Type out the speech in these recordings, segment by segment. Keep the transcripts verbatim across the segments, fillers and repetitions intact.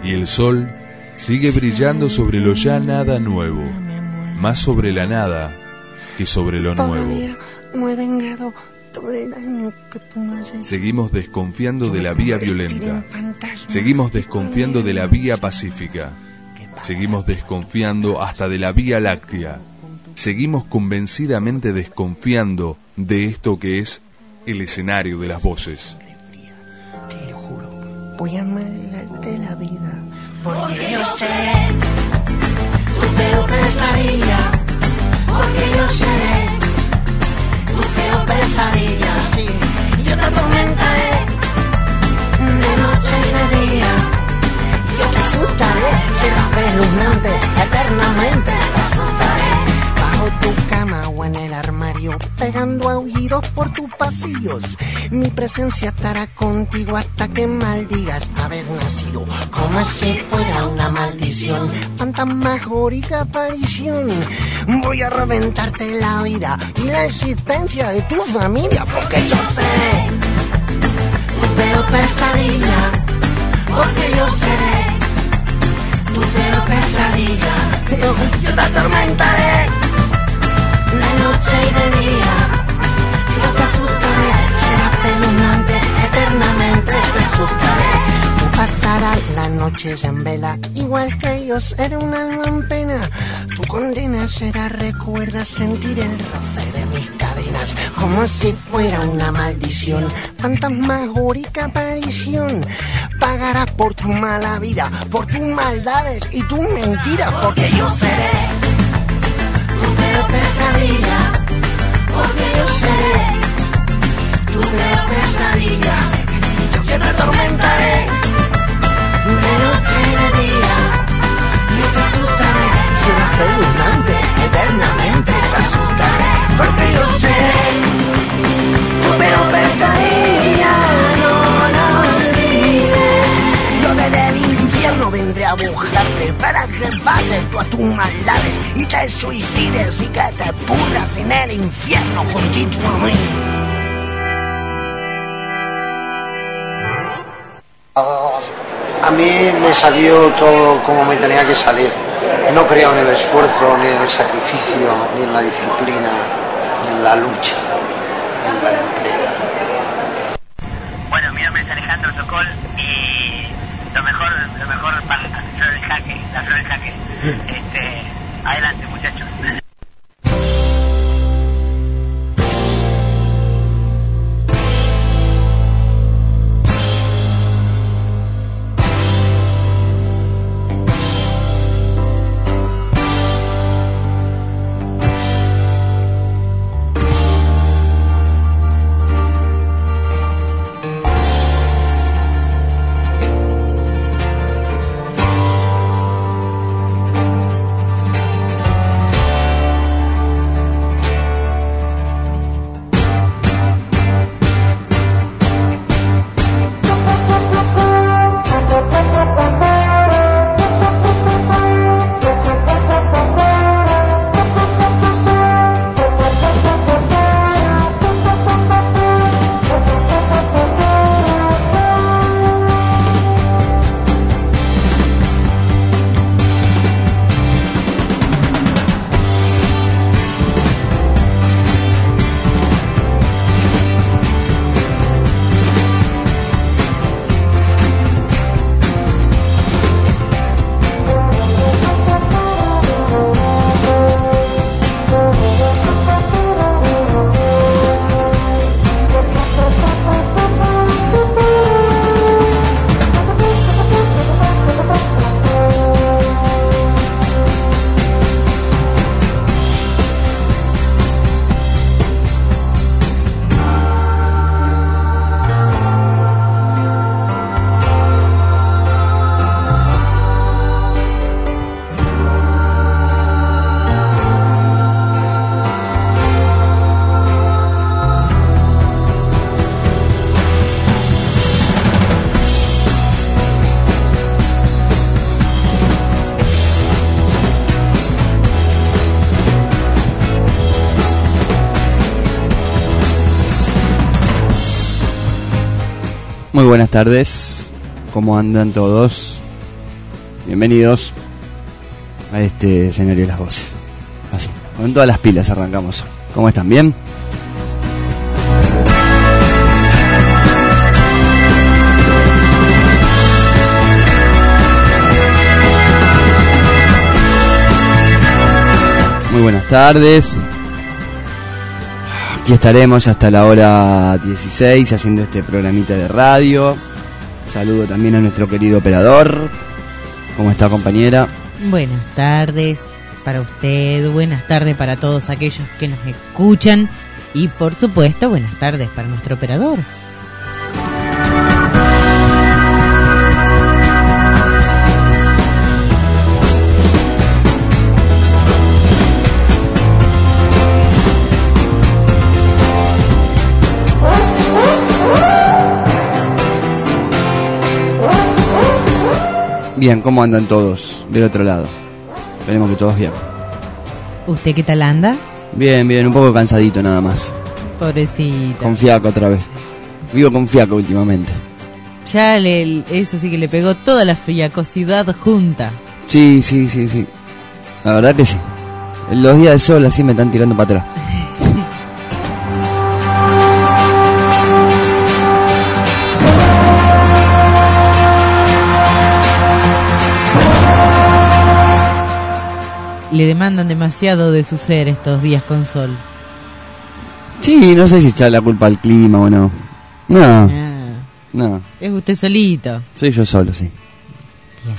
y el sol sigue brillando sobre lo ya nada nuevo, más sobre la nada que sobre lo nuevo. No he vengado todo el daño que tú me has hecho. Seguimos desconfiando de la vía violenta, seguimos desconfiando de la vía pacífica, seguimos desconfiando hasta de la vía láctea, seguimos convencidamente desconfiando de esto que es el escenario de las voces. Te lo juro, voy a amargarte la vida, porque yo seré tu peor pesadilla, porque yo seré tu peor pesadilla, sí. Yo te atormentaré de noche y de día, yo te asustaré, serás espeluznante eternamente, te asustaré bajo tu cama o en el armario, pegando aullidos por tus pasillos. Mi presencia estará contigo hasta que maldigas haber nacido, como si fuera una maldición, fantasmagórica aparición. Voy a reventarte la vida y la existencia de tu familia, porque yo seré tu peor pesadilla, porque yo seré tu peor pesadilla. Yo, yo te atormentaré de noche y de día, yo te asustaré, será espeluznante eternamente, te asustaré. Tú pasarás las noches en vela, igual que yo seré un alma en pena. Tu condena será, recuerda sentir el roce de mis cadenas, como si fuera una maldición, fantasmagórica aparición. Pagarás por tu mala vida, por tus maldades y tus mentiras, porque yo seré tu peor pesadilla, porque yo seré tu peor pesadilla. Yo te atormentaré de noche y de día, yo te asustaré, será espeluznante eternamente, te asustaré, porque yo seré tu peor pesadilla. No, no olvides, yo desde el infierno vendré a buscarte para que pagues todas tus maldades y te suicides y que te pudras en el infierno juntito a mí. A mí me salió todo como me tenía que salir. No creo en el esfuerzo, ni en el sacrificio, ni en la disciplina, ni en la lucha, ni en la entrega. Bueno, mi nombre es Alejandro Sokol y lo mejor, lo mejor para la flor del jaque, la flor del jaque. Este, adelante, muchachos. Muy buenas tardes, ¿cómo andan todos? Bienvenidos a este escenario de las voces. Así, con todas las pilas arrancamos. ¿Cómo están? ¿Bien? Muy buenas tardes. Aquí estaremos hasta la hora dieciséis haciendo este programita de radio. Saludo también a nuestro querido operador. ¿Cómo está, compañera? Buenas tardes para usted, buenas tardes para todos aquellos que nos escuchan y por supuesto buenas tardes para nuestro operador. Bien, ¿cómo andan todos del otro lado? Esperemos que todos bien. ¿Usted qué tal anda? Bien, bien, un poco cansadito nada más. Pobrecito. Con fiaco otra vez. Vivo con fiaco últimamente. Ya le, eso sí que le pegó toda la fiacosidad junta. Sí, sí, sí, sí. La verdad que sí. Los días de sol así me están tirando para atrás. Le demandan demasiado de su ser estos días con sol. Sí, no sé si está la culpa del clima o no. No, Ah, no. es usted solito. Soy yo solo, sí. Bien.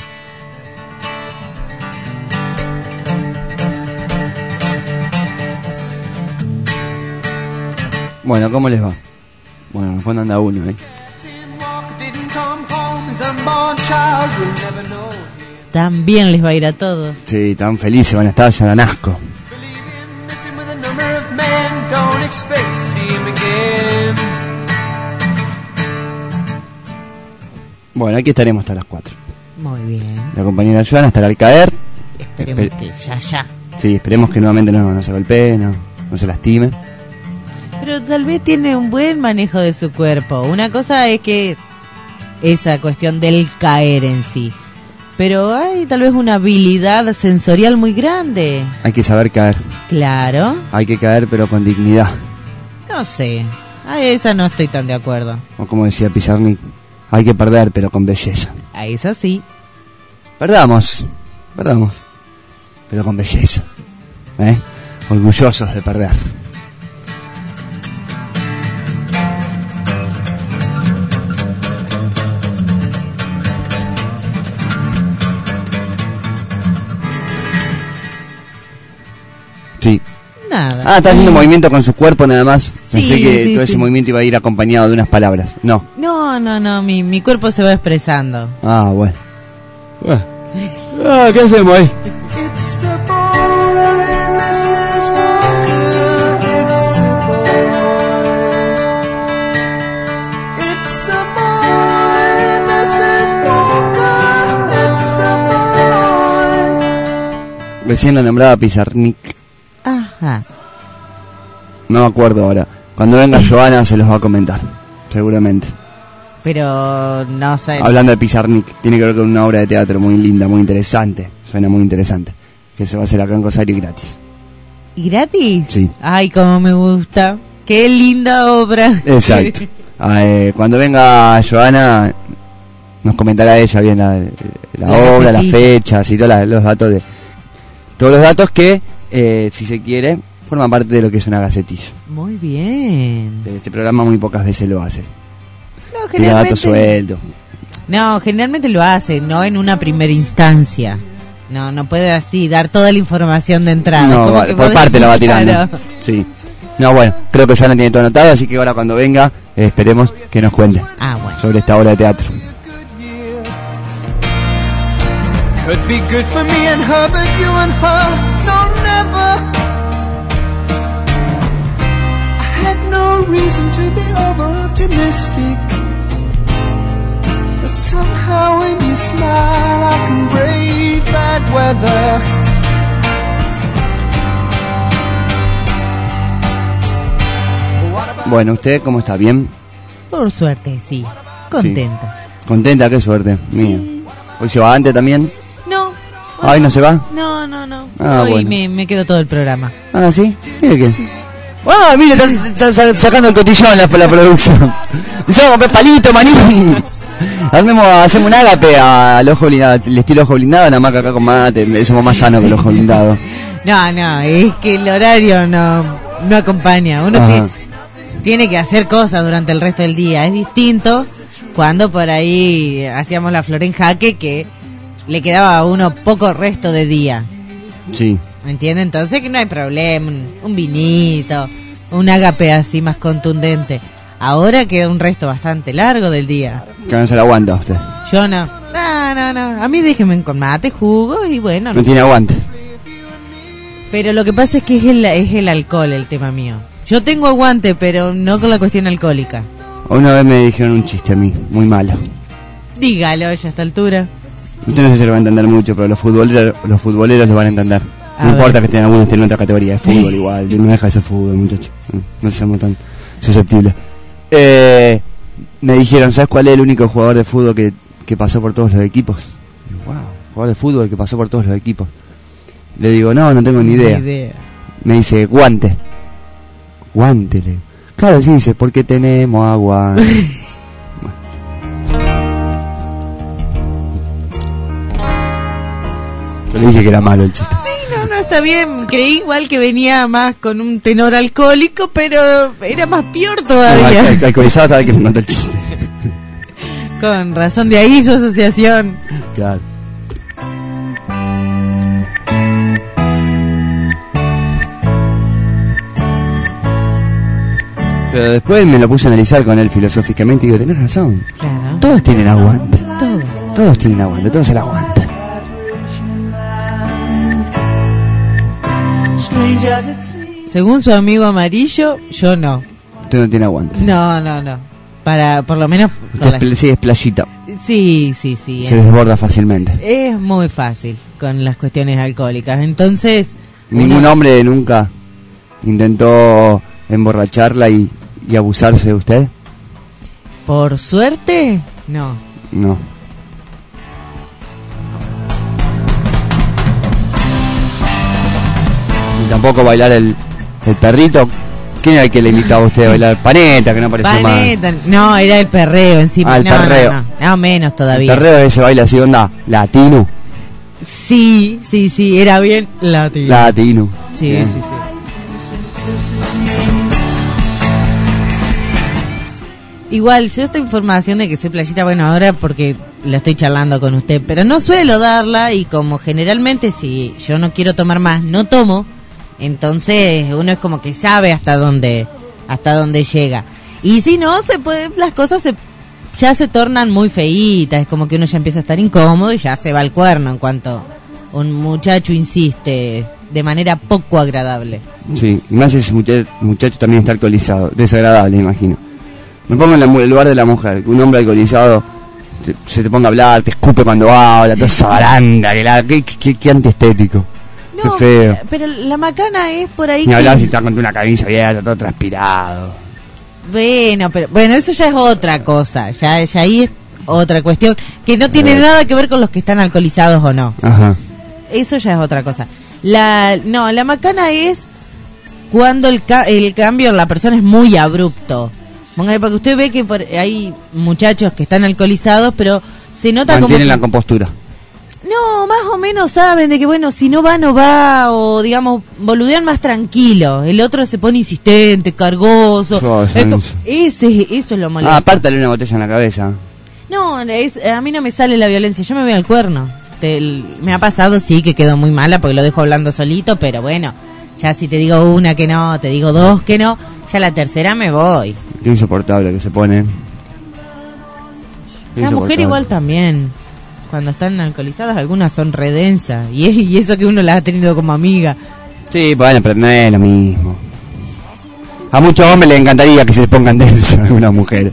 Bueno, ¿cómo les va? Bueno, nos ponen a uno, ¿eh? También les va a ir a todos. Sí, tan felices van a estar, ya dan asco. Bueno, aquí estaremos hasta las cuatro. Muy bien. La compañera Joana estará al caer. Esperemos Esper- que ya, ya. Sí, esperemos que nuevamente no, no se golpee, no, no se lastime. Pero tal vez tiene un buen manejo de su cuerpo. Una cosa es que esa cuestión del caer en sí. Pero hay tal vez una habilidad sensorial muy grande. Hay que saber caer. Claro. Hay que caer, pero con dignidad. No sé. A esa no estoy tan de acuerdo. O como decía Pizarnik, hay que perder, pero con belleza. A esa sí. Perdamos, perdamos, pero con belleza. ¿Eh? Orgullosos de perder. Sí. Nada. Ah, está haciendo movimiento con su cuerpo nada más. Pensé Sí, que sí, todo sí. ese movimiento iba a ir acompañado de unas palabras. No. No, no, no. Mi, mi cuerpo se va expresando. Ah, bueno. Bueno. Ah, ¿qué hacemos ahí? Recién lo nombraba Pizarnik. Ajá. No me acuerdo ahora. Cuando venga Joana se los va a comentar. Seguramente. Pero no sé. Hablando de Pizarnik, tiene que ver con una obra de teatro muy linda, muy interesante. Suena muy interesante. Que se va a hacer acá en Rosario gratis. ¿Y gratis? Sí. Ay, cómo me gusta. Qué linda obra. Exacto. Ah, eh, cuando venga Joana, nos comentará ella bien la, la La obra, las gacetilla. fechas y todos la- los datos de todos los datos que, eh, si se quiere, forman parte de lo que es una gacetilla. Muy bien. Este programa muy pocas veces lo hace. No, Tira datos sueltos. No, generalmente lo hace, no en una primera instancia. No, no puede así dar toda la información de entrada. No, Como va- que por podés- parte la va tirando. Claro. Sí. No, bueno, creo que Joana tiene todo anotado, así que ahora cuando venga, eh, esperemos que nos cuente Ah, bueno. sobre esta obra de teatro. Could be good for me and her, but you and her, no, never. I had no reason to be over optimistic, but somehow when you smile, I can brave bad weather. What about Bueno, ¿usted cómo está? ¿Bien? Por suerte, sí. Contenta. ¿Contenta? Qué suerte. Mía. ¿Hoy se va antes también? ¿Ay, no se va? No, no, no. Ah, Hoy bueno. me, me quedo todo el programa. Ah, ¿sí? Mire que... ¡Ah, mire! Está, está sacando el cotillón la, la producción. Dice, vamos a comprar palito, maní. Armemos, hacemos un ágape al ojo blindado, el estilo ojo blindado, nada más que acá con mate, somos más sanos que el ojo blindado. No, no, es que el horario no, no acompaña. Uno que tiene que hacer cosas durante el resto del día. Es distinto cuando por ahí hacíamos la flor en jaque, que le quedaba a uno poco resto de día. Sí. ¿Entiende? Entonces que no hay problema, un, un vinito, un ágape así más contundente. Ahora queda un resto bastante largo del día. Que no se lo aguanta a usted. Yo no. No, no, no. A mí déjenme con mate, jugo y bueno. No, no tiene aguante. Pero lo que pasa es que es el, es el alcohol el tema mío. Yo tengo aguante, pero no con la cuestión alcohólica. Una vez me dijeron un chiste a mí, muy malo. Dígalo ya a esta altura. Usted no sé si lo va a entender mucho, pero los futboleros, los futboleros lo van a entender. A No ver. importa que estén algunos estén en otra categoría de fútbol igual, no deja de ser fútbol, muchachos. No, no seamos tan susceptibles. Eh, me dijeron, ¿sabes cuál es el único jugador de fútbol que, que pasó por todos los equipos? Wow, jugador de fútbol que pasó por todos los equipos. Le digo, no, no tengo ni idea. Ni idea. Me dice, guante. Guante, le digo. Claro, sí, dice, porque tenemos agua. Yo le dije que era malo el chiste. Sí, no, no, está bien. Creí igual que venía más con un tenor alcohólico, pero era más peor todavía. No, al- alcoholizado estaba el que me contó el chiste. Con razón de ahí su asociación. Claro. Pero después me lo puse a analizar con él filosóficamente y digo, tenés razón. Claro. Todos tienen aguante. Todos. Todos tienen aguante, todos se la aguantan. Según su amigo amarillo, yo no. Usted no tiene aguante. No, no, no. Para, por lo menos... Usted con es, pl- sí, es playita. la- Sí, sí, sí. Se desborda fácilmente. Es muy fácil con las cuestiones alcohólicas. Entonces... Ningún uno- hombre nunca intentó emborracharla y, y abusarse de usted. Por suerte, no. No. Y tampoco bailar el, el perrito. ¿Quién era el que le invitaba a usted a bailar? Paneta, que no pareció más. Paneta, no, era el perreo encima. Ah, el no, perreo. No, no, no, menos El todavía. perreo ese baile así, onda latino. Sí, sí, sí, era bien latino. Latino. Sí, Bien. sí, sí. Igual, yo esta información de que soy playita, bueno, ahora porque la estoy charlando con usted, pero no suelo darla y como generalmente si yo no quiero tomar más, no tomo, entonces uno es como que sabe hasta dónde, hasta dónde llega. Y si no, se puede, las cosas se, ya se tornan muy feitas, es como que uno ya empieza a estar incómodo y ya se va al cuerno en cuanto un muchacho insiste de manera poco agradable. Sí, y más ese muchacho, muchacho también está alcoholizado. Desagradable, imagino. Me pongo en la mu- el lugar de la mujer, que un hombre alcoholizado te- se te ponga a hablar, te escupe cuando habla, toda esa baranda, que, la, que, que, que antiestético. No, Qué feo. pero la macana es por ahí Ni que- hablar si está con una camisa abierta, todo transpirado. Bueno, pero bueno, eso ya es otra cosa, ya, ya ahí es otra cuestión que no tiene Eh. nada que ver con los que están alcoholizados o no. Ajá. Eso ya es otra cosa. La no, la macana es cuando el ca- el cambio en la persona es muy abrupto. Ponga, porque usted ve que por, hay muchachos que están alcoholizados, pero se nota como Mantienen que- la compostura. no, más o menos saben de que bueno, si no va, no va, o digamos, boludean más tranquilo. El otro se pone insistente, cargoso. Oh, Es son- como- ese, eso es lo molesto. Ah, apártale una botella en la cabeza. No, es, a mí no me sale la violencia, yo me voy al cuerno. Te- el- me ha pasado, sí, que quedó muy mala porque lo dejo hablando solito, pero bueno, ya si te digo una que no, te digo dos que no, ya la tercera me voy. Qué insoportable que se pone. Qué La mujer insoportable. igual también, cuando están alcoholizadas, algunas son redensas, y, es- y eso que uno las ha tenido como amiga. Sí, bueno, pero no es lo mismo. A muchos hombres les encantaría que se les pongan denso a alguna mujer.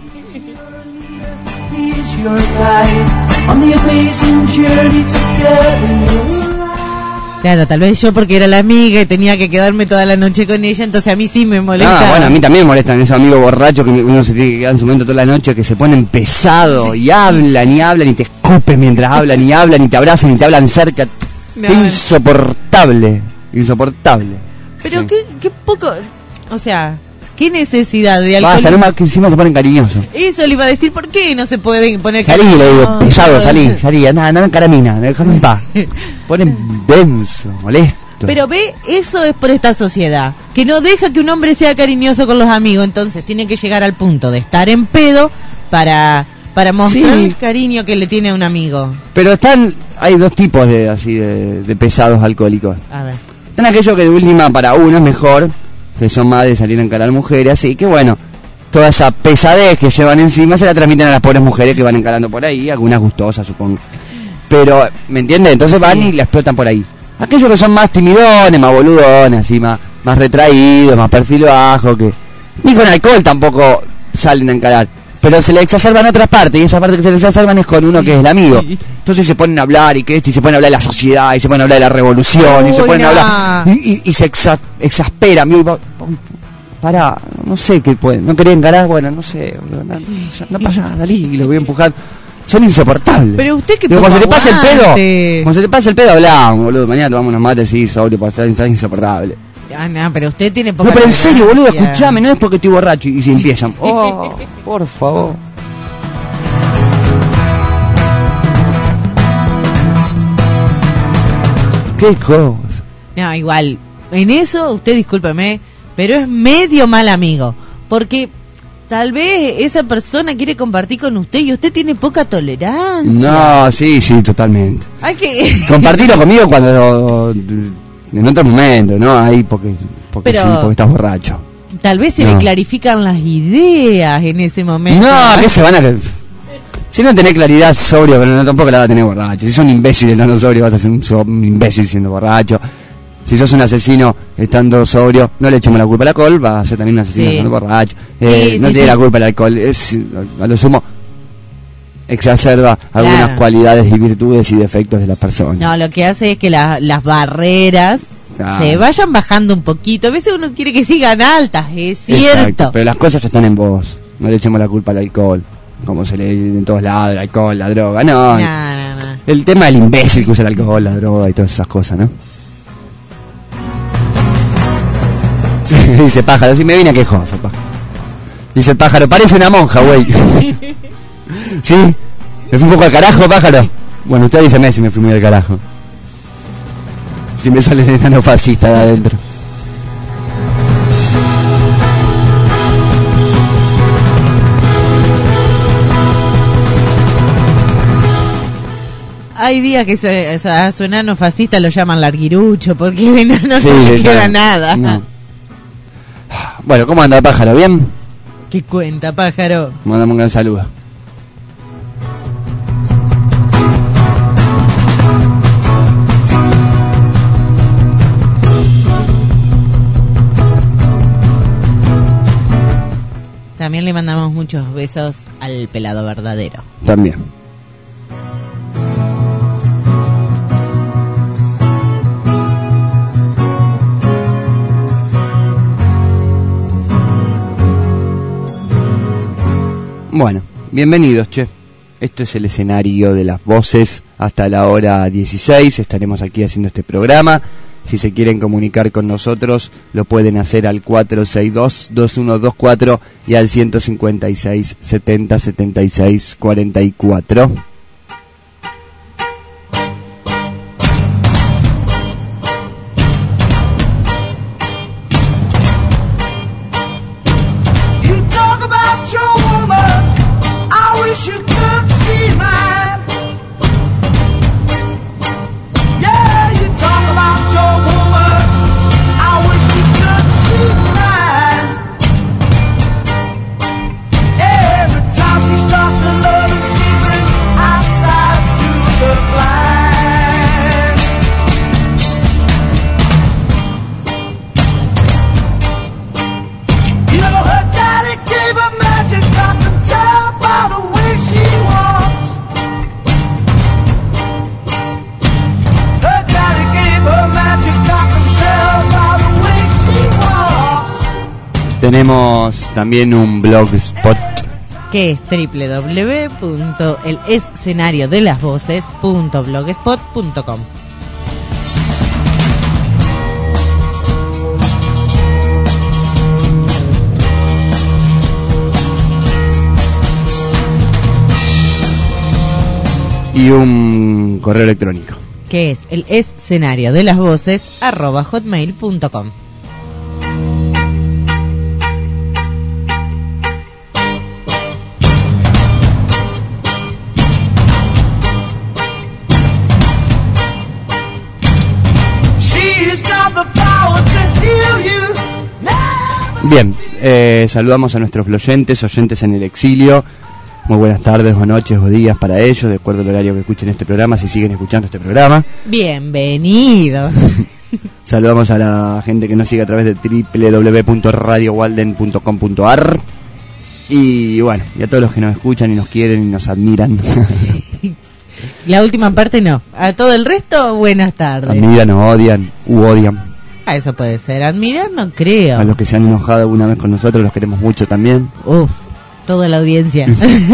Claro, tal vez yo porque era la amiga y tenía que quedarme toda la noche con ella, entonces a mí sí me molesta. Ah, bueno, a mí también me molestan esos amigos borrachos que uno se tiene que quedar en su momento toda la noche, que se ponen pesados y hablan y hablan y te escupen mientras hablan y hablan y te abrazan y te hablan cerca. No, Qué insoportable, insoportable. Pero Sí. qué, qué poco, o sea, qué necesidad de Basta, alcohol. no más que encima se ponen cariñosos. Eso le iba a decir, ¿por qué no se pueden poner Salí, le digo, cariñosos? pesado, salí, salí, anda, anda en caramina, déjame en paz. Ponen denso, molesto. Pero ve, eso es por esta sociedad, que no deja que un hombre sea cariñoso con los amigos, entonces tiene que llegar al punto de estar en pedo para, para mostrar Sí. el cariño que le tiene a un amigo. Pero están, hay dos tipos de así de, de pesados alcohólicos. A ver. Están aquellos que de última para uno es mejor, que son más de salir a encarar mujeres, así que bueno, toda esa pesadez que llevan encima se la transmiten a las pobres mujeres que van encarando por ahí, algunas gustosas supongo. Pero, ¿me entiendes? Entonces van Sí. y la explotan por ahí. Aquellos que son más timidones, más boludones, así, más, más retraídos, más perfil bajo, que ni con alcohol tampoco salen a encarar. Pero se le exacerban otras partes, y esa parte que se le exacerban es con uno que es el amigo. Entonces se ponen a hablar y que esto, y se ponen a hablar de la sociedad, y se ponen a hablar de la revolución, y se Uy, ponen a no. hablar, y, y, y se exa, exasperan. Y va- Pará, no sé qué pueden, no quería encarar, bueno, no sé, boludo, no, no, no pasa nada, dalí, y lo voy empujando. Son insoportables. Pero usted que Digo, cuando se te pasa el pedo, aguante. cuando se te pasa el pedo hablamos, boludo, mañana tomamos unos mates, sí, sobrio, para estar estar insoportable. Ah, no, pero usted tiene poca No, pero en serio, boludo, tolerancia. escuchame, no es porque estoy borracho, y si empiezan, oh, por favor. Qué cosa. No, igual, en eso, usted discúlpeme, pero es medio mal amigo, porque tal vez esa persona quiere compartir con usted y usted tiene poca tolerancia. No, sí, sí, totalmente. Hay que... Compartirlo conmigo cuando en otro momento, ¿no? Ahí porque porque Pero- sí, porque estás borracho. Tal vez se No. le clarifican las ideas en ese momento. No, que se van a si no tenés claridad sobrio, pero no, tampoco la vas a tener borracho. Si sos un imbécil estando sobrio, vas a ser un, so- un imbécil siendo borracho. Si sos un asesino estando sobrio, no le echemos la culpa al alcohol, vas a ser también un asesino Sí. estando borracho. Eh, Sí, no sí, tiene sí. la culpa el alcohol, es a lo sumo exacerba algunas Claro. cualidades y virtudes y defectos de las personas. No, lo que hace es que la- las barreras Ah. se vayan bajando un poquito. A veces uno quiere que sigan altas, es cierto. Exacto, pero las cosas ya están en vos. No le echemos la culpa al alcohol, como se le dice en todos lados, el alcohol, la droga. No, No, no, no. el tema del imbécil que usa el alcohol, la droga y todas esas cosas, ¿no? Dice pájaro, si me vine a quejoso, pájaro. Dice el pájaro, parece una monja, güey. ¿Sí? ¿Me fui un poco al carajo, pájaro? Bueno, usted dígame si me fui muy al carajo. Si me sale el enano fascista de adentro. Hay días que su, o sea, a su enano fascista lo llaman larguirucho porque de enano Sí, no le ya. queda nada. No. Bueno, ¿cómo anda, pájaro? ¿Bien? ¿Qué cuenta, pájaro? Mandamos un gran saludo. También le mandamos muchos besos al pelado verdadero. También. Bueno, bienvenidos, che. Esto es el escenario de las voces. Hasta la hora dieciséis estaremos aquí haciendo este programa. Si se quieren comunicar con nosotros, lo pueden hacer al cuatro seis dos, dos uno dos cuatro y al ciento cincuenta y seis, setenta, setenta y seis, cuarenta y cuatro. You talk about your woman, I wish you could see mine. Yeah, you talk about your woman, I wish you could see mine. Every time she starts to love and she brings eyesight to the blind. You know her daddy gave her magic, I can tell by the way she walks. Her daddy gave her magic, I can tell by the way she walks. Tenemos también un blogspot. Que es doble u doble u doble u punto el escenario de las voces punto blogspot punto com. y un correo electrónico. Que es el escenario de las voces arroba hotmail punto com. Bien, eh, saludamos a nuestros oyentes, oyentes en el exilio. Muy buenas tardes, o noches, o días para ellos, de acuerdo al horario que escuchen este programa, si siguen escuchando este programa. Bienvenidos. Saludamos a la gente que nos sigue a través de doble u doble u doble u punto radio walden punto com punto a r. Y bueno, y a todos los que nos escuchan y nos quieren y nos admiran. La última parte no. A todo el resto, buenas tardes. Admiran o odian, u odian. Ah, eso puede ser. Admirar no creo. A los que se han enojado alguna vez con nosotros los queremos mucho también. Uf, toda la audiencia.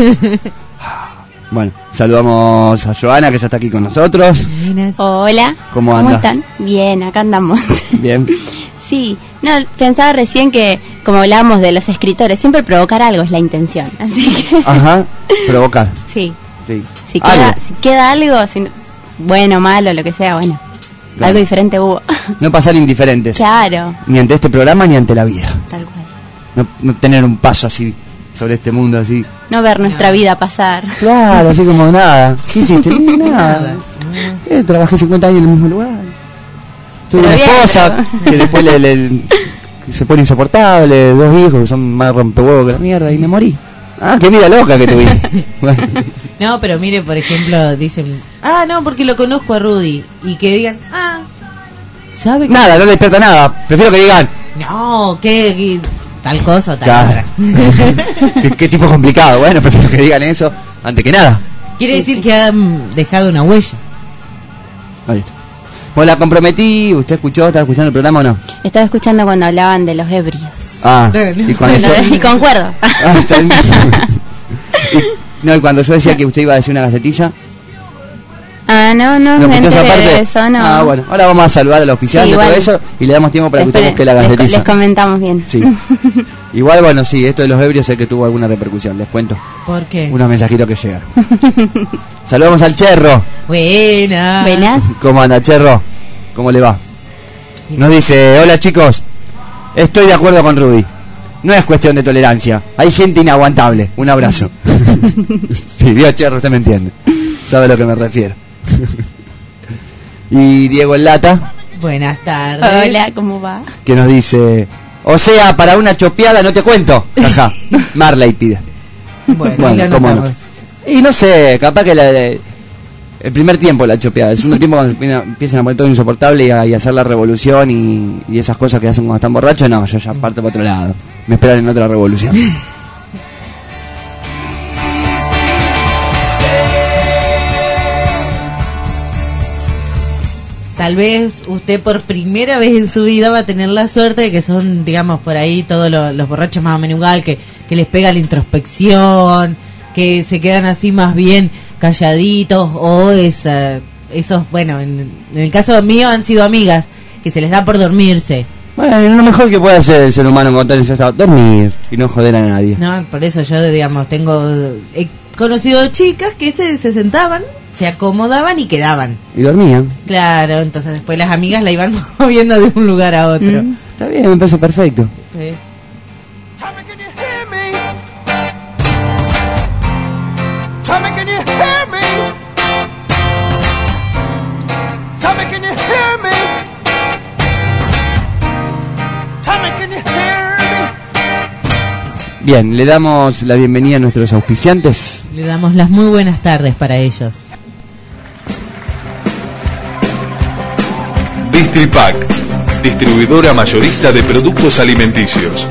Bueno, saludamos a Joana, que ya está aquí con nosotros. Hola. ¿Cómo anda? ¿Cómo están? Bien, acá andamos. Bien. Sí, no, pensaba recién que, como hablábamos de los escritores, siempre provocar algo es la intención. Así que... Ajá, provocar. Sí. Sí. Si queda, si queda algo, si no- bueno, malo, lo que sea, bueno. Claro. Algo diferente hubo. No pasar indiferentes. Claro, Ni ante este programa ni ante la vida. tal cual. No, no tener un paso así sobre este mundo así. No ver nuestra vida pasar. Claro, así como nada. ¿Qué hiciste? Nada. Eh, trabajé cincuenta años en el mismo lugar. Tuve Pero una bien, esposa pero- que después le, le- que se pone insoportable, dos hijos que son más rompehuevos que la mierda y me morí. Ah, qué vida loca que tuviste. Bueno. No, pero mire, por ejemplo, dicen, ah, no, porque lo conozco a Rudy. Y que digan, ah, ¿sabe qué? Nada, no le despierta nada. Prefiero que digan, No, que, que tal cosa, tal Claro. otra. ¿qué, qué tipo complicado. Bueno, prefiero que digan eso antes que nada. Quiere decir que han dejado una huella. Ahí está. Bueno, la comprometí. ¿Usted escuchó? ¿Estaba escuchando el programa o no? Estaba escuchando cuando hablaban de los ebrios. Ah, y cuando yo- Y concuerdo. Ah, está bien. Y- no, y cuando yo decía que usted iba a decir una gacetilla, Ah, no, no, ¿no me escuchó esa enteré parte? de eso, no. Ah, bueno, ahora vamos a saludar a los auspiciantes Sí, y todo igual. eso y le damos tiempo para que usted Espere, busque la les, gacetilla. les comentamos bien. Sí. Igual, bueno, sí, esto de los ebrios sé que tuvo alguna repercusión, les cuento. ¿Por qué? Unos mensajitos que llegan. Saludamos al Cherro. Buena. Buenas. ¿Cómo anda, Cherro? ¿Cómo le va? Nos dice, hola chicos, estoy de acuerdo con Rudy. No es cuestión de tolerancia, hay gente inaguantable. Un abrazo. Sí, vio, Cherro, usted me entiende. Sabe a lo que me refiero. Y Diego el Lata, Buenas tardes. Hola, ¿cómo va? que nos dice, o sea, para una chopeada no te cuento. Ajá. Marley pide. Bueno, Bueno, ahí lo cómo no. notamos. Y no sé, capaz que la, la- el primer tiempo la chopeada, el segundo tiempo cuando empiezan- empiezan a poner todo insoportable y a, y a hacer la revolución y, y esas cosas que hacen cuando están borrachos, no, yo ya parto para otro lado. Me esperan en otra revolución. Tal vez usted por primera vez en su vida va a tener la suerte de que son, digamos, por ahí todos los, los borrachos más o menos igual, que, que les pega la introspección, que se quedan así más bien calladitos, o esa, esos, bueno, en, en el caso mío han sido amigas, que se les da por dormirse. Bueno, lo mejor que puede hacer el ser humano en contar es dormir y no joder a nadie. No, por eso yo, digamos, tengo... He conocido chicas que se, se sentaban, se acomodaban y quedaban. Y dormían. Claro, entonces después las amigas la iban moviendo de un lugar a otro. Mm. Está bien, me parece perfecto. Sí. Tommy, can you hear me? Tommy, can you hear me? Tommy, can you hear me? Tommy, can you hear me? Bien, le damos la bienvenida a nuestros auspiciantes. Le damos las muy buenas tardes para ellos. Distripac, distribuidora mayorista de productos alimenticios.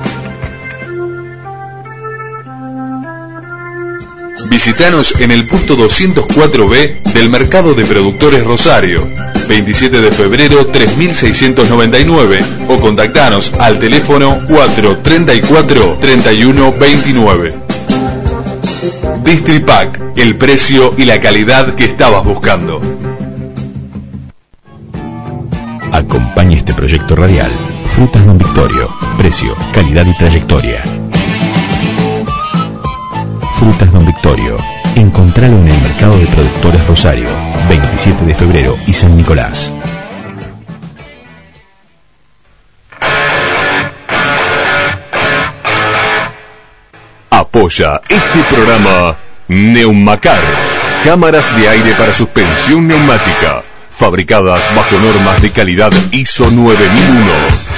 Visítanos en el punto doscientos cuatro B del Mercado de Productores Rosario, veintisiete de febrero tres mil seiscientos noventa y nueve, o contactanos al teléfono cuatro treinta y cuatro treinta y uno veintinueve. Distripac, el precio y la calidad que estabas buscando. Acompaña este proyecto radial. Frutas Don Victorio. Precio, calidad y trayectoria. Frutas Don Victorio. Encontralo en el Mercado de Productores Rosario, veintisiete de febrero y San Nicolás. Apoya este programa Neumacar, cámaras de aire para suspensión neumática, fabricadas bajo normas de calidad I S O nueve mil uno.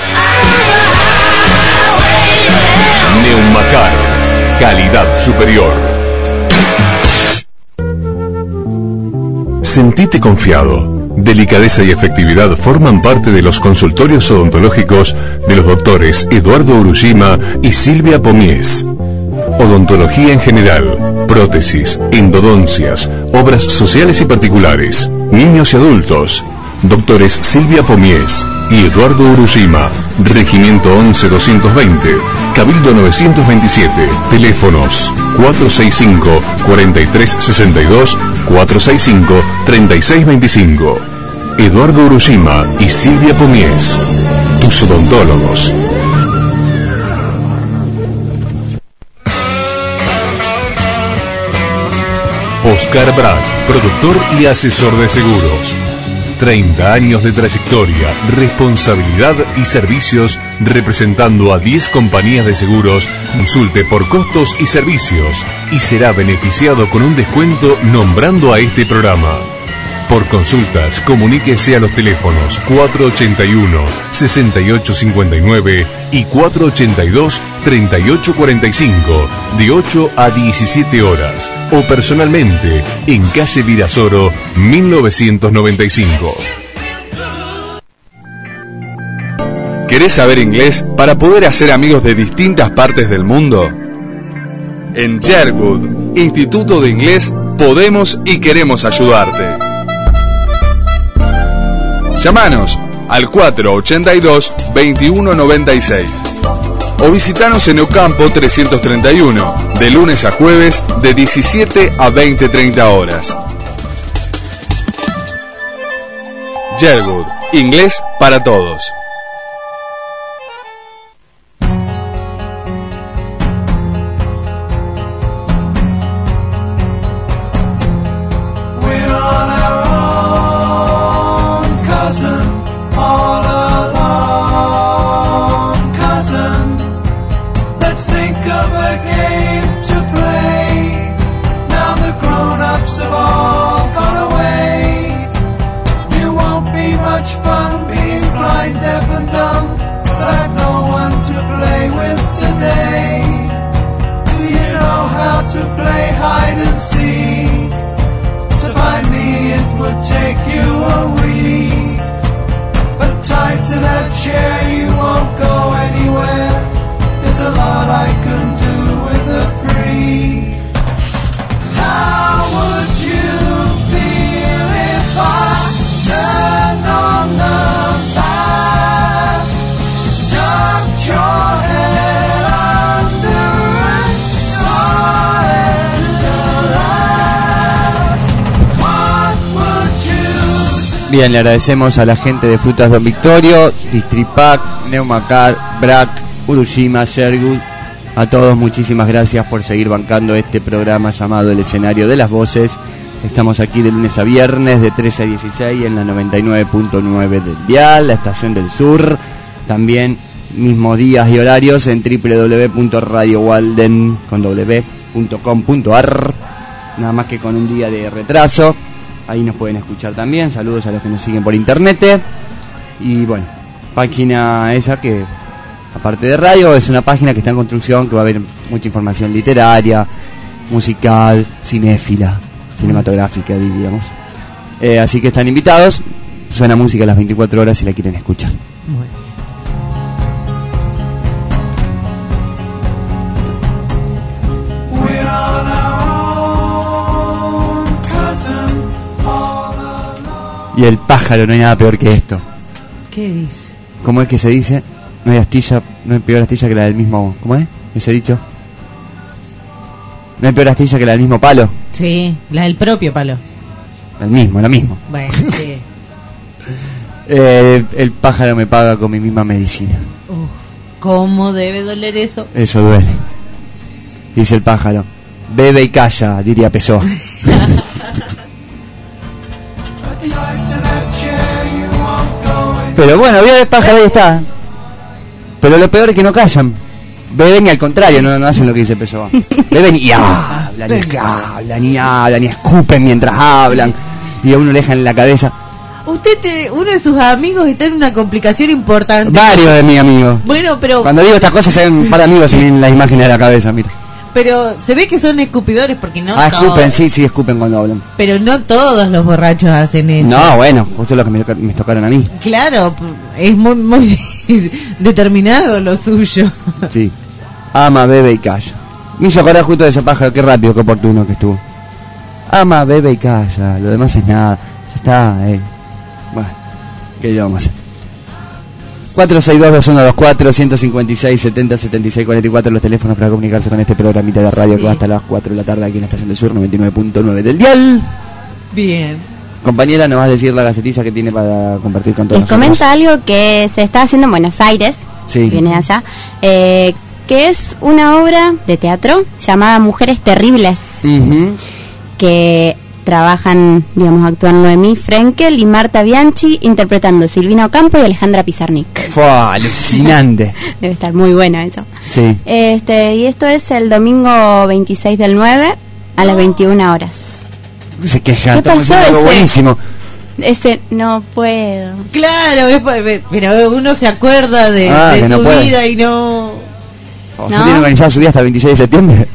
Neumacar, calidad superior. Sentite confiado. Delicadeza y efectividad forman parte de los consultorios odontológicos de los doctores Eduardo Urushima y Silvia Pomies. Odontología en general, prótesis, endodoncias, obras sociales y particulares, niños y adultos. Doctores Silvia Pomies y Eduardo Urushima, Regimiento once doscientos veinte, Cabildo novecientos veintisiete, teléfonos cuatro seis cinco, cuatro tres seis dos, cuatro seis cinco, tres seis dos cinco. Eduardo Urushima y Silvia Pomies, tus odontólogos. Oscar Brack, productor y asesor de seguros. treinta años de trayectoria, responsabilidad y servicios representando a diez compañías de seguros. Consulte por costos y servicios y será beneficiado con un descuento nombrando a este programa. Por consultas, comuníquese a los teléfonos cuatro ochenta y uno, sesenta y ocho cincuenta y nueve y cuatro ochenta y dos, treinta y ocho cuarenta y cinco, de ocho a diecisiete horas, o personalmente en calle Virasoro, mil novecientos noventa y cinco. ¿Querés saber inglés para poder hacer amigos de distintas partes del mundo? En Sherwood, Instituto de Inglés, podemos y queremos ayudarte. Llámanos al cuatro ochenta y dos, veintiuno noventa y seis o visitanos en Ocampo trescientos treinta y uno, de lunes a jueves de diecisiete a veinte treinta horas. Sherwood, inglés para todos. Bien, le agradecemos a la gente de Frutas Don Victorio, Distripac, Neumacar, Brack, Urushima, Sherwood. A todos muchísimas gracias por seguir bancando este programa llamado El Escenario de las Voces. Estamos aquí de lunes a viernes de trece a dieciséis en la noventa y nueve punto nueve del dial, la estación del sur. También mismos días y horarios en doble u doble u doble u punto radio walden punto com punto a r, nada más que con un día de retraso. Ahí nos pueden escuchar también. Saludos a los que nos siguen por internet. Y bueno, página esa que, aparte de radio, es una página que está en construcción, que va a haber mucha información literaria, musical, cinéfila, cinematográfica, diríamos. Eh, así que están invitados. Suena música a las veinticuatro horas si la quieren escuchar. Bueno. Y el pájaro, no hay nada peor que esto. ¿Qué dice? ¿Cómo es que se dice? No hay astilla, no hay peor astilla que la del mismo... ¿Cómo es? Ese dicho. No hay peor astilla que la del mismo palo. Sí, la del propio palo. El mismo, lo mismo. Bueno, sí. eh, el pájaro me paga con mi misma medicina. Uf, ¿cómo debe doler eso? Eso duele. Dice el pájaro. Bebe y calla, diría Pessoa. Pero bueno, Vía de Pájaro ahí está. Pero lo peor es que no callan. Beben y al contrario, no, no hacen lo que dice Pessoa. Beben y hablan, y hablan, y hablan, y escupen mientras hablan. Y a uno le dejan en la cabeza. Usted, te, uno de sus amigos está en una complicación importante. Varios de mis amigos. Bueno, pero... Cuando digo estas cosas se ven un par de amigos y me vienen las imágenes de la cabeza, mira. Pero se ve que son escupidores porque no Ah, todos. escupen, sí, sí, escupen cuando hablan. Pero no todos los borrachos hacen eso. No, bueno, justo los que me, me tocaron a mí. Claro, es muy, muy determinado lo suyo. Sí. Ama, bebe y calla. Me hizo acordar justo de ese pájaro, qué rápido, qué oportuno que estuvo. Ama, bebe y calla, lo demás es nada. Ya está, eh. Bueno, ¿qué le vamos a hacer? cuatro seis dos, dos uno dos cuatro, uno cinco seis, setenta, setenta y seis, cuarenta y cuatro los teléfonos para comunicarse con este programita de radio, sí, que va hasta las cuatro de la tarde aquí en la Estación del Sur, noventa y nueve punto nueve del dial. Bien. Compañera, ¿nos vas a decir la gacetilla que tiene para compartir con todos Les nosotros? comenta algo que se está haciendo en Buenos Aires, sí, viene de allá, eh, que es una obra de teatro llamada Mujeres Terribles, uh-huh, que trabajan, digamos, actúan Noemí Frenkel y Marta Bianchi interpretando Silvina Ocampo y Alejandra Pizarnik. ¡Fue alucinante! Debe estar muy bueno eso. Sí. Este, y esto es el domingo veintiséis del nueve a las veintiuna horas. Se queja, ¿qué pasó ese? Buenísimo. Ese no puedo. Claro, es, pero uno se acuerda de, ah, de su no vida y no... ¿O ¿No? ¿Tiene organizada su día hasta el veintiséis de septiembre?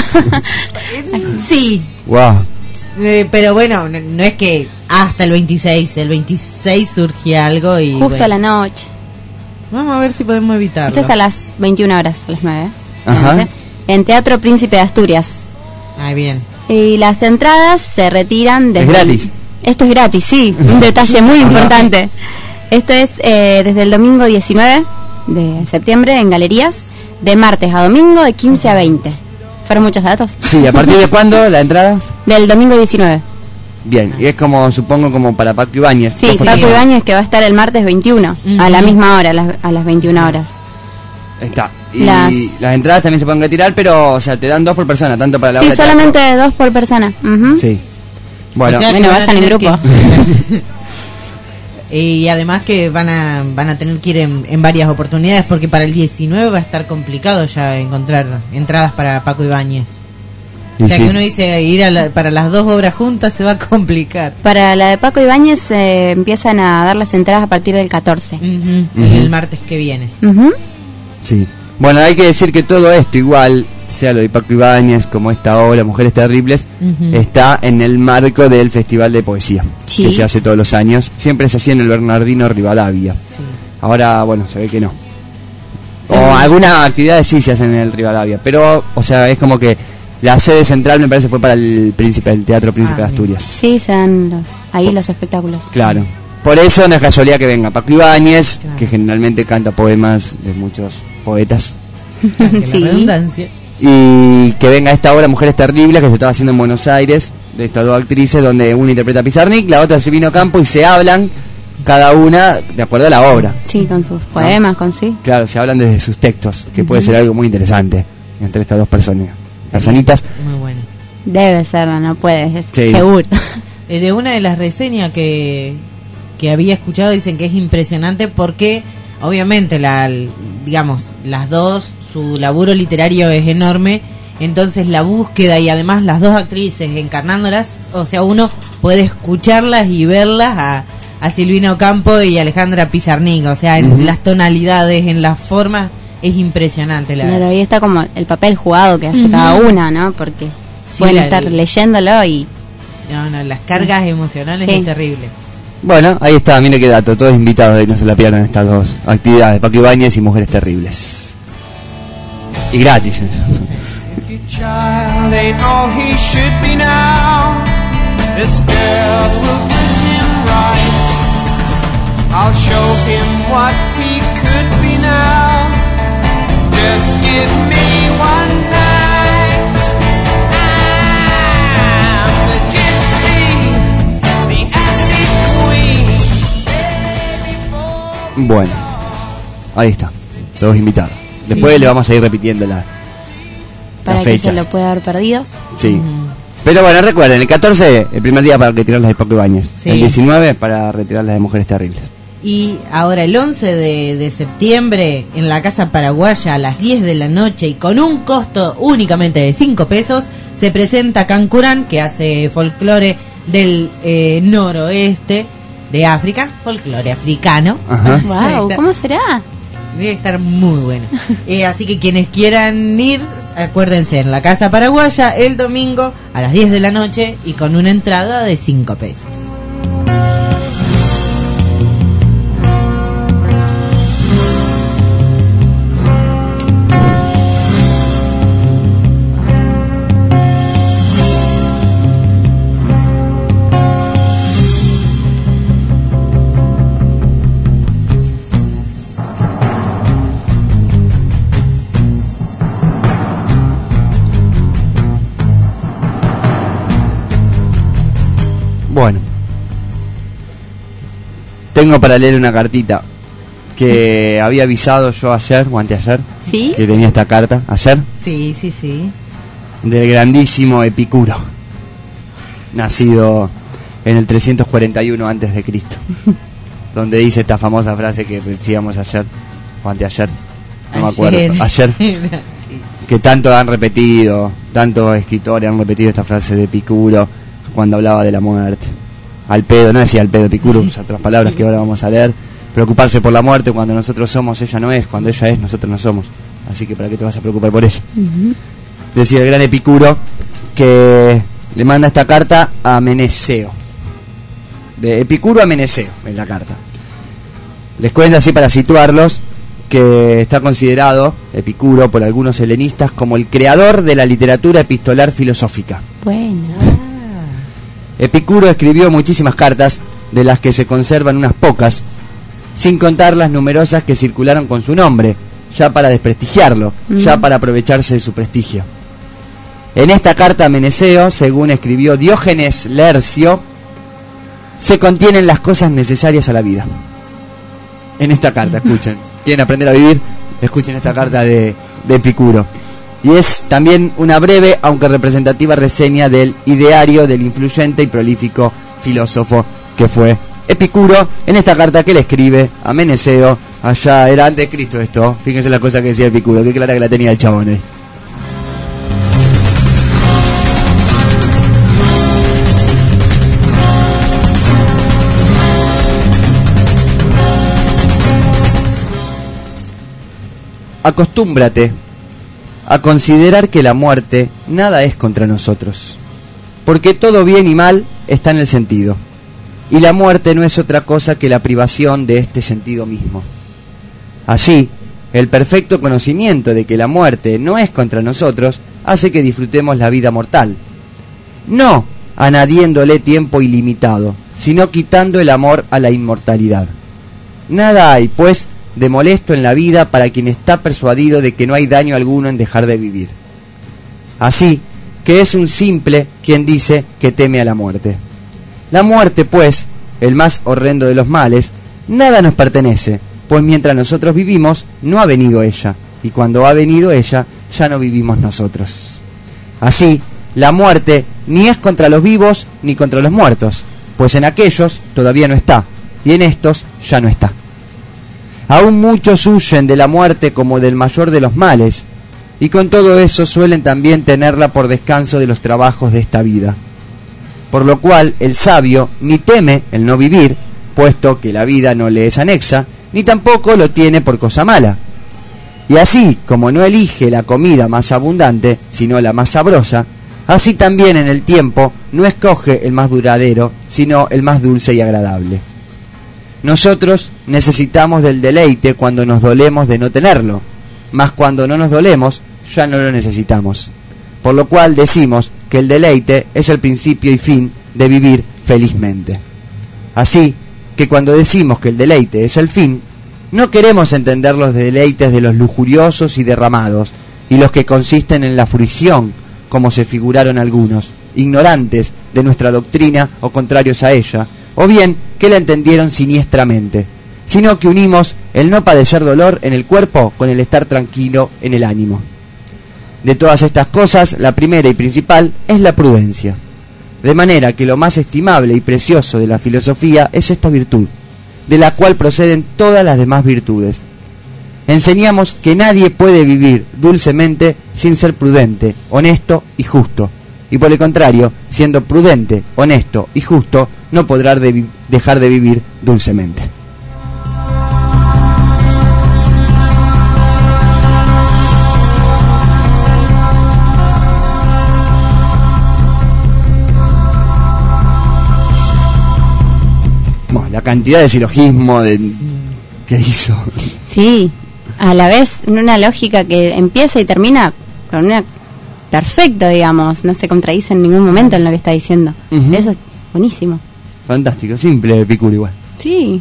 Sí. Wow. Eh, pero bueno, no, no es que hasta el veintiséis, el veintiséis surge algo y... Justo bueno, a la noche. Vamos a ver si podemos evitarlo. Este es a las veintiuna horas, a las nueve. Ajá. En Teatro Príncipe de Asturias. Ah, bien. Y las entradas se retiran desde... ¿Es gratis? Esto es gratis, sí. Un detalle muy importante. Esto es eh, desde el domingo diecinueve de septiembre en galerías, de martes a domingo de quince a veinte. ¿Fueron muchos datos? Sí, ¿a partir de cuándo las entradas? Del domingo diecinueve. Bien, y es como, supongo, como para Paco Ibáñez. Sí, sí, Paco Ibáñez que va a estar el martes veintiuno, uh-huh, a la misma hora, a las, a las veintiuna horas. Está. Y las... las entradas también se pueden retirar, pero, o sea, te dan dos por persona, tanto para la sí, obra. Sí, solamente teatro. Dos por persona. Uh-huh. Sí. Bueno, o sea, bueno, vayan en grupo. Que... y además que van a van a tener que ir en, en varias oportunidades, porque para el diecinueve va a estar complicado ya encontrar entradas para Paco Ibáñez. Y o sea, sí, que uno dice ir a la, para las dos obras juntas se va a complicar. Para la de Paco Ibáñez eh, empiezan a dar las entradas a partir del catorce. Uh-huh, uh-huh. El martes que viene. Uh-huh. Sí. Bueno, hay que decir que todo esto igual, sea lo de Paco Ibáñez como esta obra Mujeres Terribles, uh-huh, está en el marco del Festival de Poesía, sí, que se hace todos los años. Siempre se hacía en el Bernardino Rivadavia. Sí. Ahora, bueno, se ve que no. O uh-huh, algunas actividades sí se hacen en el Rivadavia, pero, o sea, es como que la sede central me parece fue para el príncipe, el Teatro Príncipe ah, de Asturias. Sí, se dan los, ahí los espectáculos. Claro. Por eso no es casualidad que venga Paco Ibáñez, claro, que generalmente canta poemas de muchos poetas. Sí. La redundancia. Y que venga esta obra Mujeres Terribles, que se estaba haciendo en Buenos Aires, de estas dos actrices, donde una interpreta a Pizarnik, la otra a Silvina Ocampo, y se hablan cada una de acuerdo a la obra. Sí, con sus poemas, ¿no? Con sí. Claro, se hablan desde sus textos, que uh-huh, puede ser algo muy interesante entre estas dos personas. Personitas. Muy bueno. Debe serlo, no puede, sí, seguro. Eh, de una de las reseñas que, que había escuchado dicen que es impresionante porque obviamente la digamos las dos, su laburo literario es enorme, entonces la búsqueda y además las dos actrices encarnándolas, o sea, uno puede escucharlas y verlas a, a Silvina Ocampo y Alejandra Pizarnik, o sea, en uh-huh, las tonalidades, en las formas. Es impresionante la claro, ahí está como el papel jugado que hace uh-huh, cada una, ¿no? Porque sí, pueden estar de... leyéndolo y... No, no, las cargas uh-huh, emocionales, sí, es terrible. Bueno, ahí está, mire qué dato, todos invitados, ahí no se la pierdan estas dos actividades, Paco Ibáñez y Mujeres Terribles. Y gratis. Just give me one night. I'm the gypsy, the acid queen. Bueno, ahí está, todos invitados. Después sí, le vamos a ir repitiendo la, para las que fechas. Se lo pueda haber perdido. Sí. Uh-huh. Pero bueno, recuerden, el catorce, el primer día para retirar las de Paco Ibáñez. Sí. El diecinueve para retirar las de Mujeres Terribles. Y ahora el once de, de septiembre, en la Casa Paraguaya, a las diez de la noche y con un costo únicamente de cinco pesos, se presenta Cancurán, que hace folclore del eh, noroeste de África, folclore africano. Ajá. Wow, ¿cómo será? Debe estar muy bueno. eh, así que quienes quieran ir, acuérdense, en la Casa Paraguaya el domingo a las diez de la noche y con una entrada de cinco pesos. Bueno, tengo para leer una cartita que había avisado yo ayer o anteayer. ¿Sí? Que tenía esta carta, ayer. Sí, sí, sí. Del grandísimo Epicuro, nacido en el trescientos cuarenta y uno antes de Cristo, donde dice esta famosa frase que decíamos ayer o anteayer, no me acuerdo, ayer, sí. Que tanto han repetido, tantos escritores han repetido esta frase de Epicuro cuando hablaba de la muerte. Al pedo, no decía al pedo Epicuro, usa otras palabras que ahora vamos a leer. Preocuparse por la muerte, cuando nosotros somos, ella no es, cuando ella es, nosotros no somos. Así que ¿para qué te vas a preocupar por ella? Uh-huh. Decía el gran Epicuro que le manda esta carta a Meneceo. De Epicuro a Meneceo, en la carta. Les cuento así para situarlos que está considerado Epicuro por algunos helenistas como el creador de la literatura epistolar filosófica. Bueno. Epicuro escribió muchísimas cartas, de las que se conservan unas pocas, sin contar las numerosas que circularon con su nombre, ya para desprestigiarlo, mm. ya para aprovecharse de su prestigio. En esta carta a Meneceo, según escribió Diógenes Lercio, se contienen las cosas necesarias a la vida. En esta carta, escuchen, quieren aprender a vivir, escuchen esta carta de, de Epicuro. Y es también una breve, aunque representativa reseña del ideario del influyente y prolífico filósofo que fue Epicuro, en esta carta que le escribe a Meneceo, allá era antes de Cristo esto, fíjense la cosa que decía Epicuro, qué clara que la tenía el chabón ahí. Acostúmbrate a considerar que la muerte nada es contra nosotros, porque todo bien y mal está en el sentido, y la muerte no es otra cosa que la privación de este sentido mismo. Así, el perfecto conocimiento de que la muerte no es contra nosotros hace que disfrutemos la vida mortal, no añadiéndole tiempo ilimitado, sino quitando el amor a la inmortalidad. Nada hay, pues, de molesto en la vida para quien está persuadido de que no hay daño alguno en dejar de vivir. Así que es un simple quien dice que teme a la muerte. La muerte, pues, el más horrendo de los males, nada nos pertenece, pues mientras nosotros vivimos, no ha venido ella, y cuando ha venido ella, ya no vivimos nosotros. Así, la muerte ni es contra los vivos ni contra los muertos, pues en aquellos todavía no está, y en estos ya no está. Aún muchos huyen de la muerte como del mayor de los males, y con todo eso suelen también tenerla por descanso de los trabajos de esta vida. Por lo cual el sabio ni teme el no vivir, puesto que la vida no le es anexa, ni tampoco lo tiene por cosa mala. Y así como no elige la comida más abundante, sino la más sabrosa, así también en el tiempo no escoge el más duradero, sino el más dulce y agradable. Nosotros necesitamos del deleite cuando nos dolemos de no tenerlo, mas cuando no nos dolemos ya no lo necesitamos. Por lo cual decimos que el deleite es el principio y fin de vivir felizmente. Así que cuando decimos que el deleite es el fin, no queremos entender los deleites de los lujuriosos y derramados, y los que consisten en la fruición, como se figuraron algunos, ignorantes de nuestra doctrina o contrarios a ella, o bien que la entendieron siniestramente, sino que unimos el no padecer dolor en el cuerpo con el estar tranquilo en el ánimo. De todas estas cosas, la primera y principal es la prudencia. De manera que lo más estimable y precioso de la filosofía es esta virtud, de la cual proceden todas las demás virtudes. Enseñamos que nadie puede vivir dulcemente sin ser prudente, honesto y justo. Y por el contrario, siendo prudente, honesto y justo, no podrá de dejar de vivir dulcemente. Bueno, la cantidad de silogismo de... que hizo. Sí, a la vez en una lógica que empieza y termina con una... perfecto, digamos, no se contradice en ningún momento en lo que está diciendo. Uh-huh. Eso es buenísimo. Fantástico, simple, Epicuro igual. Sí.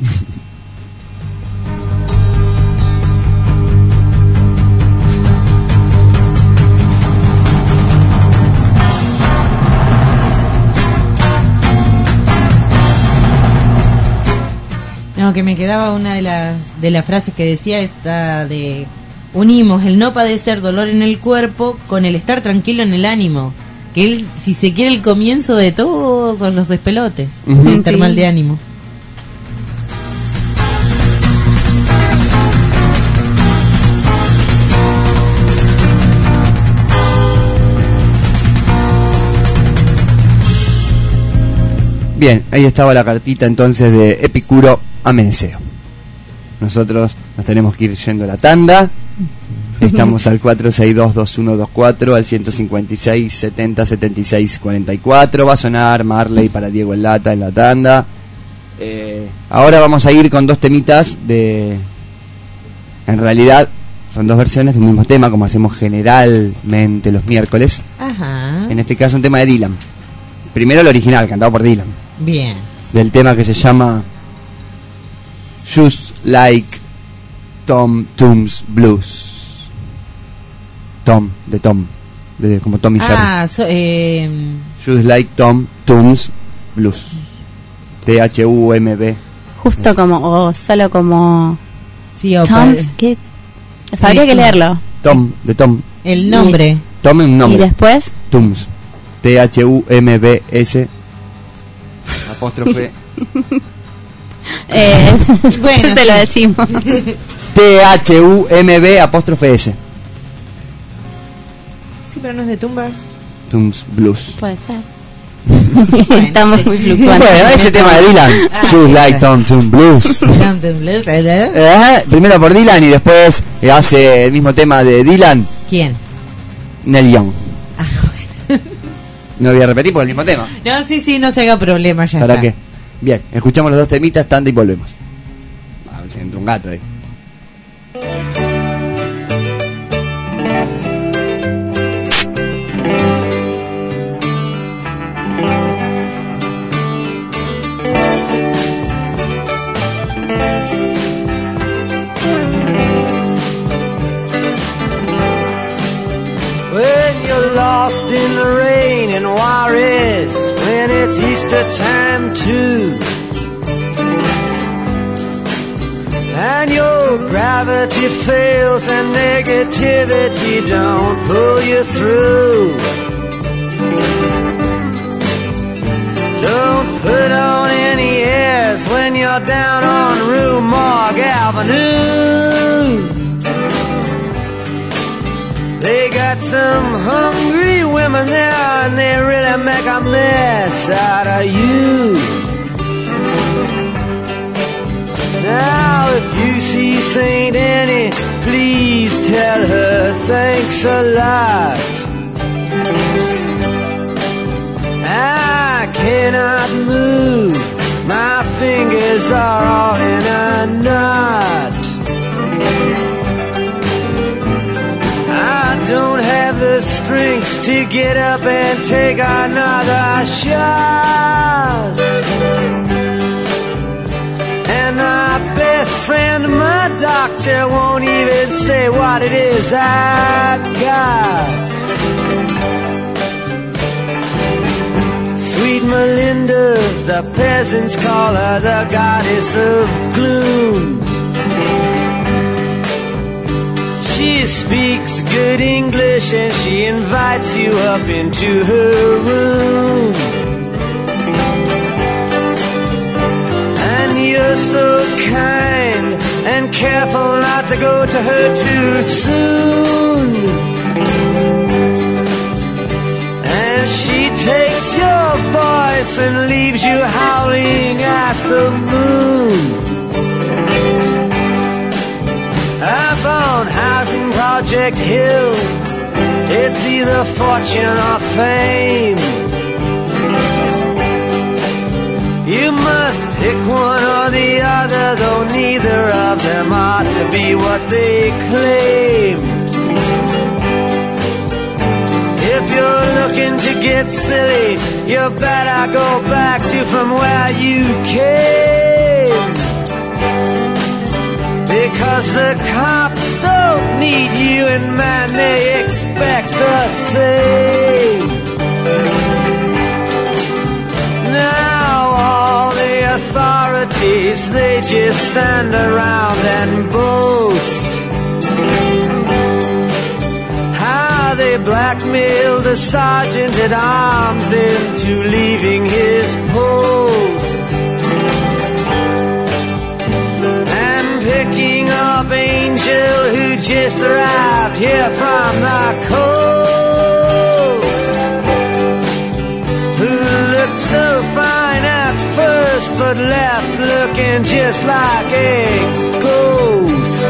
No, que me quedaba una de las de las frases que decía esta de... Unimos el no padecer dolor en el cuerpo con el estar tranquilo en el ánimo. Que él, si se quiere, el comienzo de todos los despelotes. Uh-huh. Estar sí. mal de ánimo. Bien, ahí estaba la cartita entonces de Epicuro a Meneceo. Nosotros nos tenemos que ir yendo a la tanda. Estamos al cuatro seis dos, dos uno dos cuatro, al ciento cincuenta y seis, setenta, setenta y seis, cuarenta y cuatro. Va a sonar Marley para Diego en Lata en la tanda. Eh, ahora vamos a ir con dos temitas de... En realidad son dos versiones de un mismo tema, como hacemos generalmente los miércoles. Ajá. En este caso un tema de Dylan. Primero el original, cantado por Dylan. Bien. Del tema que se llama Just Like Tom Toombs Blues. Tom, de Tom, de, como Tom y Jerry. Ah, so, eh... Just Like Tom Toombs Blues. T H U M B. Justo como, o solo como... Sí, o Tom's, ¿qué? Habría que leerlo. Tom, de Tom. El nombre. Y, Tom es un nombre. ¿Y después? Toombs. T H U M B S. Apóstrofe. eh, bueno, te sí. lo decimos. T H U M B apóstrofe S. Sí, pero no es de tumba. Toombs Blues. Puede ser. Estamos muy fluctuantes. Bueno, ese tema de Dylan. Ah, Just Like Tom Toombs Blues. eh, primero por Dylan y después eh, hace el mismo tema de Dylan. ¿Quién? Neil Young. Ah, bueno. No voy a repetir por el mismo tema. No, sí, sí, no se haga problema ya. ¿Para está. qué? Bien, escuchamos los dos temitas, tanda y volvemos. A ver si entra un gato ahí. Lost in the rain in Juarez when it's Easter time too, and your gravity fails and negativity don't pull you through. Don't put on any airs when you're down on Rue Morgue Avenue. They got some hungry women there and they really make a mess out of you. Now if you see Saint Annie, please tell her thanks a lot. I cannot move, my fingers are all in a knot. I don't have the strength to get up and take another shot. And my best friend, my doctor, won't even say what it is I got. Sweet Melinda, the peasants call her the goddess of gloom. She's speaks good English and she invites you up into her room. And you're so kind and careful not to go to her too soon. And she takes your voice and leaves you howling at the moon. Up on Housing Project Hill, it's either fortune or fame. You must pick one or the other, though neither of them ought to be what they claim. If you're looking to get silly, you better go back to from where you came. Because the cops don't need you, and man, they expect the same. Now all the authorities, they just stand around and boast how they blackmailed the sergeant at arms into leaving his post. Picking up Angel, who just arrived here from the coast, who looked so fine at first but left looking just like a ghost.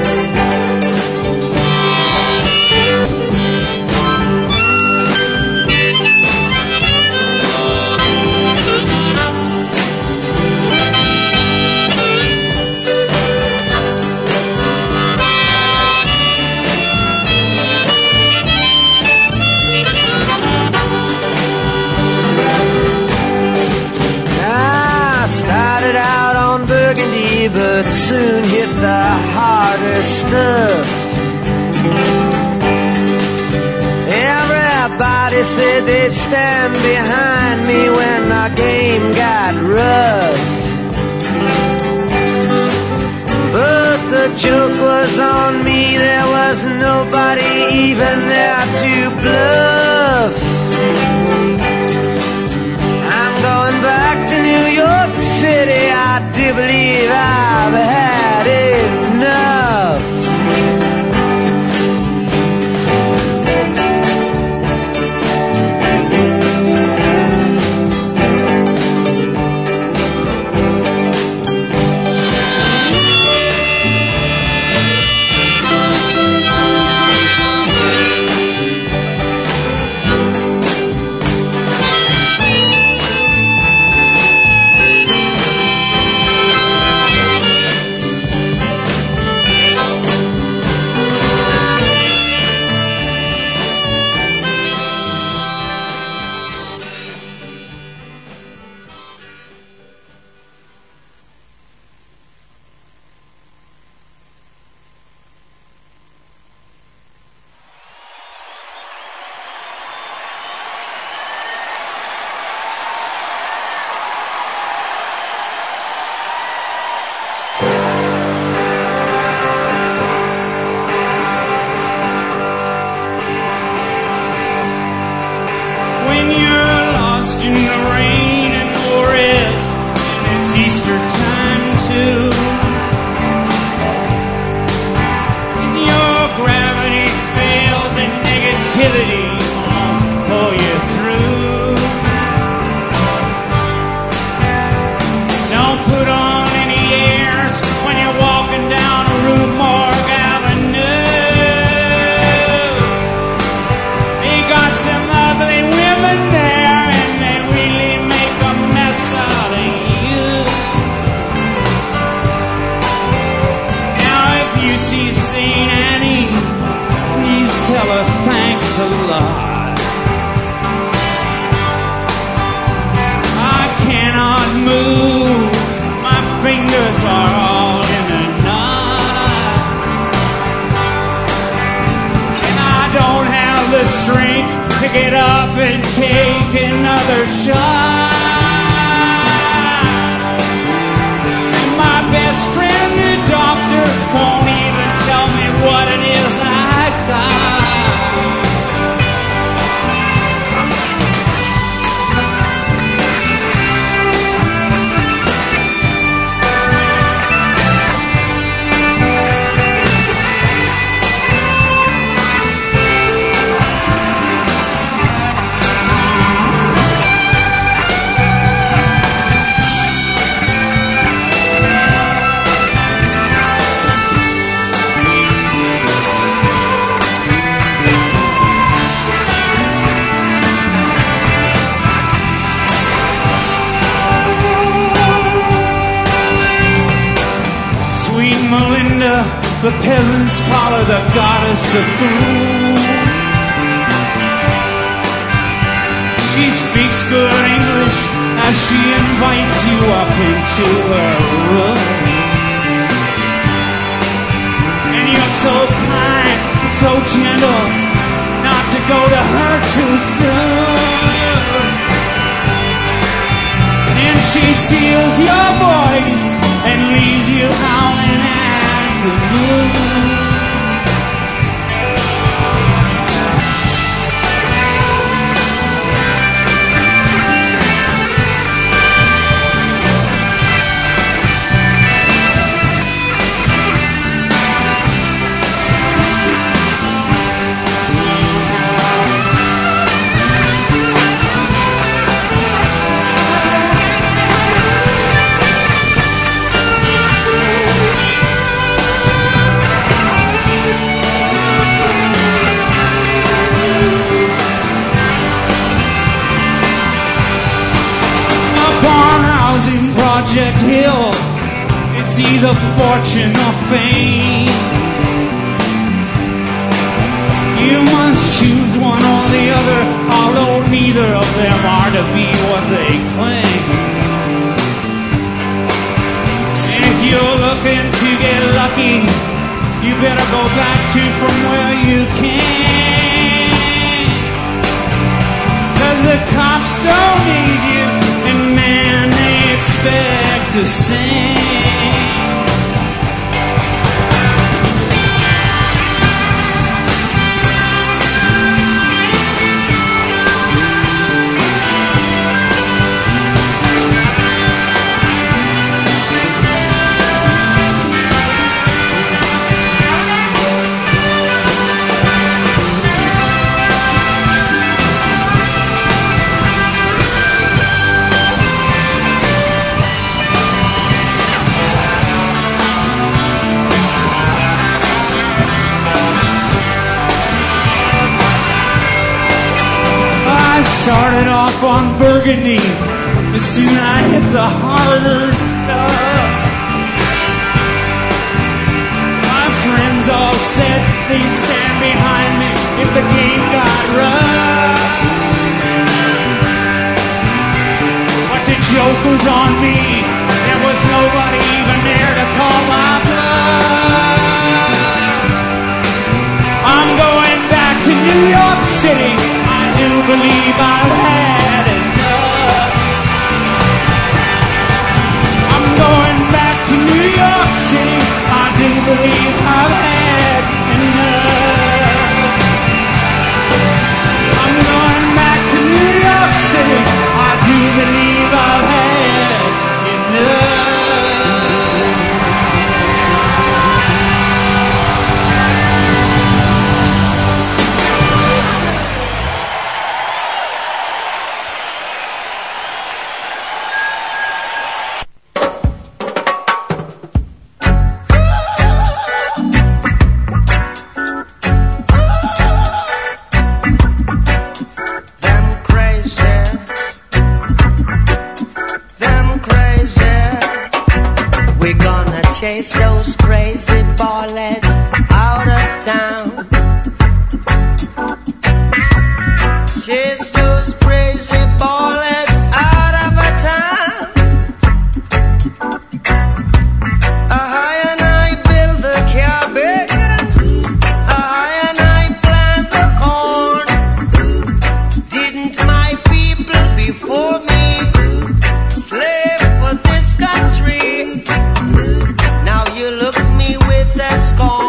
But soon hit the harder stuff. Everybody said they'd stand behind me when the game got rough. But the joke was on me, there was nobody even there to bluff. I'm going back to New York City, I do believe I've had enough. Get up and take another shot. My best friend, the doctor, won't even tell me what it is I The peasants call her the goddess of food. She speaks good English as she invites you up into her room. And you're so kind, so gentle, not to go to her too soon. And she steals your voice and leaves you howling at the moon. Project Hill, it's either fortune or fame. You must choose one or the other, although neither of them are to be what they claim. If you're looking to get lucky, you better go back to from where you came. 'Cause the cops don't need you, and man, they expect the same. Started off on Burgundy, but soon I hit the harder stuff. My friends all said they'd stand behind me if the game got rough. But the joke was on me, there was nobody even there to call my bluff. I'm going back to New York City, I do believe I've had enough. I'm going back to New York City, I do believe I've had enough. I'm going back to New York City, I do believe I've had enough. Chase those crazy ballets out of town. Chase those crazy ballets out of a town. I and I build the cabin, I and I plant the corn. Didn't my people before me slave for this country? You look me with a scorn.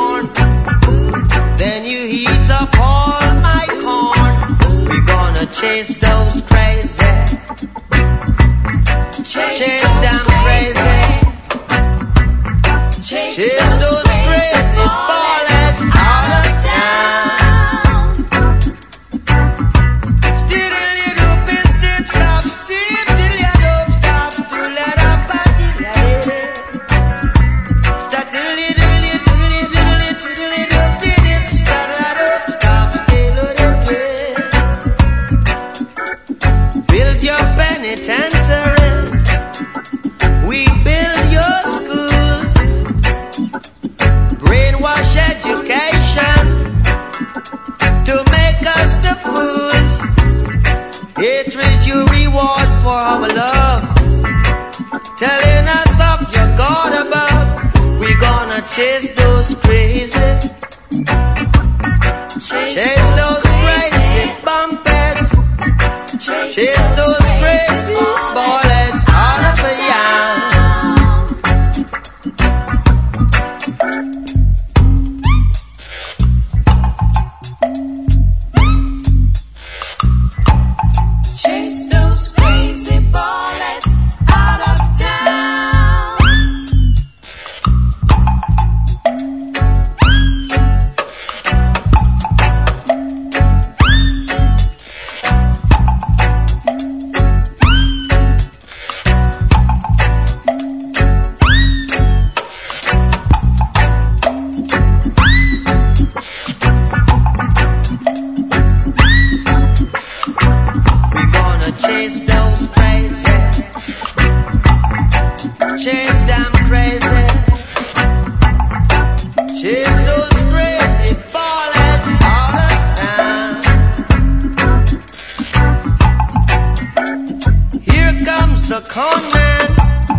chase those crazy, chase those crazy bumpers, chase those crazy bullets out of a yarn. Chase those crazy bullets out of town. We're gonna chase those crazy, chase them crazy, chase those crazy bullets out of town. Here comes the con man,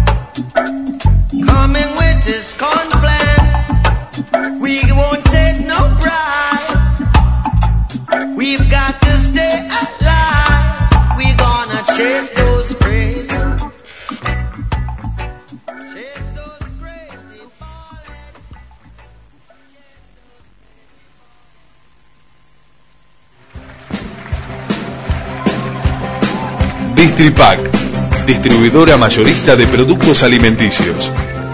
coming with his con plan. We won't take no bribe. We've got to stay alive. We're gonna chase those crazy. Chase those crazy Distripac, distribuidora mayorista de productos alimenticios.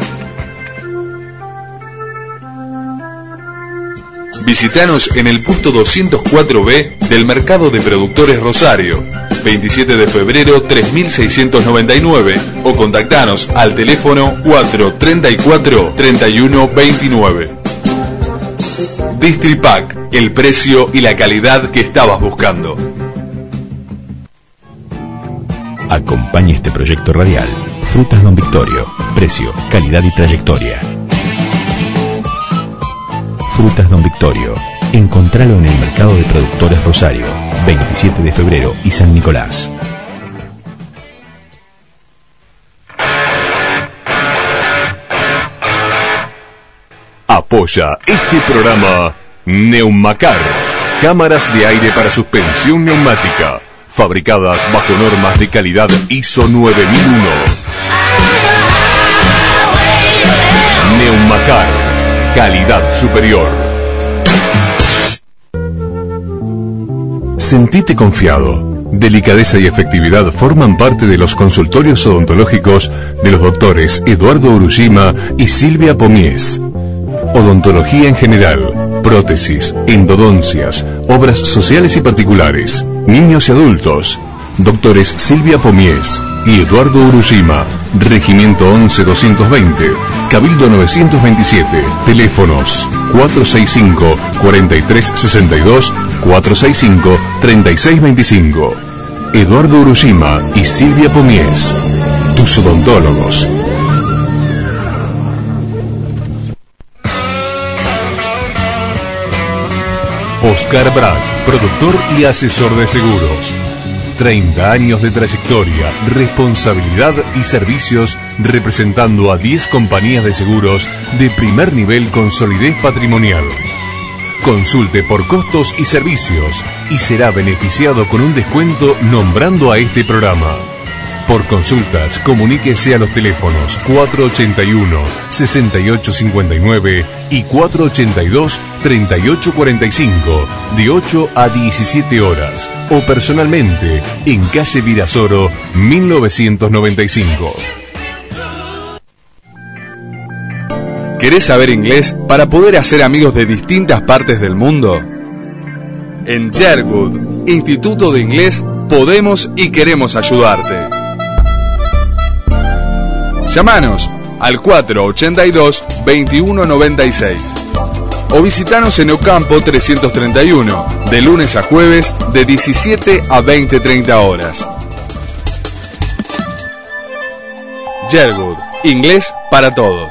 Visítanos en el puesto doscientos cuatro B del Mercado de Productores Rosario, veintisiete de febrero tres mil seiscientos noventa y nueve, o contactanos al teléfono cuatro treinta y cuatro treinta y uno veintinueve. Distripac, el precio y la calidad que estabas buscando. Acompaña este proyecto radial. Frutas Don Victorio. Precio, calidad y trayectoria. Frutas Don Victorio. Encontralo en el Mercado de Productores Rosario, veintisiete de febrero y San Nicolás. Apoya este programa Neumacar, cámaras de aire para suspensión neumática, fabricadas bajo normas de calidad I S O nueve mil uno. Neumacar, calidad superior. Sentite confiado. Delicadeza y efectividad forman parte de los consultorios odontológicos de los doctores Eduardo Urushima y Silvia Pomies. Odontología en general, prótesis, endodoncias, obras sociales y particulares, niños y adultos. Doctores Silvia Pomies y Eduardo Urushima. Regimiento once doscientos veinte, Cabildo novecientos veintisiete. Teléfonos cuatro seis cinco, cuatro tres seis dos, cuatro seis cinco, tres seis dos cinco. Eduardo Urushima y Silvia Pomies, tus odontólogos. Oscar Brad, productor y asesor de seguros. treinta años de trayectoria, responsabilidad y servicios representando a diez compañías de seguros de primer nivel con solidez patrimonial. Consulte por costos y servicios y será beneficiado con un descuento nombrando a este programa. Por consultas, comuníquese a los teléfonos cuatro ochenta y uno, sesenta y ocho cincuenta y nueve y cuatro ochenta y dos, treinta y ocho cuarenta y cinco, de ocho a diecisiete horas, o personalmente en calle Virasoro, mil novecientos noventa y cinco. ¿Querés saber inglés para poder hacer amigos de distintas partes del mundo? En Sherwood, Instituto de Inglés, podemos y queremos ayudarte. Llámanos al cuatro ochenta y dos, veintiuno noventa y seis o visitanos en Ocampo trescientos treinta y uno, de lunes a jueves de diecisiete a veinte treinta horas. Sherwood, inglés para todos.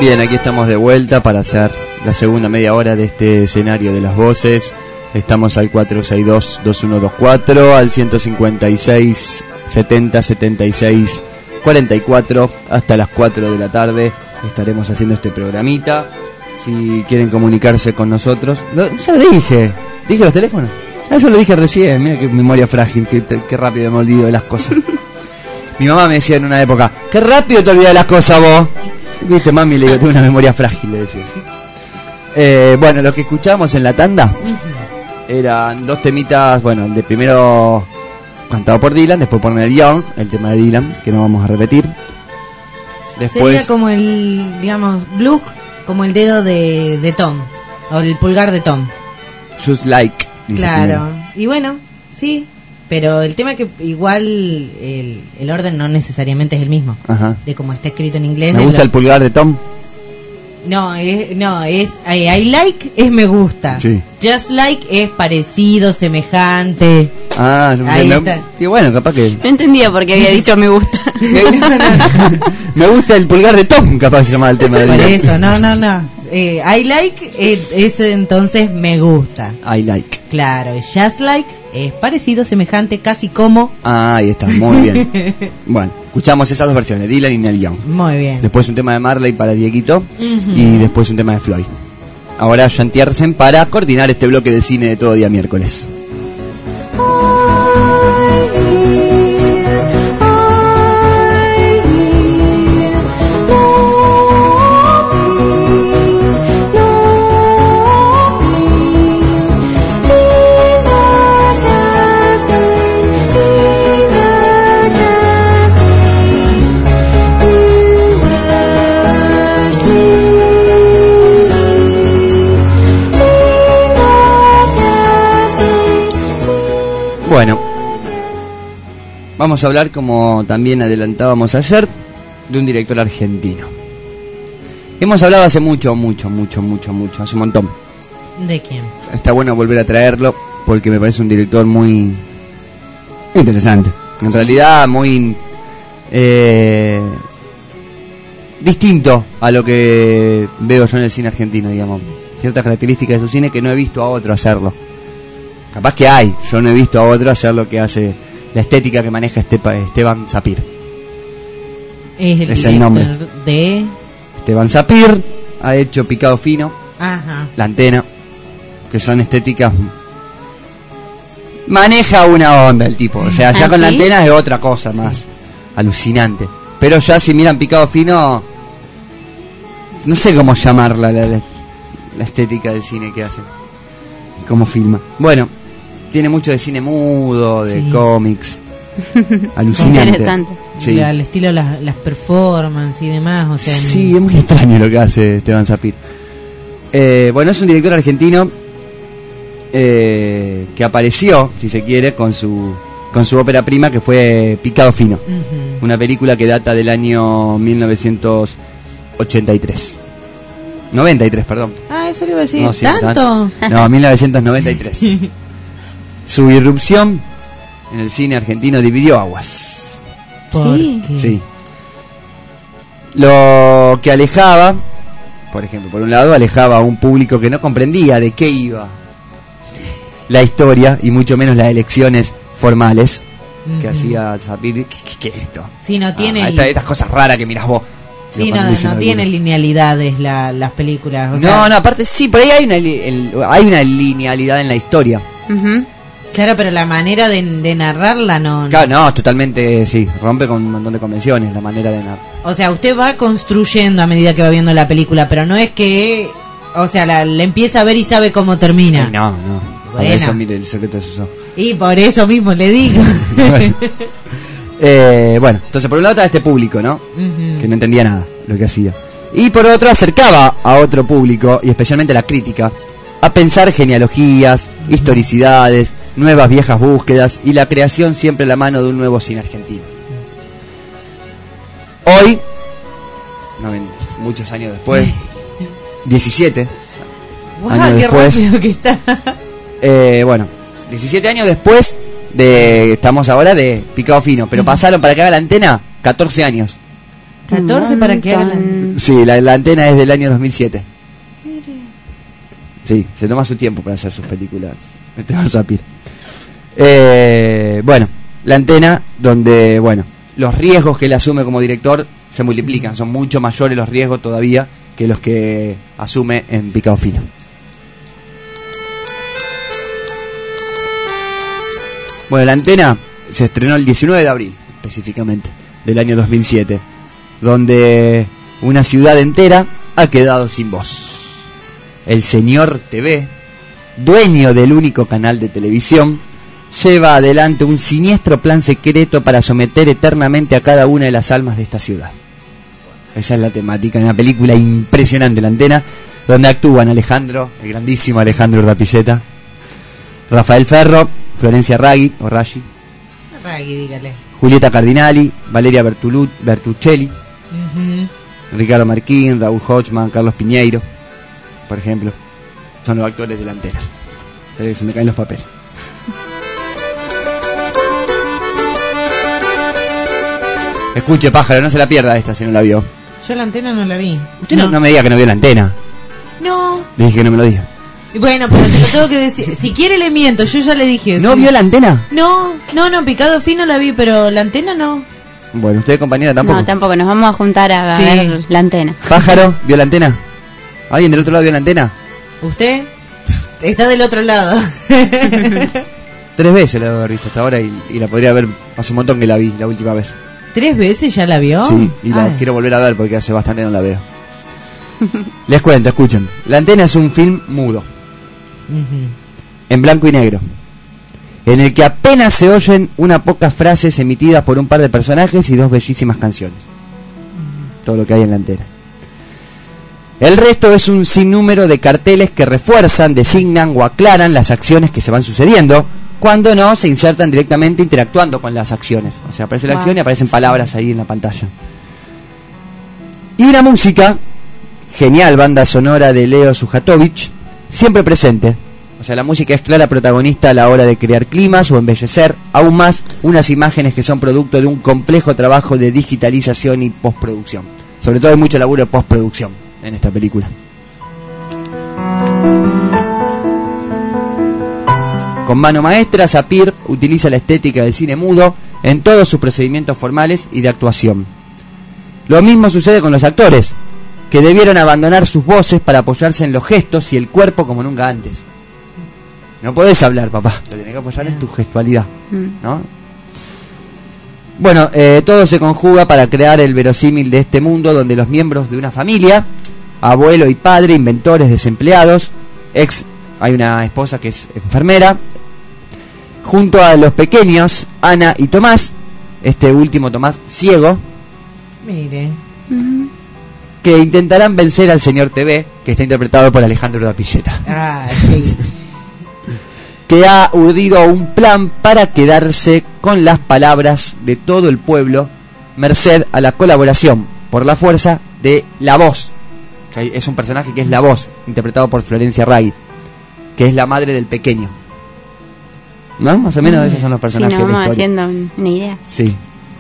Bien, aquí estamos de vuelta para hacer la segunda media hora de este escenario de las voces. Estamos al cuatro seis dos, dos uno dos cuatro, al ciento cincuenta y seis, setenta, setenta y seis, cuarenta y cuatro. Hasta las cuatro de la tarde estaremos haciendo este programita. Si quieren comunicarse con nosotros, no, ya lo dije, dije los teléfonos. Ah, yo lo dije recién, mira qué memoria frágil, qué, qué rápido me olvido de las cosas. Mi mamá me decía en una época, qué rápido te olvidas de las cosas vos. Viste, mami, le digo, tengo una memoria frágil, le decía. Eh, bueno, lo que escuchábamos en la tanda eran dos temitas, bueno, el de primero cantado por Dylan, después por Neil Young, el tema de Dylan, que no vamos a repetir. Después, sería como el, digamos, blues, como el dedo de, de Tom, o el pulgar de Tom. Just Like. Claro, y bueno, sí, pero el tema es que igual el, el orden no necesariamente es el mismo. Ajá. De como está escrito en inglés. Me gusta lo... el pulgar de Tom. No, es, no, es I, I like es me gusta. Sí. Just Like es parecido, semejante. Ah, ahí me, está. Y bueno, capaz que... No entendía por qué había dicho me gusta. Me gusta el pulgar de Tom, capaz se llama el tema de Por Dylan. eso, no, no, no. Eh, I like es, es entonces me gusta. I like. Claro, Just Like es parecido, semejante, casi como. Ah, ahí está, muy bien. Bueno, escuchamos esas dos versiones, Dylan y Neil Young. Muy bien. Después un tema de Marley para Dieguito. Uh-huh. Y después un tema de Floyd. Ahora Jan Tiersen para coordinar este bloque de cine de todo día miércoles. Bueno, vamos a hablar, como también adelantábamos ayer, de un director argentino. Hemos hablado hace mucho, mucho, mucho, mucho, mucho, hace un montón. ¿De quién? Está bueno volver a traerlo porque me parece un director muy interesante. En realidad muy eh, distinto a lo que veo yo en el cine argentino, digamos. Ciertas características de su cine que no he visto a otro hacerlo. Capaz que hay, yo no he visto a otro hacer lo que hace, la estética que maneja Estepa, Esteban Sapir. Es el, es el nombre de Esteban Sapir. Ha hecho Picado Fino, Ajá. La Antena, que son estéticas. Maneja una onda el tipo, o sea, ya ¿Ah, con sí? La Antena es otra cosa más sí. alucinante. Pero ya si miran Picado Fino, no sé cómo llamarla la, la, la estética del cine que hace, cómo filma. Bueno, tiene mucho de cine mudo, de sí. cómics. Alucinante. Interesante. Sí. Al estilo las, las performances y demás, o sea. Sí, en... es muy extraño lo que hace Esteban Sapir. Eh, bueno, es un director argentino eh, que apareció, si se quiere, con su con su ópera prima que fue Picado Fino, uh-huh. una película que data del año mil novecientos ochenta y tres. noventa y tres, perdón. Ah, eso le iba a decir. No, sí, ¿Tanto? No, mil novecientos noventa y tres. Su irrupción en el cine argentino dividió aguas. ¿Por sí. qué? Sí. Lo que alejaba, por ejemplo, por un lado, alejaba a un público que no comprendía de qué iba la historia y mucho menos las elecciones formales uh-huh. que hacía Sapir. ¿Qué, qué, qué es esto? Sí, no tiene ah, esta, estas cosas raras que miras vos. Sí, no, no tiene linealidades la, las películas. O no, sea, no, aparte sí, por ahí hay una, el, hay una linealidad en la historia. Uh-huh. Claro, pero la manera de, de narrarla no, no. Claro, no, totalmente, sí, rompe con un montón de convenciones la manera de narrar. O sea, usted va construyendo a medida que va viendo la película, pero no es que, o sea, la, la empieza a ver y sabe cómo termina. Sí, no, no. Por eso mire El secreto de sus ojos. Y por eso mismo le digo. bueno. Eh, bueno, entonces por un lado estaba este público, ¿no? Uh-huh. Que no entendía nada lo que hacía. Y por otro acercaba a otro público, y especialmente la crítica, a pensar genealogías, uh-huh. historicidades, nuevas viejas búsquedas y la creación siempre a la mano de un nuevo cine argentino. Hoy, no, muchos años después, diecisiete wow, años qué después, rápido que está. eh, bueno, diecisiete años después de, estamos ahora de Picado Fino, pero pasaron para que haga La Antena catorce años. catorce para que hagan. Sí, la, la antena es del año dos mil siete. Sí, se toma su tiempo para hacer sus películas. Este va a zapir. Eh, bueno, la antena, donde, bueno, los riesgos que él asume como director se multiplican, son mucho mayores los riesgos todavía que los que asume en Picado Fino. Bueno, la antena se estrenó el diecinueve de abril, específicamente, del año dos mil siete, donde una ciudad entera ha quedado sin voz. El señor T V, dueño del único canal de televisión, lleva adelante un siniestro plan secreto para someter eternamente a cada una de las almas de esta ciudad. Esa es la temática de una película impresionante, La Antena, donde actúan Alejandro, el grandísimo Alejandro Rapilleta, Rafael Ferro, Florencia Raggi, o Raggi, Raggi, dígale, Julieta Cardinali, Valeria Bertulu, Bertuccelli, uh-huh. Ricardo Marquín, Raúl Hochman, Carlos Piñeiro, por ejemplo. Son los actores de La Antena. Se me caen los papeles. Escuche, pájaro, no se la pierda esta si no la vio. Yo La Antena no la vi. Usted no, no me diga que no vio La Antena. No. Le dije que no me lo diga. Bueno, pero te lo tengo que decir. Si quiere le miento, yo ya le dije eso. ¿No vio La Antena? No, no, no, Picado Fino la vi, pero La Antena no. Bueno, usted, compañera, tampoco. No, tampoco, nos vamos a juntar a Sí. ver La Antena. Pájaro, ¿vio La Antena? ¿Alguien del otro lado vio La Antena? ¿Usted? Está del otro lado. Tres veces la he visto hasta ahora y, y la podría ver hace un montón que la vi la última vez. ¿Tres veces ya la vio? Sí, y la Ay. quiero volver a ver porque hace bastante no la veo. Les cuento, escuchen. La Antena es un film mudo, Uh-huh. en blanco y negro, en el que apenas se oyen unas pocas frases emitidas por un par de personajes y dos bellísimas canciones. Todo lo que hay en La Antena. El resto es un sinnúmero de carteles que refuerzan, designan o aclaran las acciones que se van sucediendo, cuando no se insertan directamente interactuando con las acciones. O sea, aparece la Wow. acción y aparecen palabras ahí en la pantalla. Y una música genial, banda sonora de Leo Sujatovich, siempre presente. O sea, la música es clara protagonista a la hora de crear climas o embellecer aún más unas imágenes que son producto de un complejo trabajo de digitalización y postproducción. Sobre todo hay mucho laburo de postproducción en esta película. Con mano maestra, Sapir utiliza la estética del cine mudo en todos sus procedimientos formales y de actuación. Lo mismo sucede con los actores, que debieron abandonar sus voces para apoyarse en los gestos y el cuerpo como nunca antes. No podés hablar, papá, lo tenés que apoyar en tu gestualidad, ¿no? Bueno, eh, todo se conjuga para crear el verosímil de este mundo donde los miembros de una familia, abuelo y padre, inventores, desempleados, ex, hay una esposa que es enfermera, junto a los pequeños, Ana y Tomás, este último Tomás ciego, Mire. que intentarán vencer al señor T V, que está interpretado por Alejandro Rapilleta, Ah, sí. que ha urdido un plan para quedarse con las palabras de todo el pueblo, merced a la colaboración por la fuerza de La Voz, que es un personaje que es La Voz, interpretado por Florencia Raggi, que es la madre del pequeño. ¿No? Más o menos esos son los Sí, personajes nos de la vamos historia. haciendo una idea. Sí.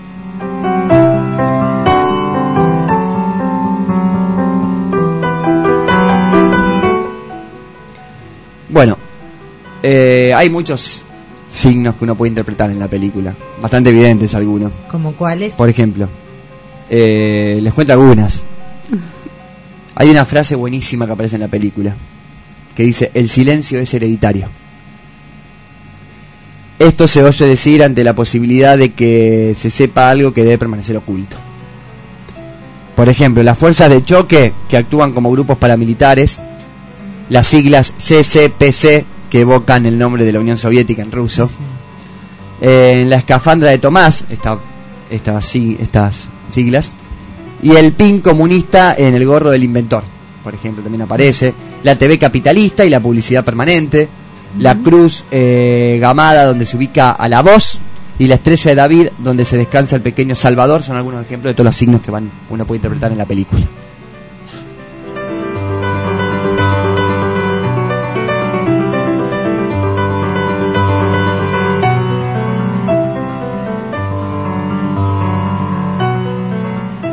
Bueno, eh, hay muchos signos que uno puede interpretar en la película, bastante evidentes algunos. ¿Como cuáles? Por ejemplo, eh, les cuento algunas. Hay una frase buenísima que aparece en la película, que dice: el silencio es hereditario. Esto se oye decir ante la posibilidad de que se sepa algo que debe permanecer oculto. Por ejemplo, las fuerzas de choque, que actúan como grupos paramilitares, las siglas C C P C, que evocan el nombre de la Unión Soviética en ruso, eh, en la escafandra de Tomás, esta, esta, sí, estas siglas, y el pin comunista en el gorro del inventor, por ejemplo, también aparece, la T V capitalista y la publicidad permanente, la cruz eh, gamada donde se ubica a La Voz, y la estrella de David donde se descansa el pequeño Salvador, son algunos ejemplos de todos los signos que van uno puede interpretar en la película.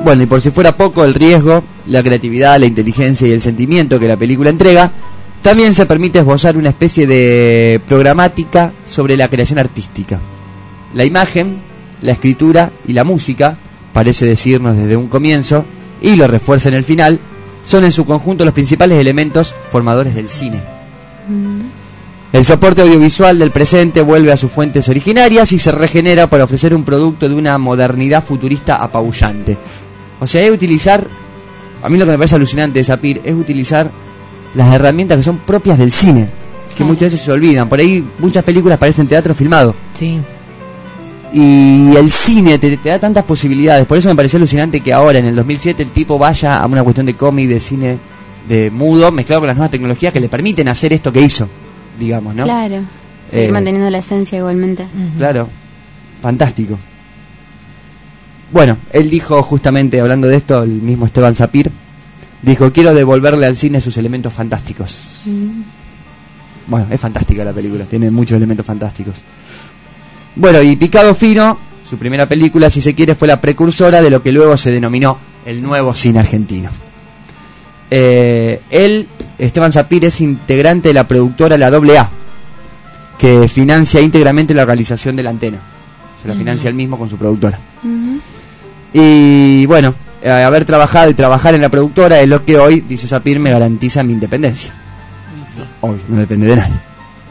Bueno, y por si fuera poco, el riesgo, la creatividad, la inteligencia y el sentimiento que la película entrega, también se permite esbozar una especie de programática sobre la creación artística. La imagen, la escritura y la música, parece decirnos desde un comienzo, y lo refuerza en el final, son en su conjunto los principales elementos formadores del cine. Mm. El soporte audiovisual del presente vuelve a sus fuentes originarias y se regenera para ofrecer un producto de una modernidad futurista apabullante. O sea, es utilizar, a mí lo que me parece alucinante de Sapir, es utilizar las herramientas que son propias del cine, que claro. muchas veces se olvidan. Por ahí muchas películas parecen teatro filmado. Sí. Y el cine te, te da tantas posibilidades. Por eso me pareció alucinante que ahora, en el dos mil siete, el tipo vaya a una cuestión de cómic, de cine, de mudo, mezclado con las nuevas tecnologías que le permiten hacer esto que hizo, digamos, ¿no? Claro, seguir eh, manteniendo la esencia igualmente. Uh-huh. Claro, fantástico. Bueno, él dijo justamente, hablando de esto, el mismo Esteban Sapir, dijo, quiero devolverle al cine sus elementos fantásticos. Uh-huh. Bueno, es fantástica la película, tiene muchos elementos fantásticos. Bueno, y Picado Fino, su primera película, si se quiere, fue la precursora de lo que luego se denominó el nuevo cine argentino. Eh, él, Esteban Sapir, es integrante de la productora La Doble A, que financia íntegramente la realización de La Antena. Se la uh-huh. financia él mismo con su productora. Uh-huh. Y bueno, eh, haber trabajado y trabajar en la productora es lo que hoy, dice Sapir, me garantiza mi independencia. Sí. Hoy no depende de nadie.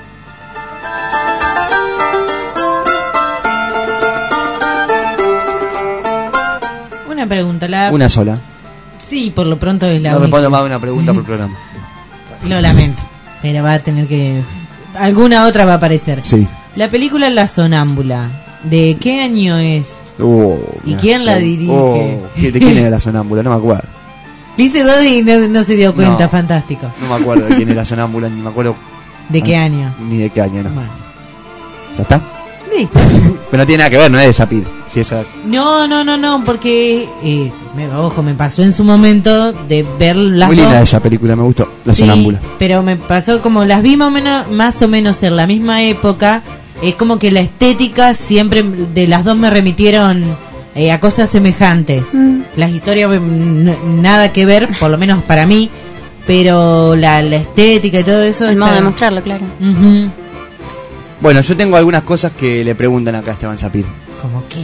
Una pregunta, la... Una sola. Sí, por lo pronto es la No única. respondo más de una pregunta por programa. Lo lamento, pero va a tener que... Alguna otra va a aparecer. Sí. La película La Sonámbula, ¿de qué año es? Oh, ¿Y quién la dirige? Oh, ¿de quién era La Sonámbula? No me acuerdo. Dice dos y no, no se dio cuenta, no, fantástico. No me acuerdo de quién era La Sonámbula, ni me acuerdo... ¿De qué año? Ni de qué año, no. Bueno. ¿Ya está? Listo. Pero no tiene nada que ver, no es de Sapir. Si esas... No, no, no, no, porque, eh, me, ojo, me pasó en su momento de ver las Muy dos. linda esa película, me gustó, La sí, Sonámbula. Pero me pasó como las vi más o menos, más o menos en la misma época. Es como que la estética siempre de las dos me remitieron eh, a cosas semejantes. Mm. Las historias n- nada que ver, por lo menos para mí, pero la, la estética y todo eso. El está... modo de mostrarlo, claro. Uh-huh. Bueno, yo tengo algunas cosas que le preguntan acá a Esteban Sapir. ¿Cómo qué?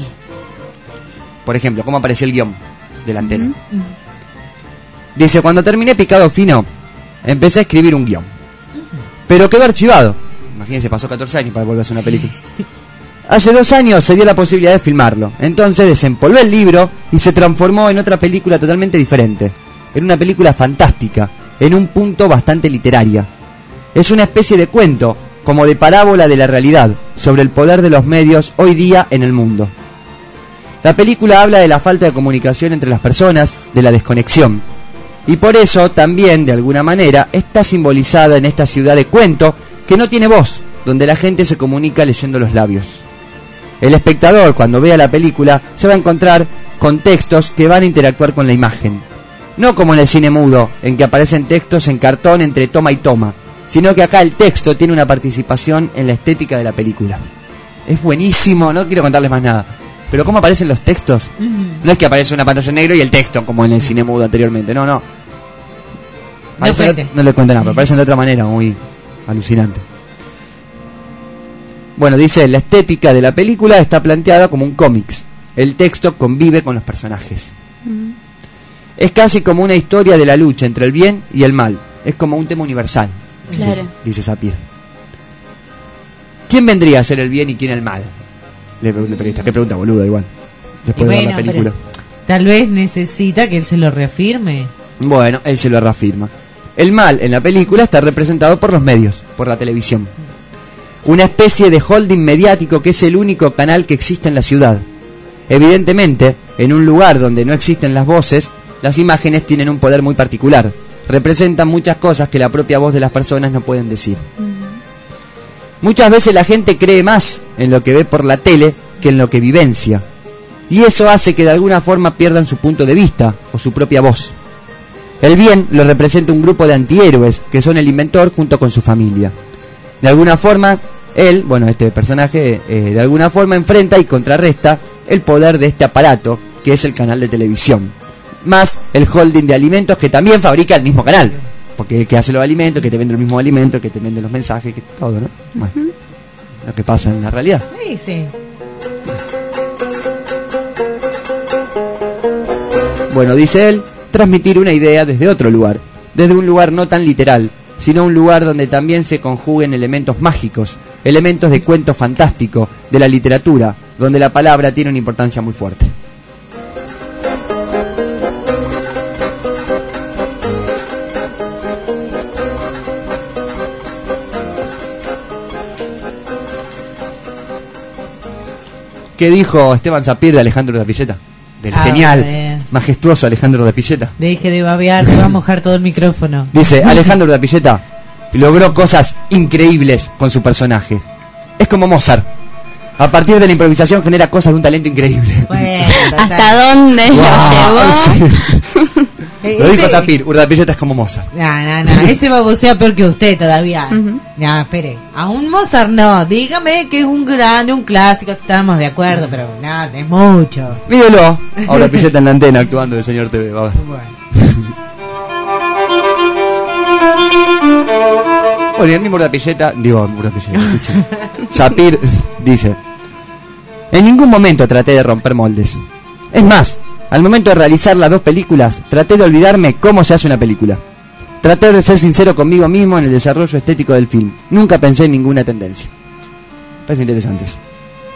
Por ejemplo, ¿cómo apareció el guión de La Antena? Uh-huh. Dice, cuando terminé Picado Fino, empecé a escribir un guión. Uh-huh. Pero quedó archivado. Imagínense, pasó catorce años para volver a hacer una película. Hace dos años se dio la posibilidad de filmarlo. Entonces desempolvé el libro y se transformó en otra película totalmente diferente. En una película fantástica, en un punto bastante literaria. Es una especie de cuento, como de parábola de la realidad, sobre el poder de los medios hoy día en el mundo. La película habla de la falta de comunicación entre las personas, de la desconexión. Y por eso también, de alguna manera, está simbolizada en esta ciudad de cuento que no tiene voz, donde la gente se comunica leyendo los labios. El espectador, cuando vea la película, se va a encontrar con textos que van a interactuar con la imagen. No como en el cine mudo, en que aparecen textos en cartón entre toma y toma, sino que acá el texto tiene una participación en la estética de la película. Es buenísimo, no quiero contarles más nada. Pero ¿cómo aparecen los textos? No es que aparece una pantalla en negro y el texto, como en el cine mudo anteriormente. No, no. No, de, no le cuento nada, pero aparecen de otra manera, muy alucinante. Bueno, dice, la estética de la película está planteada como un cómics. El texto convive con los personajes. Mm. Es casi como una historia de la lucha entre el bien y el mal. Es como un tema universal. Claro. Dice, dice Sapir. ¿Quién vendría a ser el bien y quién el mal? Le pregunté, periodista, qué pregunta boluda igual. Después bueno, de ver la película. Tal vez necesita que él se lo reafirme. Bueno, él se lo reafirma. El mal en la película está representado por los medios, por la televisión. Una especie de holding mediático que es el único canal que existe en la ciudad. Evidentemente, en un lugar donde no existen las voces, las imágenes tienen un poder muy particular. Representan muchas cosas que la propia voz de las personas no pueden decir. Muchas veces la gente cree más en lo que ve por la tele que en lo que vivencia. Y eso hace que de alguna forma pierdan su punto de vista o su propia voz. El bien lo representa un grupo de antihéroes que son el inventor junto con su familia. De alguna forma, él, bueno, este personaje, eh, de alguna forma enfrenta y contrarresta el poder de este aparato que es el canal de televisión. más el holding de alimentos que también fabrica el mismo canal. Porque el que hace los alimentos, que te vende los mismos alimentos, que te vende los mensajes, que todo, ¿no? Bueno, uh-huh. Lo que pasa en la realidad. Sí, sí. Bueno, dice él, transmitir una idea desde otro lugar, desde un lugar no tan literal, sino un lugar donde también se conjuguen elementos mágicos, elementos de cuento fantástico, de la literatura, donde la palabra tiene una importancia muy fuerte. ¿Qué dijo Esteban Sapir de Alejandro de Pilleta? Del Ah, genial, bien. majestuoso Alejandro de Pilleta. Deje de babear, te va a mojar todo el micrófono. Dice, Alejandro de Pilleta logró cosas increíbles con su personaje. Es como Mozart. A partir de la improvisación genera cosas de un talento increíble. Bueno, ¿hasta dónde Wow, lo llevó? sí. Eh, Lo dijo ese- Sapir, Urdapilleta es como Mozart. No, no, no, ese babosea peor que usted todavía. No, espere, a un Mozart no, dígame que es un grande, un clásico, estamos de acuerdo, pero nada, es mucho. Mírelo, a Urdapilleta en la antena actuando del señor T V. Va a ver. Bueno, y el mismo Urdapilleta, digo, Urdapilleta, escuchen. Sapir dice, en ningún momento traté de romper moldes. Es más, al momento de realizar las dos películas, traté de olvidarme cómo se hace una película. Traté de ser sincero conmigo mismo en el desarrollo estético del film. Nunca pensé en ninguna tendencia. Parece interesante eso.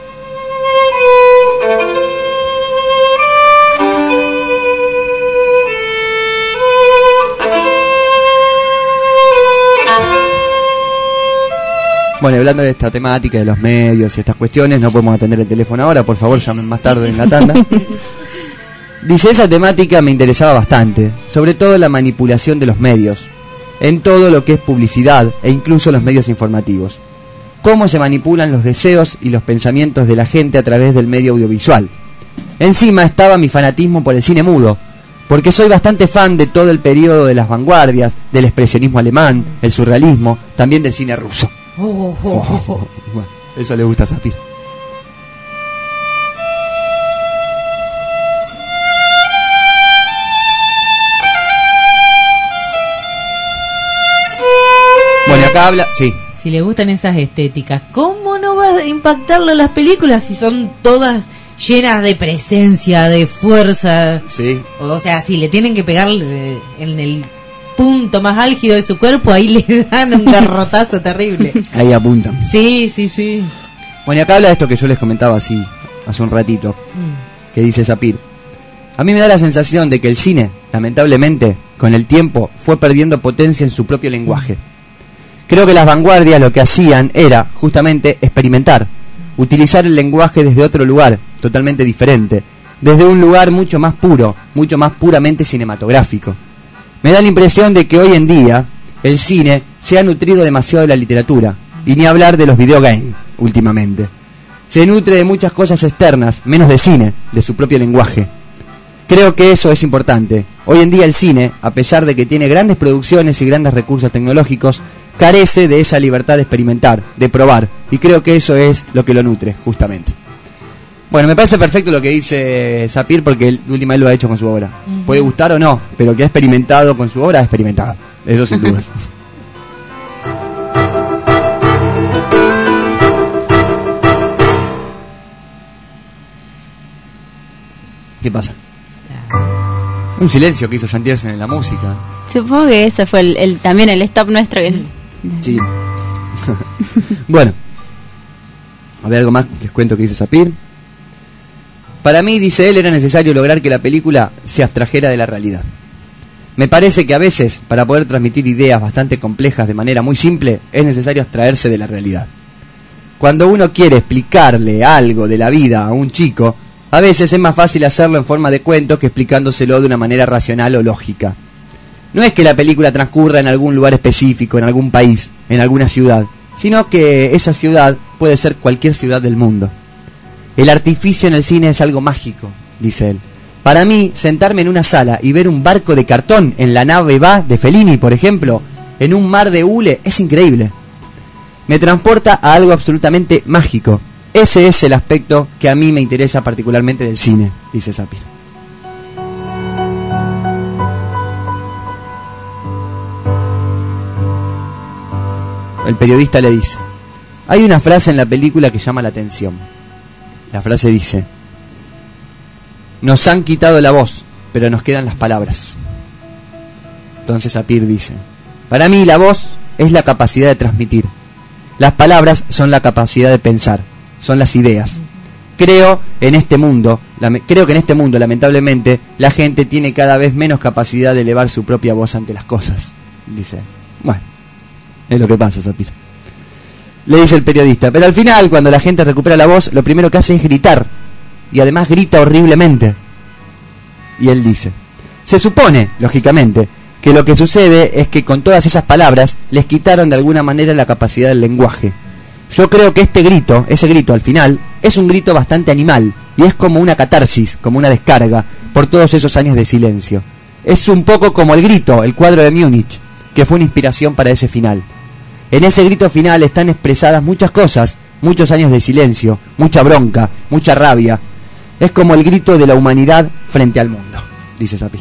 Bueno, y hablando de esta temática de los medios y estas cuestiones, no podemos atender el teléfono ahora, por favor llamen más tarde en la tanda. Dice, esa temática me interesaba bastante, sobre todo la manipulación de los medios, en todo lo que es publicidad e incluso los medios informativos. Cómo se manipulan los deseos y los pensamientos de la gente a través del medio audiovisual. Encima estaba mi fanatismo por el cine mudo, porque soy bastante fan de todo el periodo de las vanguardias, del expresionismo alemán, el surrealismo, también del cine ruso. Oh, oh, oh, oh. Bueno, eso le gusta a Sapir. Bueno, acá habla, sí. Si le gustan esas estéticas, ¿cómo no va a impactarle las películas si son todas llenas de presencia, de fuerza? Sí. O sea, si le tienen que pegar eh, en el punto más álgido de su cuerpo, ahí le dan un garrotazo terrible. Ahí apuntan. Sí, sí, sí. Bueno, y acá habla de esto que yo les comentaba así hace un ratito, Mm. que dice Sapir. A mí me da la sensación de que el cine, lamentablemente, con el tiempo, fue perdiendo potencia en su propio lenguaje. Creo que las vanguardias lo que hacían era, justamente, experimentar, utilizar el lenguaje desde otro lugar, totalmente diferente, desde un lugar mucho más puro, mucho más puramente cinematográfico. Me da la impresión de que hoy en día el cine se ha nutrido demasiado de la literatura, y ni hablar de los videogames últimamente. Se nutre de muchas cosas externas, menos de cine, de su propio lenguaje. Creo que eso es importante. Hoy en día el cine, a pesar de que tiene grandes producciones y grandes recursos tecnológicos, carece de esa libertad de experimentar, de probar, y creo que eso es lo que lo nutre, justamente. Bueno, me parece perfecto lo que dice Sapir, porque el última vez lo ha hecho con su obra. Ujú. Puede gustar o no, pero que ha experimentado con su obra, ha experimentado. Eso sin dudas. ¿Qué pasa? Un silencio que hizo Jean Tiersen en la música. Supongo que ese fue el, el- también el stop nuestro. que- Sí. Bueno, a ver algo más, les cuento que dice Sapir. Para mí, dice él, era necesario lograr que la película se abstrajera de la realidad. Me parece que a veces, para poder transmitir ideas bastante complejas de manera muy simple, es necesario abstraerse de la realidad. Cuando uno quiere explicarle algo de la vida a un chico, a veces es más fácil hacerlo en forma de cuento que explicándoselo de una manera racional o lógica. No es que la película transcurra en algún lugar específico, en algún país, en alguna ciudad, sino que esa ciudad puede ser cualquier ciudad del mundo. El artificio en el cine es algo mágico, dice él. Para mí, sentarme en una sala y ver un barco de cartón en la nave Va de Fellini, por ejemplo, en un mar de hule, es increíble. Me transporta a algo absolutamente mágico. Ese es el aspecto que a mí me interesa particularmente del cine, dice Sapir. el periodista le dice: hay una frase en la película que llama la atención. La frase dice: nos han quitado la voz, pero nos quedan las palabras. Entonces Sapir dice: para mí la voz es la capacidad de transmitir. Las palabras son la capacidad de pensar, son las ideas. Creo en este mundo, lame- creo que en este mundo, lamentablemente, la gente tiene cada vez menos capacidad de elevar su propia voz ante las cosas. Dice, bueno, es lo que pasa, Sapir. Le dice el periodista, pero al final, cuando la gente recupera la voz, lo primero que hace es gritar. Y además grita horriblemente. Y él dice, se supone, lógicamente, que lo que sucede es que con todas esas palabras les quitaron de alguna manera la capacidad del lenguaje. Yo creo que este grito, ese grito al final, es un grito bastante animal y es como una catarsis, como una descarga por todos esos años de silencio. Es un poco como el grito, el cuadro de Múnich, que fue una inspiración para ese final. En ese grito final están expresadas muchas cosas, muchos años de silencio, mucha bronca, mucha rabia. Es como el grito de la humanidad frente al mundo, dice Sapir.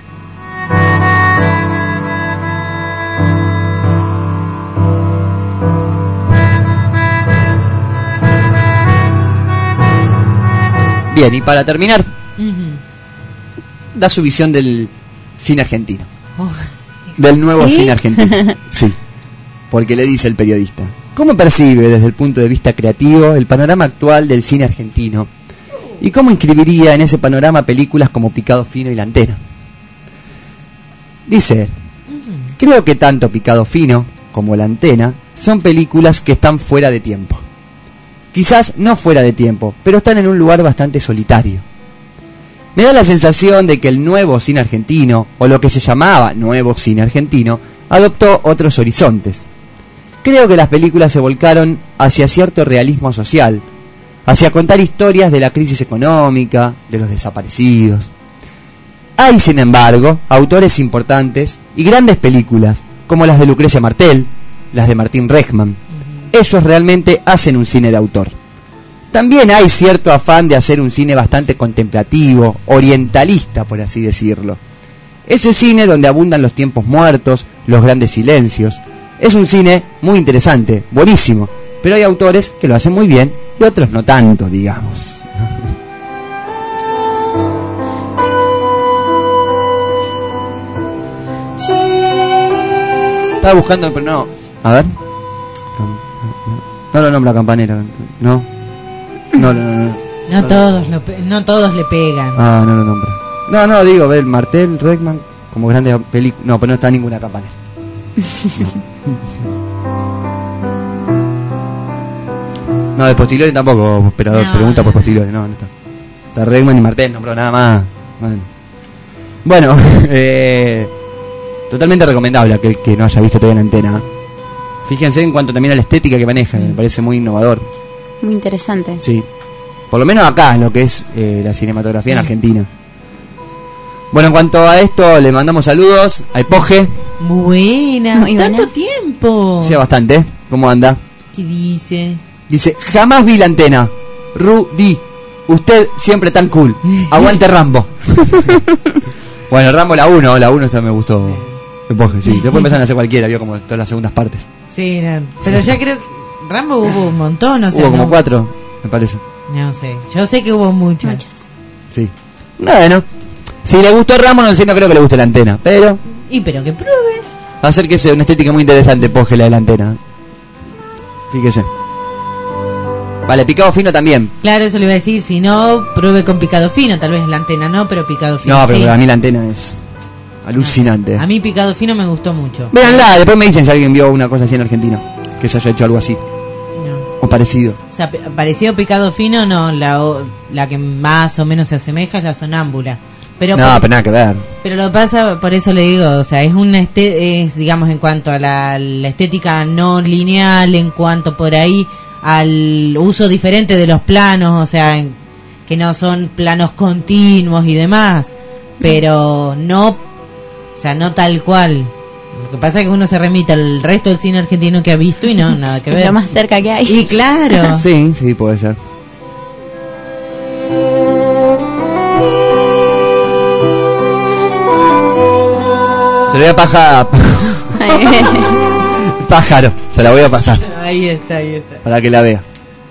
Bien, y para terminar, uh-huh. da su visión del cine argentino. Oh. Del nuevo ¿Sí? cine argentino. Sí, porque le dice el periodista: ¿cómo percibe desde el punto de vista creativo el panorama actual del cine argentino? ¿Y cómo inscribiría en ese panorama películas como Picado Fino y La Antena? Dice él: uh-huh. creo que tanto Picado Fino como La Antena son películas que están fuera de tiempo. Quizás no fuera de tiempo, pero están en un lugar bastante solitario. Me da la sensación de que el nuevo cine argentino, o lo que se llamaba nuevo cine argentino, adoptó otros horizontes. Creo que las películas se volcaron hacia cierto realismo social, hacia contar historias de la crisis económica, de los desaparecidos. Hay, sin embargo, autores importantes y grandes películas, como las de Lucrecia Martel, las de Martín Rechman. Ellos realmente hacen un cine de autor. También hay cierto afán de hacer un cine bastante contemplativo, orientalista, por así decirlo. Ese cine donde abundan los tiempos muertos, los grandes silencios. Es un cine muy interesante, buenísimo, pero hay autores que lo hacen muy bien y otros no tanto, digamos. Estaba buscando, pero no. A ver. No lo nombra Campanera, no. No, no, no. No, no, todos, lo pe- no todos le pegan. Ah, no lo nombra. No, no, digo, ver, Martel, Rechman, como grandes películas. No, pero no está ninguna Campanera. No, no de Postilori tampoco, pero no, pregunta por Postilori, no, no está. Está Rechman y Martel, nombró nada más. Bueno, bueno eh, totalmente recomendable aquel que no haya visto todavía en Antena. Fíjense en cuanto también a la estética que maneja, me parece muy innovador. Muy interesante. Sí, por lo menos acá, en lo que es eh, la cinematografía en Argentina. Bueno, en cuanto a esto, le mandamos saludos a Epoge. Muy buena, muy tanto buenas. Tiempo. Sí, bastante, ¿eh? ¿Cómo anda? ¿Qué dice? Dice, jamás vi La Antena. Rudy, usted siempre tan cool. Aguante Rambo. Bueno, Rambo la uno, la uno esta me gustó. Epoge, sí. Después empezaron a hacer cualquiera, vio como todas las segundas partes. Sí, no, pero ya creo que Rambo hubo un montón, o sea, hubo como no, cuatro, me parece. No sé, yo sé que hubo muchas. Muchas. Sí. Bueno, si le gustó Rambo, no sé, no creo que le guste La Antena, pero... Y pero que pruebe. Acérquese, una estética muy interesante, Poge, la de La Antena. Fíjese. Vale, Picado Fino también. Claro, eso le iba a decir, si no, pruebe con Picado Fino, tal vez La Antena no, pero Picado Fino no, pero sí. A mí La Antena es... alucinante. No, a mí Picado Fino me gustó mucho. Véanla, después me dicen si alguien vio una cosa así en Argentina, que se haya hecho algo así. No. O parecido. O sea, parecido Picado Fino, no, la, la que más o menos se asemeja es La Sonámbula. Pero no, por, pero nada que ver. Pero lo que pasa, por eso le digo, o sea, es una este, es, digamos, en cuanto a la, la estética no lineal, en cuanto por ahí al uso diferente de los planos, o sea, en, que no son planos continuos y demás, pero no, o sea, no tal cual. Lo que pasa es que uno se remite al resto del cine argentino que ha visto y no, nada que ver. Es lo más cerca que hay. Y claro. Sí, sí, puede ser. Se le da paja. pájaro. Se la voy a pasar Ahí está, ahí está. para que la vea.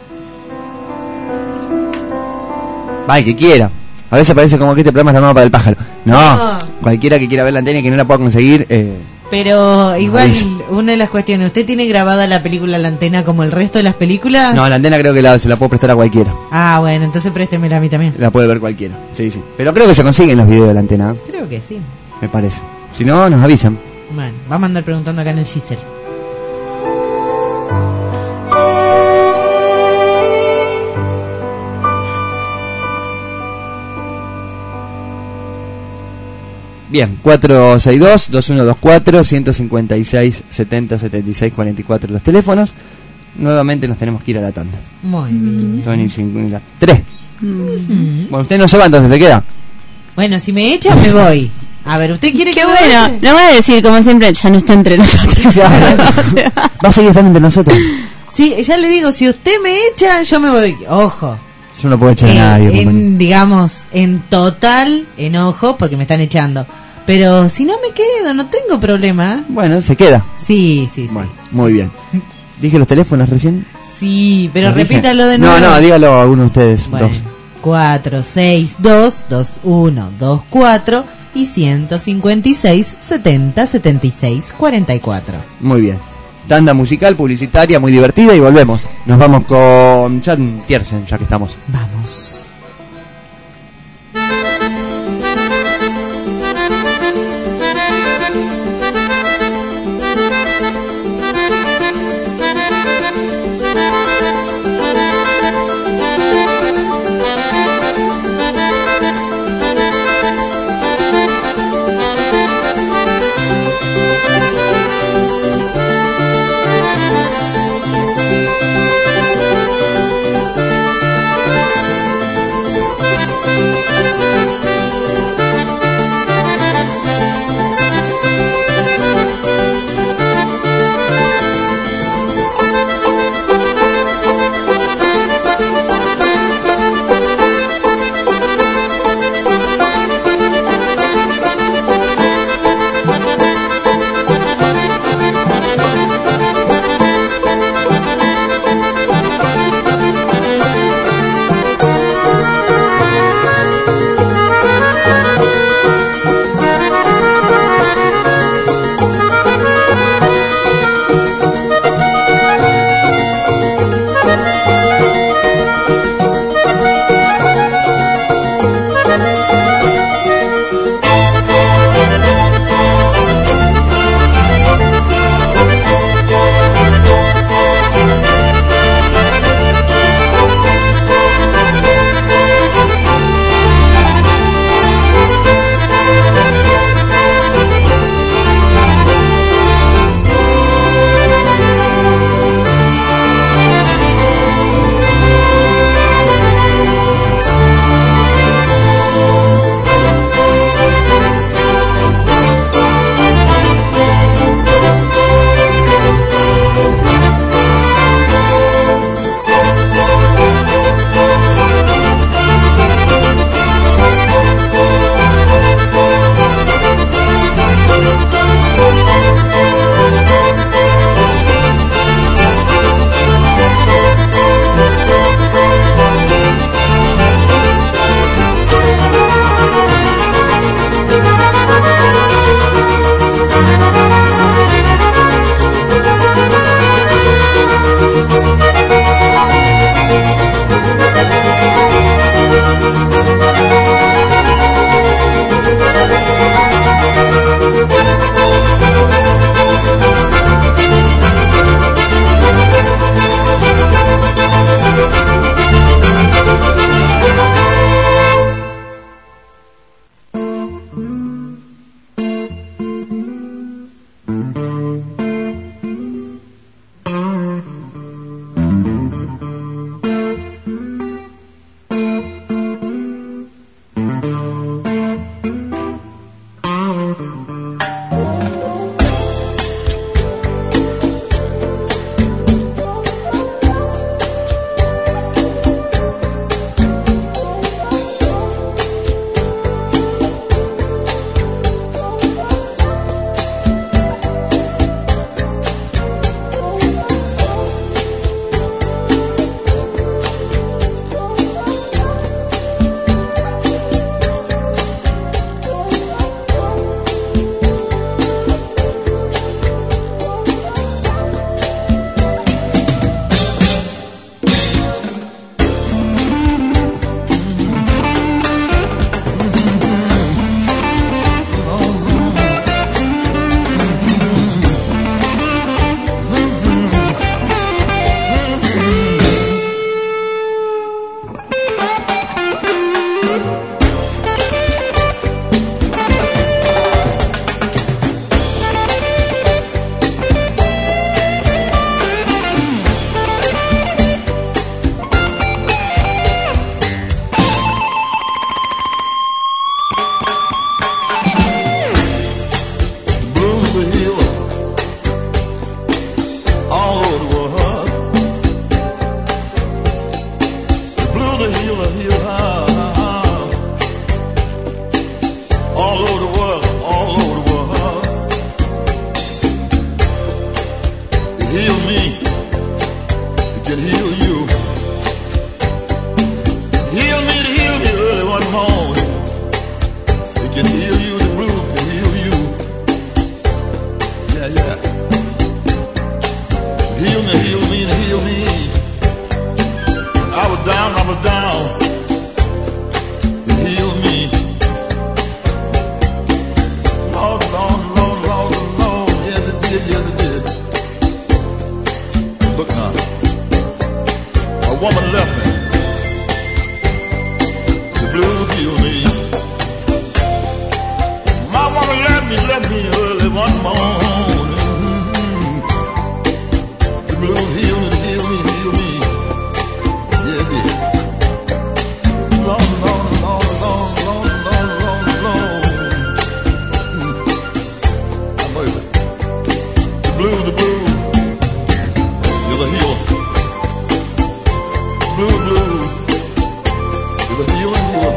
Ay, que quiera. A veces parece como que este programa está armado para el pájaro. No, No. cualquiera que quiera ver la antena y que no la pueda conseguir. Eh, Pero igual, Avisa. una de las cuestiones, ¿usted tiene grabada la película La Antena como el resto de las películas? no, la antena creo que la, se la puedo prestar a cualquiera. Ah, bueno, entonces préstemela a mí también. La puede ver cualquiera. Sí, sí. Pero creo que se consiguen los videos de la antena, Creo que sí. me parece. Si no, nos avisan. Bueno, vamos a andar preguntando acá en el Giselle. Bien, cuatro seis dos, dos uno dos cuatro, uno cinco seis, setenta, setenta y seis, cuarenta y cuatro los teléfonos. Nuevamente nos tenemos que ir a la tanda. Muy bien. Tony cincuenta, tres. Mm. Bueno, usted no se va, entonces se queda. Bueno, si me echa, me voy. A ver, ¿usted quiere Qué que me bueno, vaya? no voy a decir como siempre, ya no está entre nosotros. Va a seguir estando entre nosotros. Sí, ya le digo, si usted me echa, yo me voy. Ojo. Yo no puedo echar a Eh, nadie, compañero. en, digamos, en total enojo porque me están echando. Pero si no me quedo, no tengo problema. Bueno, se queda. Sí, sí, sí. Bueno, muy bien. Dije los teléfonos recién. Sí, pero ¿Los dije? repítalo de nuevo. No, no, dígalo a alguno de ustedes. Bueno, Dos. cuatro seis dos, dos uno dos cuatro y ciento cincuenta y seis, setenta, setenta y seis, cuarenta y cuatro. Muy bien. Tanda musical, publicitaria, muy divertida y volvemos. Nos vamos con Jan Tiersen, ya que estamos. Vamos. can heal you. Heal me to heal me early one morning. It can heal you, the blues can heal you. Yeah, yeah. Heal me, heal me, to heal me. I was down, I was down. It healed me. Lord, Lord, Lord, Lord, Lord. Yes, it did, yes, it did. Look now. A woman left me. The blues healed me. My woman left me, left me early one morning. The blues healed me, healed me, healed me. Yeah, it did. Lord, Lord, Lord, Lord, Lord, Lord, Lord, Lord. I'm over. The blues, the blues. You're the healer. Blues, blues. You're the healer, healer.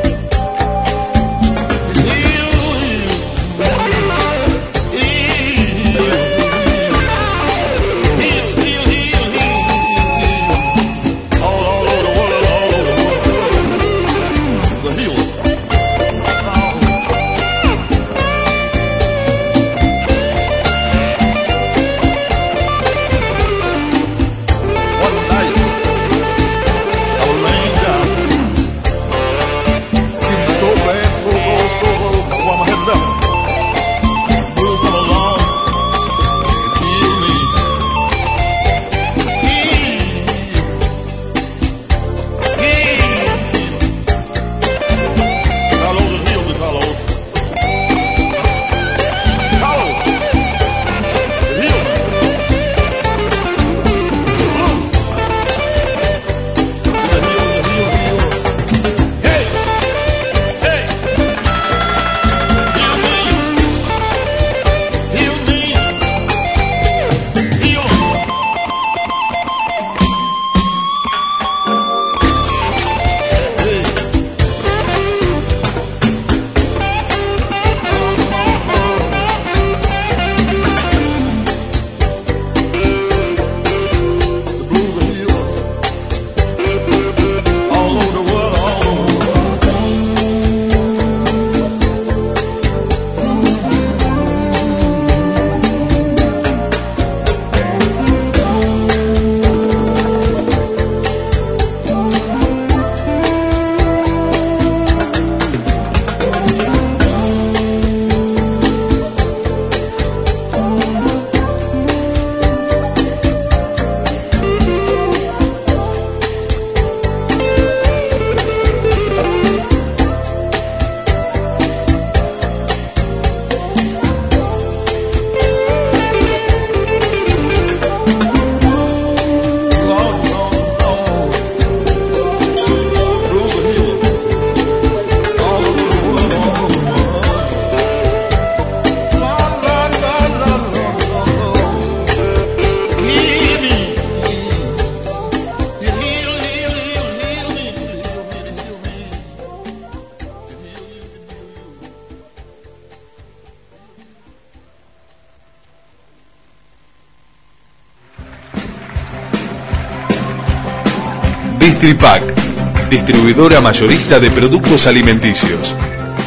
Distripac, distribuidora mayorista de productos alimenticios.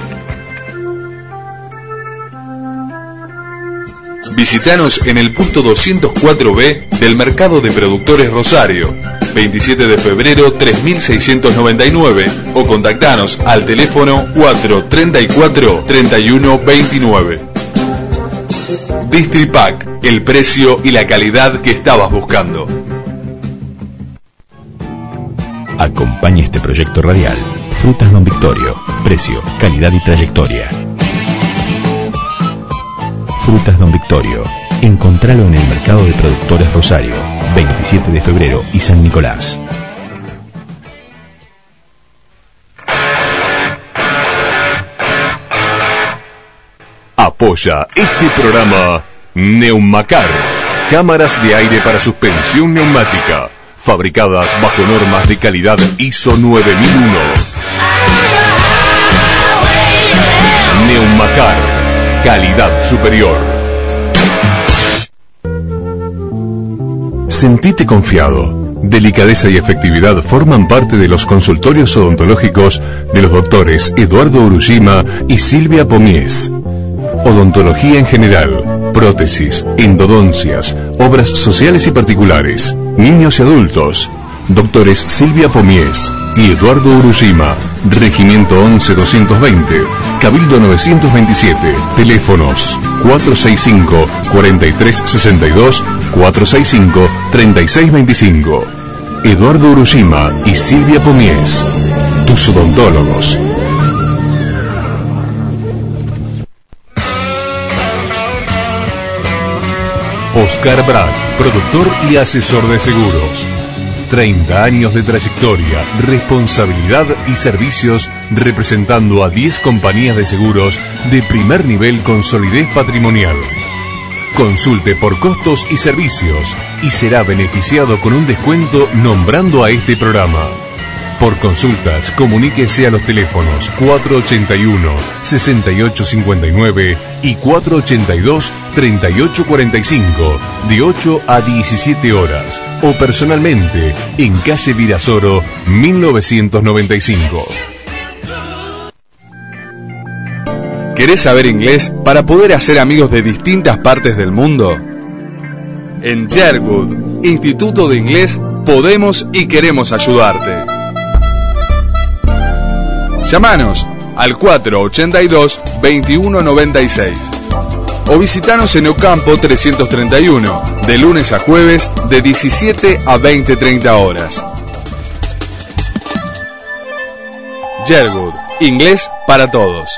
Visítanos en el punto doscientos cuatro B del Mercado de Productores Rosario, veintisiete de febrero tres mil seiscientos noventa y nueve, o contactanos al teléfono cuatro treinta y cuatro treinta y uno veintinueve. Distripac, el precio y la calidad que estabas buscando. Acompaña este proyecto radial. Frutas Don Victorio. Precio, calidad y trayectoria. Frutas Don Victorio. Encontralo en el Mercado de Productores Rosario, veintisiete de febrero y San Nicolás. Apoya este programa Neumacar. Cámaras de aire para suspensión neumática. Fabricadas bajo normas de calidad I S O nueve mil uno. Neumacar, calidad superior. Sentite confiado. Delicadeza y efectividad forman parte de los consultorios odontológicos de los doctores Eduardo Urushima y Silvia Pomies. Odontología en general, prótesis, endodoncias, obras sociales y particulares, niños y adultos. Doctores Silvia Pomies y Eduardo Urushima, Regimiento once doscientos veinte, Cabildo novecientos veintisiete, teléfonos cuatro seis cinco, cuatro tres seis dos, cuatro seis cinco, tres seis dos cinco. Eduardo Urushima y Silvia Pomies, tus odontólogos. Oscar Brad, productor y asesor de seguros. treinta años de trayectoria, responsabilidad y servicios representando a diez compañías de seguros de primer nivel con solidez patrimonial. Consulte por costos y servicios y será beneficiado con un descuento nombrando a este programa. Por consultas, comuníquese a los teléfonos cuatro ochenta y uno, sesenta y ocho cincuenta y nueve y cuatro ochenta y dos, treinta y ocho cuarenta y cinco, de ocho a diecisiete horas, o personalmente en calle Virasoro, mil novecientos noventa y cinco. ¿Querés saber inglés para poder hacer amigos de distintas partes del mundo? En Sherwood, Instituto de Inglés, podemos y queremos ayudarte. Llámanos al cuatro ochenta y dos, veintiuno noventa y seis o visitanos en Ocampo trescientos treinta y uno, de lunes a jueves de diecisiete a veinte treinta horas. Sherwood, inglés para todos.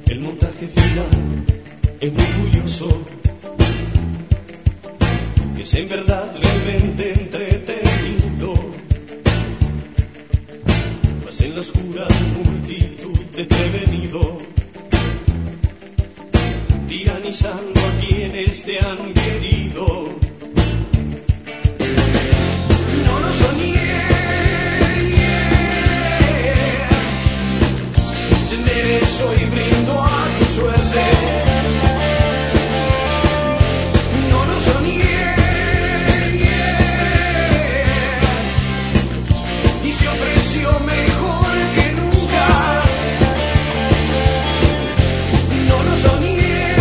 El montaje final es muy curioso, es en verdad realmente entretenido, mas en la oscura multitud desprevenido, tiranizando a quienes te han querido. No lo soñé, yeah. Se enderezó y brindo a tu suerte. No lo soñé, yeah. Y se ofreció mejor que nunca. No lo soñé.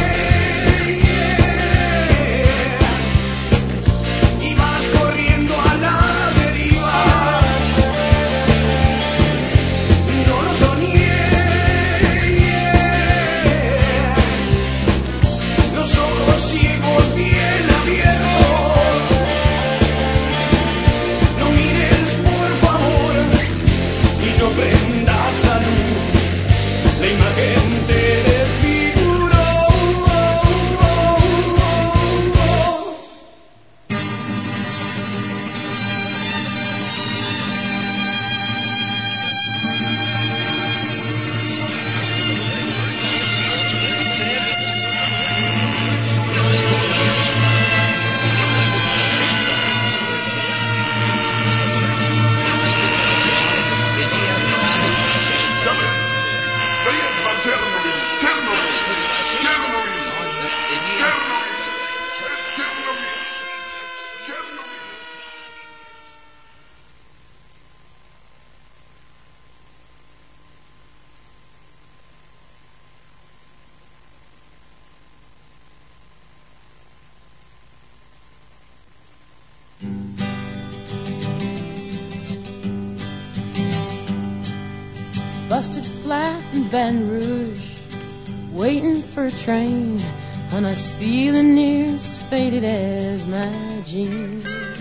Busted flat in Baton Rouge, waiting for a train, and I was feeling near as faded as my jeans.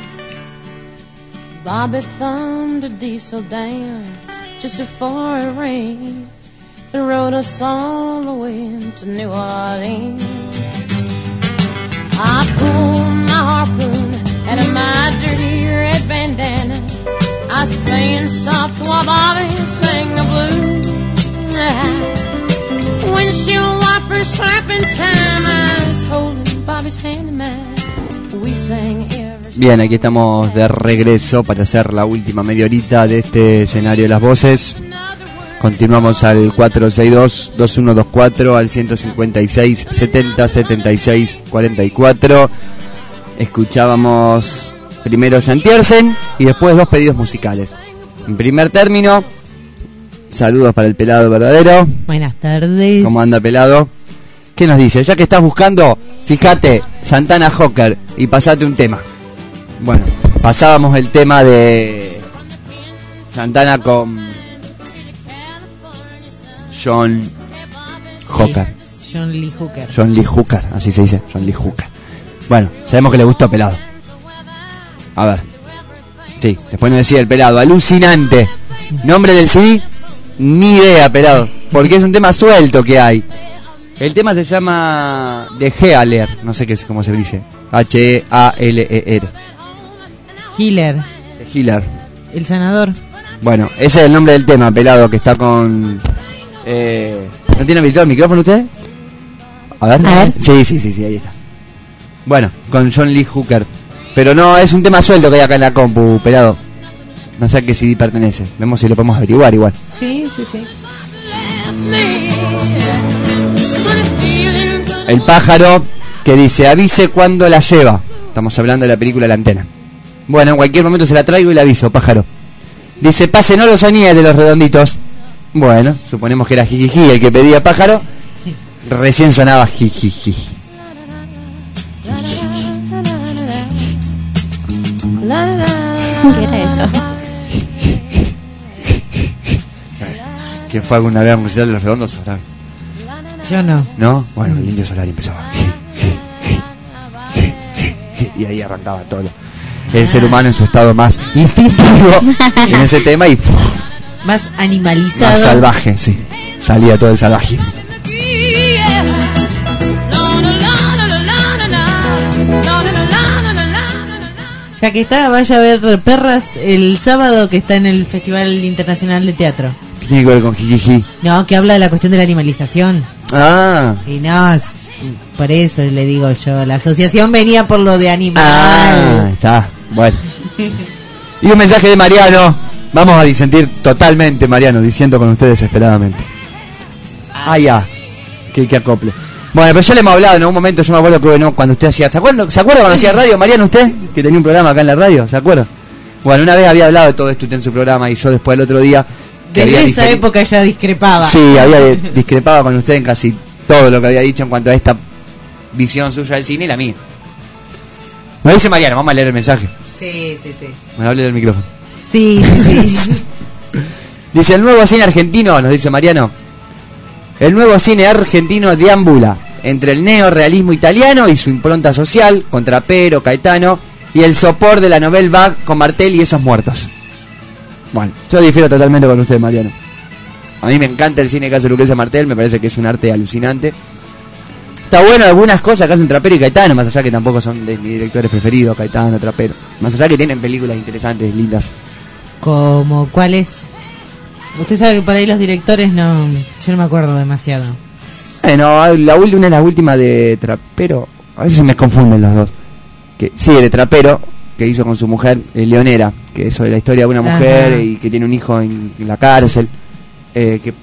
Bobby thumbed a diesel down just before it rained and rode us all the way to New Orleans. I pulled my harpoon out of my dirty red bandana. I was playing soft while Bobby sang the blues. Windshield wipers slapping time. I was holding Bobby's hand in mine. We sang every. Bien, aquí estamos de regreso para hacer la última media horita de este escenario de las voces. Continuamos al cuatro seis dos, dos uno dos cuatro, al ciento cincuenta y seis, setenta, setenta y seis, cuarenta y cuatro. Escuchábamos primero Jan Tiersen y después dos pedidos musicales. En primer término, saludos para el pelado verdadero. Buenas tardes. ¿Cómo anda, pelado? ¿Qué nos dice? Ya que estás buscando, fíjate, Santana Hawker y pasate un tema. Bueno, pasábamos el tema de Santana con John Hooker. Sí, John Lee Hooker. John Lee Hooker, así se dice, John Lee Hooker. Bueno, sabemos que le gustó pelado. A ver. Sí, después nos decía el pelado, alucinante. Nombre del C D, ni idea, pelado, porque es un tema suelto que hay. El tema se llama The Healer, no sé qué es, cómo se dice. H E A L E R. Healer. The Healer. El sanador. Bueno, ese es el nombre del tema, pelado, que está con... Eh, ¿No tiene habilitado el micrófono usted? A ver. A ver. Sí, sí, sí, sí, ahí está. Bueno, con John Lee Hooker. Pero no, es un tema suelto que hay acá en la compu, pelado. No sé a qué C D pertenece. Vemos si lo podemos averiguar igual. Sí, sí, sí. El pájaro que dice, avise cuando la lleva. Estamos hablando de la película La Antena. Bueno, en cualquier momento se la traigo y le aviso, pájaro. Dice, pase, no lo soñé de los redonditos. Bueno, suponemos que era jijiji el que pedía pájaro. Recién sonaba jijiji. ¿Qué era eso? ¿Quién fue alguna vez a un musical de los redondos? Sabrá. Yo no. ¿No? Bueno, el Indio Solari empezaba. Y ahí arrancaba todo el ser humano en su estado más instintivo en ese tema y más animalizado, más salvaje, sí. Salía todo el salvaje. Ya que está, vaya a ver Perras el sábado, que está en el Festival Internacional de Teatro. ¿Qué tiene que ver con Jijiji? No, que habla de la cuestión de la animalización. Ah. Y no, es- por eso le digo yo, la asociación venía por lo de animal. Ah, está. Bueno. Y un mensaje de Mariano. Vamos a disentir totalmente, Mariano, diciendo con ustedes desesperadamente. Ah, ya. Que, que acople. Bueno, pero ya le hemos hablado en algún momento. Yo me acuerdo que bueno, cuando usted hacía. ¿Se acuerda, ¿Se acuerda cuando hacía radio, Mariano, usted? Que tenía un programa acá en la radio, ¿se acuerda? Bueno, una vez había hablado de todo esto usted en su programa y yo después el otro día. que Desde había esa diferi- época ya discrepaba. Sí, había de- discrepado con usted en casi todo lo que había dicho en cuanto a esta visión suya del cine y la mía. Me dice Mariano, vamos a leer el mensaje. Sí, sí, sí. Me hable del micrófono. Sí, sí, sí. Dice, el nuevo cine argentino, nos dice Mariano. El nuevo cine argentino deambula entre el neorrealismo italiano y su impronta social, con Trapero, Caetano, y el sopor de la Nouvelle Vague con Martel y esos muertos. Bueno, yo difiero totalmente con usted, Mariano. A mí me encanta el cine que hace Lucrecia Martel, me parece que es un arte alucinante. Está bueno algunas cosas que hacen Trapero y Caetano, más allá que tampoco son de mis directores preferidos, Caetano, Trapero. Más allá que tienen películas interesantes, lindas. Como, ¿cuál es? Usted sabe que por ahí los directores no... Yo no me acuerdo demasiado. Bueno, la última, una de las últimas de Trapero, a veces se me confunden los dos. Que, sí, de Trapero, que hizo con su mujer, eh, Leonera, que es sobre la historia de una mujer Ajá. y que tiene un hijo en, en la cárcel. Eh, que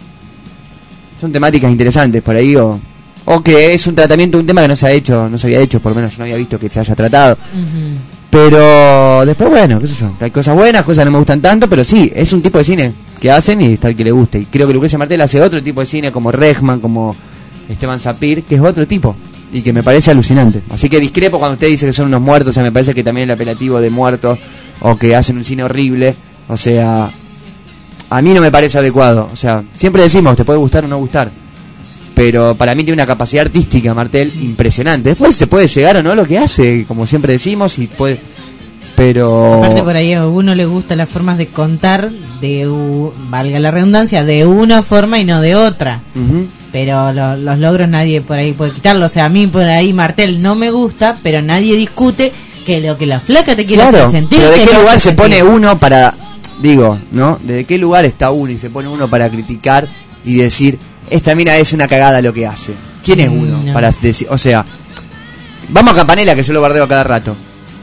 son temáticas interesantes por ahí, o, o que es un tratamiento de un tema que no se ha hecho, no se había hecho, por lo menos yo no había visto que se haya tratado. Ujú. Pero después, bueno, qué sé yo, hay cosas buenas, cosas que no me gustan tanto, pero sí, es un tipo de cine que hacen y está el que le guste. Y creo que Lucrecia Martel hace otro tipo de cine, como Regman, como Esteban Sapir, que es otro tipo y que me parece alucinante. Así que discrepo cuando usted dice que son unos muertos, o sea, me parece que también el apelativo de muertos o que hacen un cine horrible, o sea, a mí no me parece adecuado. O sea, siempre decimos, te puede gustar o no gustar, pero para mí tiene una capacidad artística, Martel, impresionante. Después se puede llegar o no a lo que hace, como siempre decimos, y puede... Pero... Aparte por ahí a uno le gusta las formas de contar, de u- valga la redundancia, de una forma y no de otra. Ujú. Pero lo- los logros nadie por ahí puede quitarlo. O sea, a mí por ahí Martel no me gusta, pero nadie discute que lo que la flaca te quiere Claro, hacer sentir. pero ¿de te qué lo lugar hace se pone sentir. uno para... Digo, ¿no? ¿De qué lugar está uno y se pone uno para criticar y decir, esta mina es una cagada lo que hace? ¿Quién es uno No. para decir... O sea, vamos a Campanella, que yo lo bardeo a cada rato.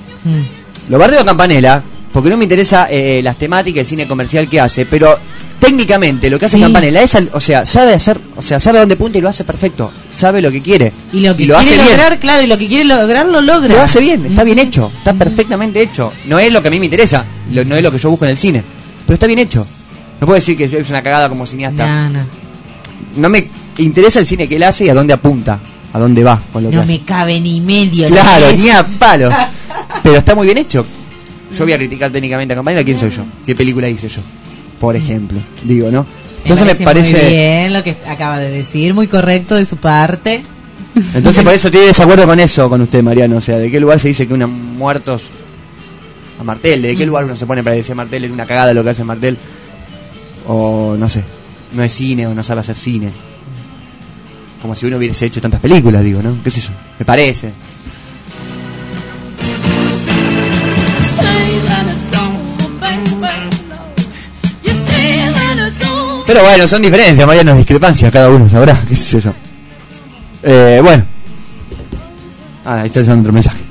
Mm. Lo bardeo a Campanella porque no me interesa eh, las temáticas, el cine comercial que hace, pero técnicamente lo que hace Sí. Campanella es, al- o sea, sabe hacer, o sea, sabe a dónde punta y lo hace perfecto, sabe lo que quiere Y lo que lo hace quiere bien. lograr, claro, y lo que quiere lograr lo logra. Lo hace bien, está bien hecho, está perfectamente hecho. No es lo que a mí me interesa, lo- no es lo que yo busco en el cine, pero está bien hecho. No puedo decir que yo es una cagada como cineasta. No, no. No me interesa el cine que él hace y a dónde apunta, a dónde va con lo que No hace. me cabe ni medio. Claro, ¿no es? ni a palo. Pero está muy bien hecho. Yo voy a criticar técnicamente a Campanella, ¿quién soy yo? ¿Qué película hice yo? Por ejemplo, digo, ¿no? Entonces me parece... muy bien lo que acaba de decir, muy correcto de su parte. Entonces por eso estoy de desacuerdo con eso, con usted, Mariano. O sea, ¿de qué lugar se dice que unos muertos a Martel? ¿De qué lugar uno se pone para decir Martel es una cagada lo que hace Martel? O no sé, no es cine o no sabe hacer cine. Como si uno hubiese hecho tantas películas, digo, ¿no? ¿Qué sé yo? Me parece. Pero bueno, son diferencias, Mariano, discrepancias, cada uno sabrá, qué sé yo. Eh, bueno. Ah, ahí está llegando otro mensaje.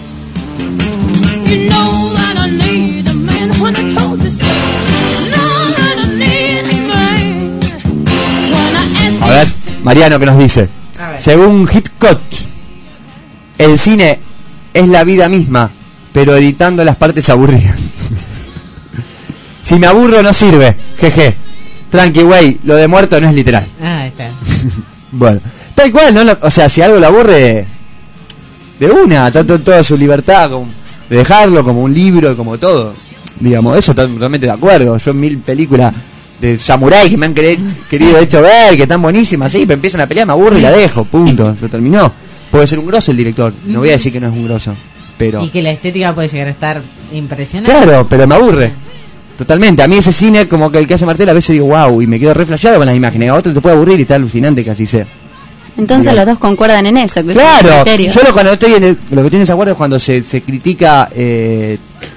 You know that I need a man when I told you so. You know that I need a man when I ask A ver, Mariano, ¿qué nos dice? Según Hitchcock, el cine es la vida misma, pero editando las partes aburridas. Si me aburro no sirve, jeje. Tranqui, güey, lo de muerto no es literal. Ah, está. Bueno, tal cual, ¿no? Lo- O sea, si algo lo aburre, de una, tanto toda su libertad, como de dejarlo como un libro, como todo. Digamos, eso totalmente de acuerdo. Yo en mil películas de samurái que me han quere- querido hecho ver, que están buenísimas, sí, pero empiezan a pelear, me aburro y la dejo, punto, se terminó. Puede ser un grosso el director, no voy a decir que no es un grosso, pero... Y que la estética puede llegar a estar impresionante. Claro, pero me aburre. Totalmente. A mí ese cine, como que el que hace Martel, a veces digo, wow, y me quedo re flasheado con las imágenes. A otro te puede aburrir y está alucinante que así sea. Entonces Bien. los dos concuerdan en eso, que es un Claro, criterio. yo lo, cuando estoy en el- lo que estoy en desacuerdo es cuando se, se critica eh,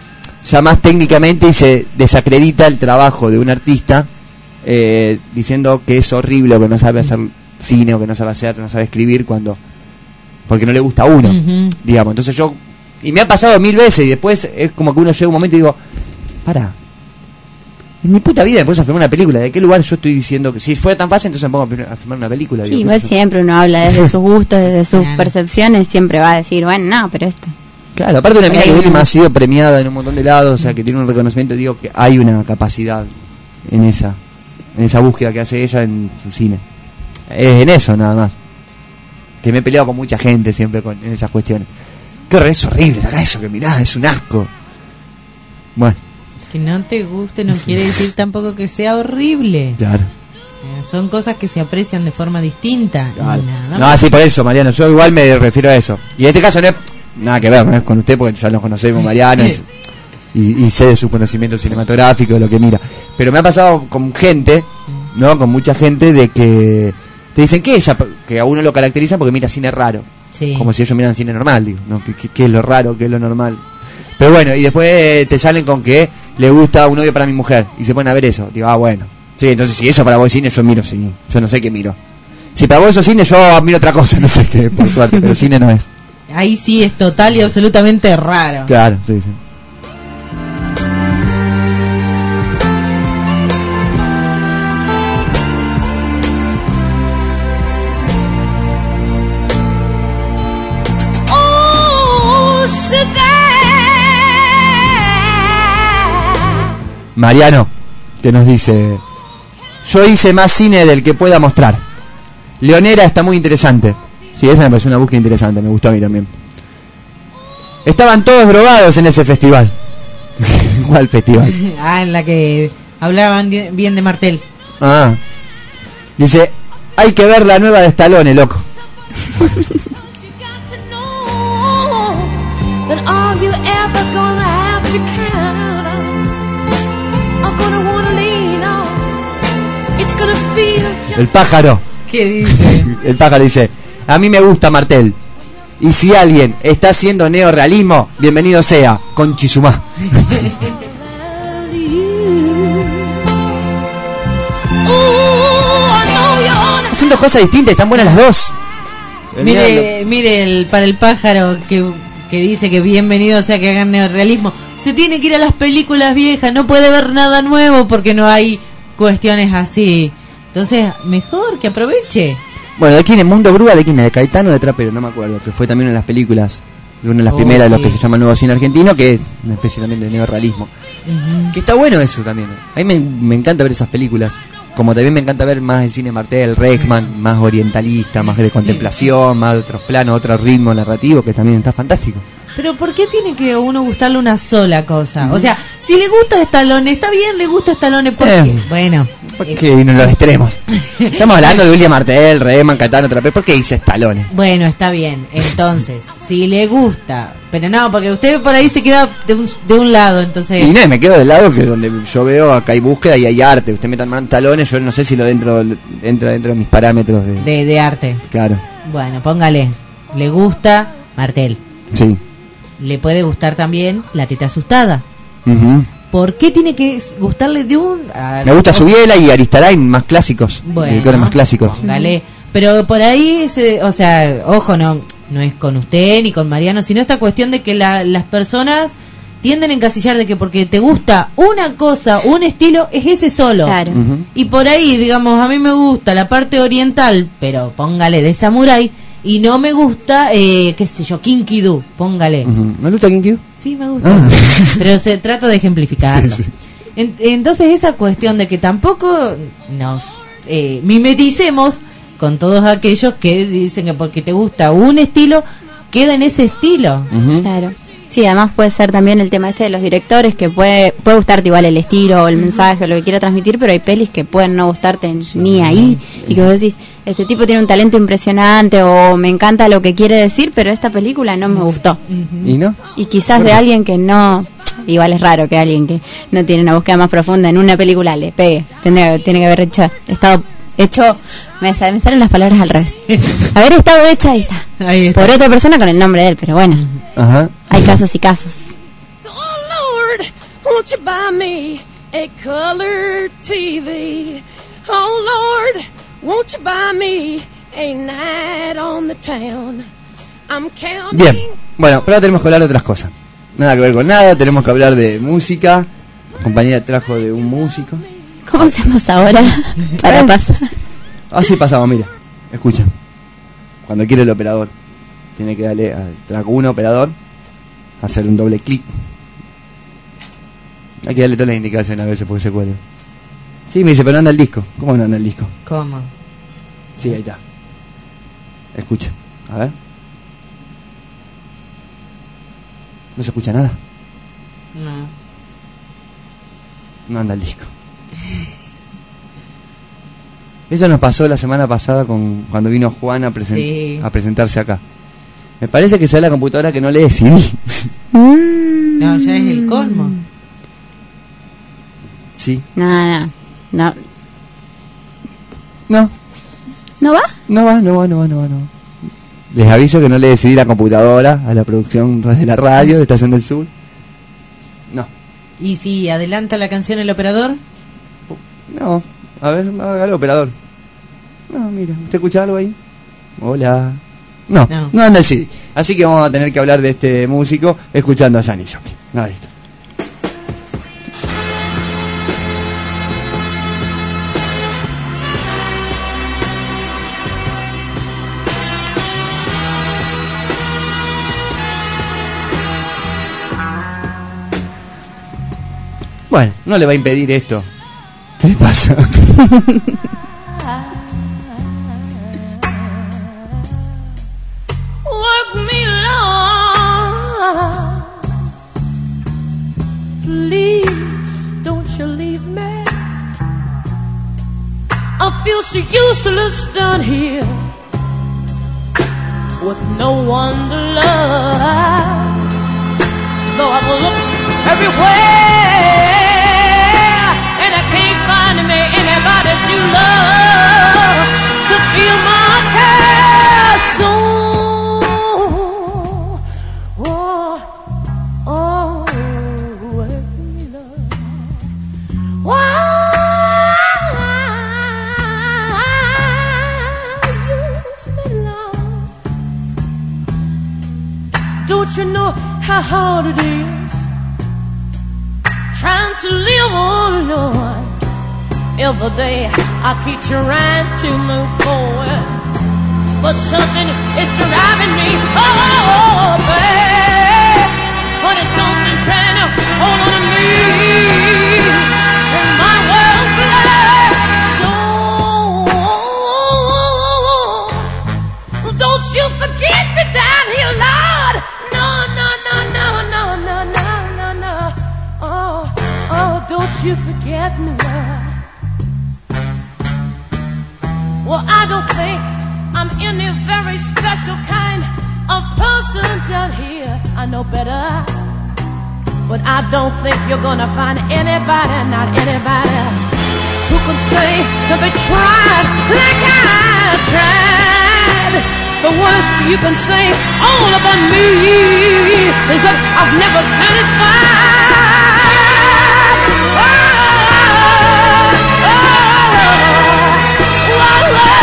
ya más técnicamente y se desacredita el trabajo de un artista eh, diciendo que es horrible o que no sabe hacer cine o que no sabe hacer, no sabe escribir cuando porque no le gusta a uno, uh-huh. digamos. Entonces yo, y me ha pasado mil veces y después es como que uno llega un momento y digo, para, en mi puta vida me puse a filmar una película, ¿de qué lugar yo estoy diciendo que si fuera tan fácil entonces me pongo a filmar una película? Sí, digo, igual yo... siempre uno habla desde sus gustos, desde sus claro. percepciones, siempre va a decir, bueno, no, pero esto. Claro, aparte de una mina que última ha sido premiada en un montón de lados, o sea que tiene un reconocimiento, digo que hay una capacidad en esa, en esa búsqueda que hace ella en su cine. Es en eso nada más. Que me he peleado con mucha gente siempre con, en esas cuestiones. Que es horrible, acá eso que mirá, es un asco. Bueno. Que no te guste no quiere decir tampoco que sea horrible. Claro. Eh, son cosas que se aprecian de forma distinta. Claro. Nada no, así por eso, Mariano, yo igual me refiero a eso. Y en este caso no es nada que ver, no es con usted porque ya nos conocemos, Mariano, es, y, y sé de su conocimiento cinematográfico, de lo que mira. Pero me ha pasado con gente, ¿no? Con mucha gente de que te dicen que esa que a uno lo caracterizan porque mira cine raro. Sí. Como si ellos miran cine normal, digo, ¿no? ¿Qué, qué es lo raro? ¿Qué es lo normal? Pero bueno, y después te salen con que le gusta un novio para mi mujer y se ponen a ver eso. Digo, ah, bueno. Sí, entonces si eso para vos es cine, yo miro cine. Yo no sé qué miro. Si para vos eso es cine, yo miro otra cosa, no sé qué, por suerte, pero cine no es. Ahí sí es total y absolutamente raro. Claro, sí, sí. Mariano, que nos dice: yo hice más cine del que pueda mostrar. Leonera está muy interesante. Sí, esa me pareció una búsqueda interesante, me gustó a mí también. Estaban todos drogados en ese festival. ¿Cuál festival? Ah, en la que hablaban bien de Martel. Ah. Dice, hay que ver la nueva de Stallone, loco. El pájaro. ¿Qué dice? El pájaro dice, a mí me gusta Martel. Y si alguien está haciendo neorrealismo, bienvenido sea, con Chizumá. Haciendo cosas distintas, están buenas las dos. Mire, mire el, para el pájaro que, que dice que bienvenido sea que hagan neorrealismo. Se tiene que ir a las películas viejas, no puede ver nada nuevo porque no hay cuestiones así. Entonces, mejor que aproveche. Bueno, ¿de quién es? Mundo Grúa, ¿de quién es? ¿De Caetano o de Trapero? No me acuerdo, que fue también una de las películas, una de las oh, primeras sí. de lo que se llama el nuevo cine argentino, que es una especie también de neorrealismo. Uh-huh. Que está bueno eso también. A mí me, me encanta ver esas películas. Como también me encanta ver más el cine Martel, Reckman, más orientalista, más de contemplación, más de otros planos, otro ritmo narrativo, que también está fantástico. Pero ¿por qué tiene que a uno gustarle una sola cosa? Uh-huh. O sea, si le gusta Stallone, está bien, le gusta Stallone, ¿por eh, qué? Bueno, ¿por qué vino los extremos? Estamos hablando de William Martel, Reckman, Caetano, Trapero, ¿por qué dice Stallone? Bueno, está bien, entonces, si le gusta, pero no, porque usted por ahí se queda de un, de un lado, entonces... Y no, me quedo del lado que donde yo veo acá hay búsqueda y hay arte. Usted me está mandando talones, yo no sé si lo dentro entra dentro de mis parámetros de... de... De arte. Claro. Bueno, póngale, le gusta Martel. Sí. Le puede gustar también La Teta Asustada. Uh-huh. ¿Por qué tiene que gustarle de un...? A... Me gusta Subiela y Aristarain, más clásicos. Bueno, directores más clásicos. Póngale. Pero por ahí, se, o sea, ojo, no no es con usted ni con Mariano, sino esta cuestión de que la, las personas tienden a encasillar de que porque te gusta una cosa, un estilo, es ese solo. Claro. Uh-huh. Y por ahí, digamos, a mí me gusta la parte oriental, pero póngale de samurái, y no me gusta, eh, qué sé yo, Kinky-Doo, póngale. Uh-huh. ¿Me gusta Kinky-Doo? Sí, me gusta. Ah. Pero se trato de ejemplificarlo. Sí, sí. En, entonces esa cuestión de que tampoco nos eh, mimeticemos con todos aquellos que dicen que porque te gusta un estilo, queda en ese estilo. Uh-huh. Claro. Sí, además puede ser también el tema este de los directores, que puede puede gustarte igual el estilo o el mensaje o lo que quiera transmitir, pero hay pelis que pueden no gustarte ni ahí, y que vos decís, este tipo tiene un talento impresionante o me encanta lo que quiere decir, pero esta película no me gustó. ¿Y no? Y quizás de alguien que no, igual es raro que alguien que no tiene una búsqueda más profunda en una película le pegue, tendría, tiene que haber hecho, estado hecho, me, me salen las palabras al revés, haber estado hecha, ahí está, ahí está, por otra persona con el nombre de él, pero bueno. Ajá. Hay casos y casos. won't you buy me a color T V? Oh Lord, won't you buy me a night on the town? I'm counting. Bien, bueno, pero ahora tenemos que hablar de otras cosas. Nada que ver con nada, tenemos que hablar de música. La compañía trajo de un músico. ¿Cómo hacemos ahora para pasar? Así pasamos, mira, escucha. Cuando quiere el operador, tiene que darle al track uno operador, hacer un doble clic. Hay que darle todas las indicaciones a veces porque se cuelga. Sí, me dice, pero no anda el disco. ¿Cómo no anda el disco? ¿Cómo? Sí, ahí está. Escucha, a ver. No se escucha nada. No. No anda el disco. Eso nos pasó la semana pasada con cuando vino Juan a, presen Sí. a presentarse acá. Me parece que sea la computadora que no lee C D. No, ya es el colmo. Sí. No, no, no. No. ¿No va? No va, no va, no va, no va, no va. Les aviso que no le decidí la computadora a la producción de la radio de Estación del Sur. No. ¿Y si adelanta la canción el operador? No. A ver, hágalo, operador. No, mira, ¿usted escucha algo ahí? Hola. No, no, no anda el C D. Así que vamos a tener que hablar de este músico escuchando a Janis Joplin. Nada de esto. Bueno, no le va a impedir esto. ¿Qué le pasa? Work me long, please don't you leave me. I feel so useless down here with no one to love. Though I've looked everywhere and I can't find me anybody to love to feel my care. So oh, oh, wake me love. Why use me, love? Don't you know how hard it is trying to live on, Lord? Every day I keep trying to move forward, but something is driving me. Oh, babe, but it's something trying to hold on to me, turn my world black. So don't you forget me down here, Lord. No, no, no, no, no, no, no, no, no. Oh, oh, don't you forget me, Lord. Well, I don't think I'm any very special kind of person down here. I know better, but I don't think you're gonna find anybody, not anybody, who can say that they tried like I tried. The worst you can say all about me is that I've never satisfied. Oh, oh, oh, oh.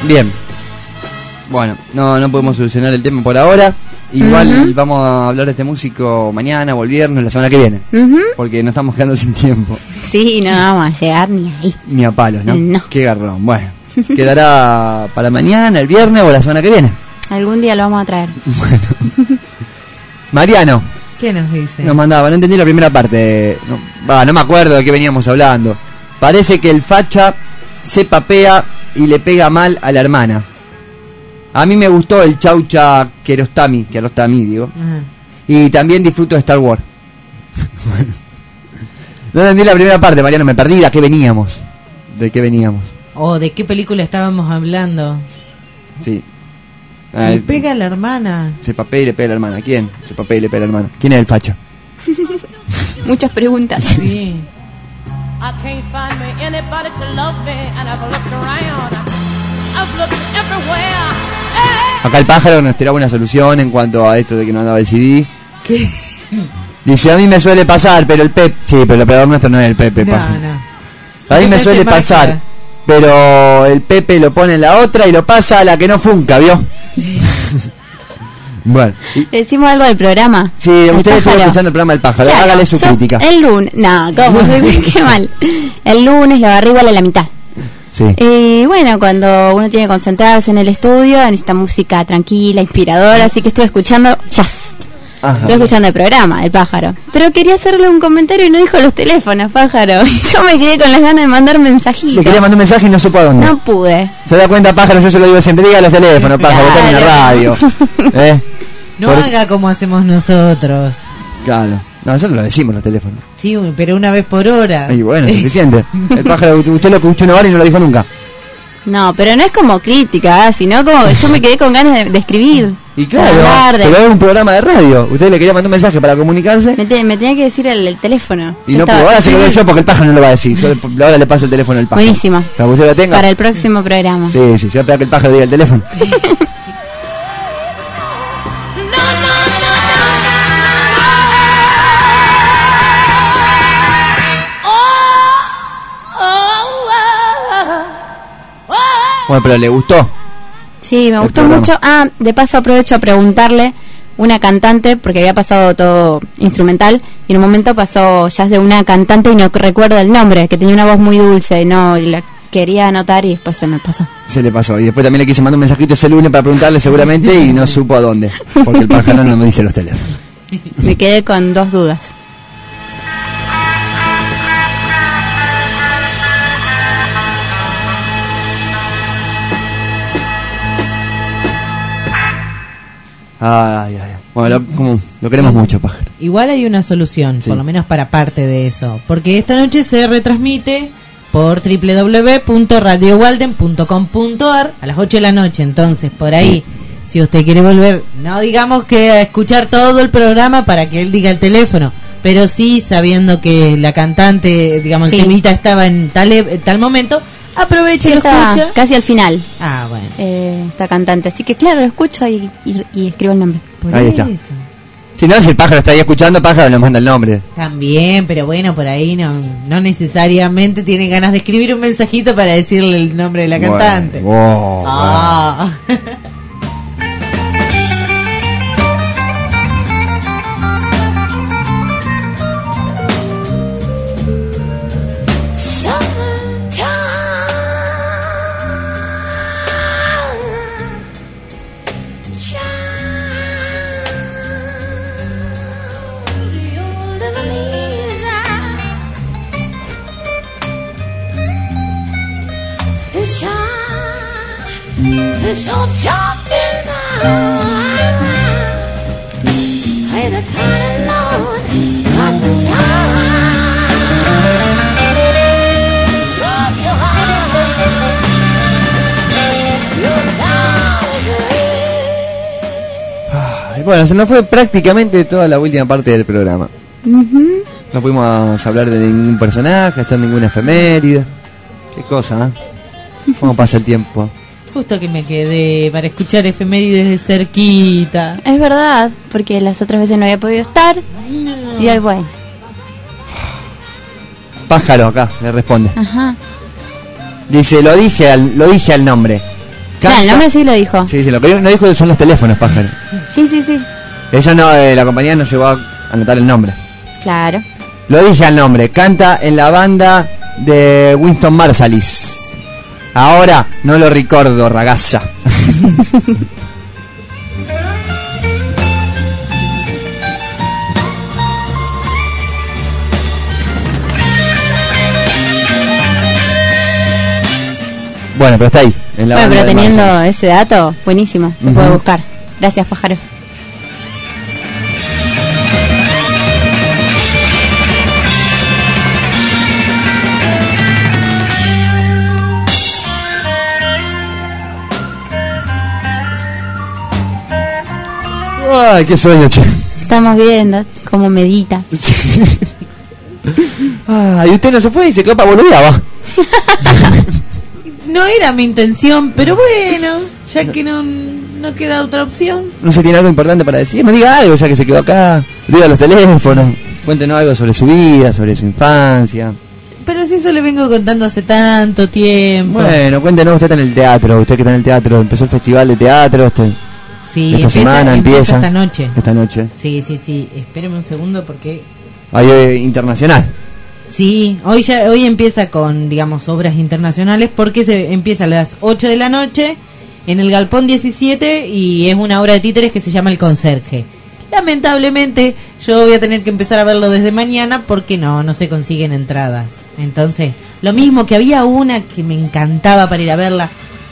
Bien. Bueno, no, no podemos solucionar el tema por ahora. Igual Ujú. vamos a hablar de este músico mañana o el viernes, la semana que viene. Ujú. Porque nos estamos quedando sin tiempo. Sí, no vamos a llegar ni ahí. Ni a palos, ¿no? No. Qué garrón. Bueno, quedará para mañana, el viernes o la semana que viene. Algún día lo vamos a traer. Mariano ¿Qué nos dice? nos mandaba, no entendí la primera parte. No, va, no me acuerdo de qué veníamos hablando. Parece que el facha se papea y le pega mal a la hermana. A mí me gustó el Chaucha Kiarostami, Kiarostami digo. Ajá. Y también disfruto de Star Wars. No entendí la primera parte, Mariano, me perdí. ¿A qué veníamos? ¿De qué veníamos? ¿O de qué película estábamos hablando? Sí. Le Ah, el- pega a la hermana. se papea y le pega a la hermana. ¿Quién? Se papea y le pega a la hermana. ¿Quién es el facha? Muchas preguntas. Sí. I can't find me anybody to love me, and I've looked around. I've looked everywhere. Acá el pájaro nos tiraba una solución en cuanto a esto de que no andaba el C D. ¿Qué? Dice, a mí me suele pasar, pero el Pep... Sí, pero el operador nuestro no es el Pepe, No, pájaro. no. A mí Me me parece suele magia. pasar, pero el Pepe lo pone en la otra y lo pasa a la que no funca, ¿vio? Bueno, y- Decimos algo del programa. sí, El usted estuvo pájaro. escuchando el programa del pájaro, Claro, hágale su yo crítica. El lunes. No, ¿cómo? Qué mal. El lunes lo agarré igual a la mitad. Sí. Y bueno, cuando uno tiene que concentrarse en el estudio, necesita música tranquila, inspiradora, así que estuve escuchando jazz. Ajá. Estuve escuchando el programa, el pájaro. Pero quería hacerle un comentario y no dijo los teléfonos, pájaro. Y yo me quedé con las ganas de mandar mensajitos. Le quería mandar un mensaje y no supo a dónde. No pude. Se da cuenta, pájaro, yo se lo digo siempre, diga los teléfonos, pájaro, está en la radio. ¿Eh? No Por- haga como hacemos nosotros. Claro. No, nosotros lo decimos los teléfonos. Sí, pero una vez por hora. Y bueno, suficiente. El pájaro, usted lo escuchó una hora y no lo dijo nunca. No, pero no es como crítica, ¿eh? Sino como que yo me quedé con ganas de, de escribir. Y claro, de hablar, de- pero es un programa de radio. Usted le quería mandar un mensaje para comunicarse Me, te- me tenía que decir el, el teléfono. y Yo no estaba- pudo. Ahora se lo doy yo porque el pájaro no lo va a decir. Yo le- ahora le paso el teléfono al pájaro. Buenísimo. Para que usted lo tenga. Para el próximo programa. Sí, sí, se va a esperar que el pájaro diga el teléfono. Bueno, pero le gustó. Sí, me El gustó programa. mucho. Ah, de paso aprovecho a preguntarle una cantante, porque había pasado todo instrumental, y en un momento pasó jazz de una cantante y no recuerdo el nombre, que tenía una voz muy dulce y no y la quería anotar y después se me pasó. Se le pasó. Y después también le quise mandar un mensajito ese lunes para preguntarle seguramente y no supo a dónde. Porque el pájaro no me dice los teléfonos. Me quedé con dos dudas. Ay, ay, ay. Bueno, lo, como- lo queremos mucho, pájaro. Igual hay una solución, Sí. por lo menos para parte de eso. Porque esta noche se retransmite por doble u doble u doble u punto radio walden punto com punto ar a las ocho de la noche. Entonces, por ahí, si usted quiere volver, no digamos que a escuchar todo el programa para que él diga el teléfono, pero sí sabiendo que la cantante, digamos, Sí. el temita estaba en tal, e- en tal momento, aproveche y lo Está escucha. casi al final. Ah, bueno. Eh, esta cantante. Así que claro, lo escucho y, y- y escribo el nombre. Por Ahí está. eso. Si no, si el pájaro está ahí escuchando, pájaro nos manda el nombre. También, pero bueno, por ahí no, no necesariamente tiene ganas de escribir un mensajito para decirle el nombre de la Bueno, cantante. oh, Ah. Fish on, fish on chopping now. Hey, the kind of Lord got the time. Not so high. Your time is Ay, bueno, se nos fue prácticamente toda la última parte del programa. Ujú. No pudimos hablar de ningún personaje, hacer ninguna efeméride. Qué cosa, ¿eh? ¿Cómo pasa el tiempo? Justo que me quedé para escuchar efemérides de cerquita. Es verdad, porque las otras veces no había podido estar. Y hoy, bueno. Pájaro acá, le responde. Ajá. Dice, lo dije al, lo dije al nombre. Claro, el nombre sí lo dijo. Sí, sí, lo que no dijo son los teléfonos, pájaro. Sí, sí, sí. Ella no, eh, la compañía no llegó a anotar el nombre. Claro. Lo dije al nombre, canta en la banda de Winston Marsalis. Ahora no lo recuerdo, ragazza. Bueno, pero está ahí. En la bueno, banda pero de teniendo Marsalis. ese dato, buenísimo. Se Uh-huh. puede buscar. Gracias, pájaro. Ay, qué sueño, che. Estamos viendo cómo medita. Ay, usted no se fue y se quedó para boludear, va. No era mi intención, pero bueno, ya que no, no queda otra opción. No sé, tiene algo importante para decir. No diga algo, ya que se quedó acá. Diga los teléfonos. Cuéntenos algo sobre su vida, sobre su infancia. Pero si eso le vengo contando hace tanto tiempo. Bueno, cuéntenos, usted está en el teatro. Usted que está en el teatro. Empezó el festival de teatro. Este, Sí, esta empieza, semana empieza empieza. esta noche. Esta noche. Sí, sí, sí. Espéreme un segundo porque... Hay eh, internacional. Sí, hoy ya hoy empieza con, digamos, obras internacionales porque se empieza a las ocho de la noche en el Galpón diecisiete y es una obra de títeres que se llama El Conserje. Lamentablemente yo voy a tener que empezar a verlo desde mañana porque no, no se consiguen entradas. Entonces, lo mismo que había una que me encantaba para ir a verla,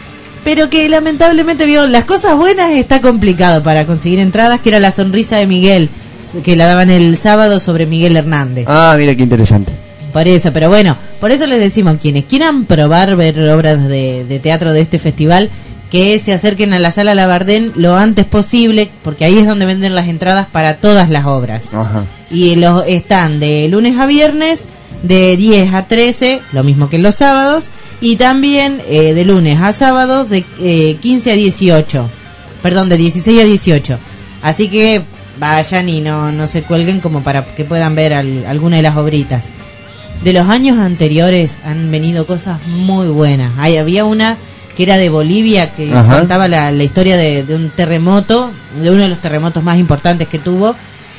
pero que lamentablemente vio las cosas buenas, está complicado para conseguir entradas, que era La Sonrisa de Miguel, que la daban el sábado sobre Miguel Hernández. Ah, mira qué interesante. Por eso, pero bueno, por eso les decimos, quienes quieran probar ver obras de, de teatro de este festival, que se acerquen a la Sala Labardén lo antes posible, porque ahí es donde venden las entradas para todas las obras. Ajá. Y los están de lunes a viernes, de diez a trece, lo mismo que los sábados, y también eh, de lunes a sábados de eh, quince a dieciocho, perdón, de dieciséis a dieciocho. Así que vayan y no, no se cuelguen como para que puedan ver al, alguna de las obritas. De los años anteriores han venido cosas muy buenas. Ahí había una que era de Bolivia, que Ajá. contaba la, la historia de, de un terremoto, de uno de los terremotos más importantes que tuvo.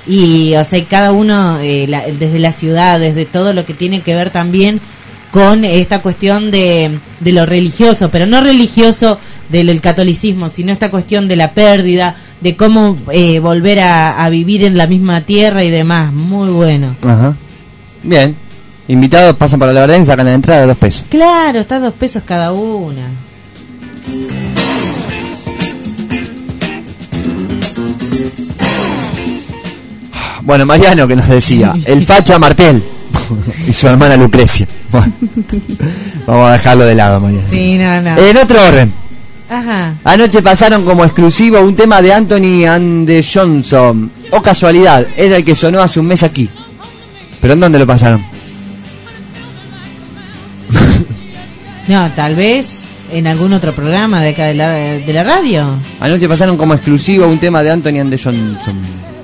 Y, o sea, cada uno, eh, la, desde la ciudad, desde todo lo que tiene que ver también con esta cuestión de, de lo religioso, pero no religioso del el catolicismo, sino esta cuestión de la pérdida, de cómo eh, volver a, a vivir en la misma tierra y demás. Muy bueno. Ajá. Bien. Invitados pasan para la verdad y sacan la entrada de dos pesos. Claro, está a dos pesos cada una. Bueno, Mariano que nos decía, el facho a Martel y su hermana Lucrecia. Bueno, vamos a dejarlo de lado, Mariano. Sí, no, no. En otro orden, Ajá. anoche pasaron como exclusivo un tema de Anthony and the Johnson. O casualidad, era el que sonó hace un mes aquí. ¿Pero en dónde lo pasaron? No, tal vez en algún otro programa de acá de la, de la radio. Anoche pasaron como exclusivo un tema de Anthony and the Johnson.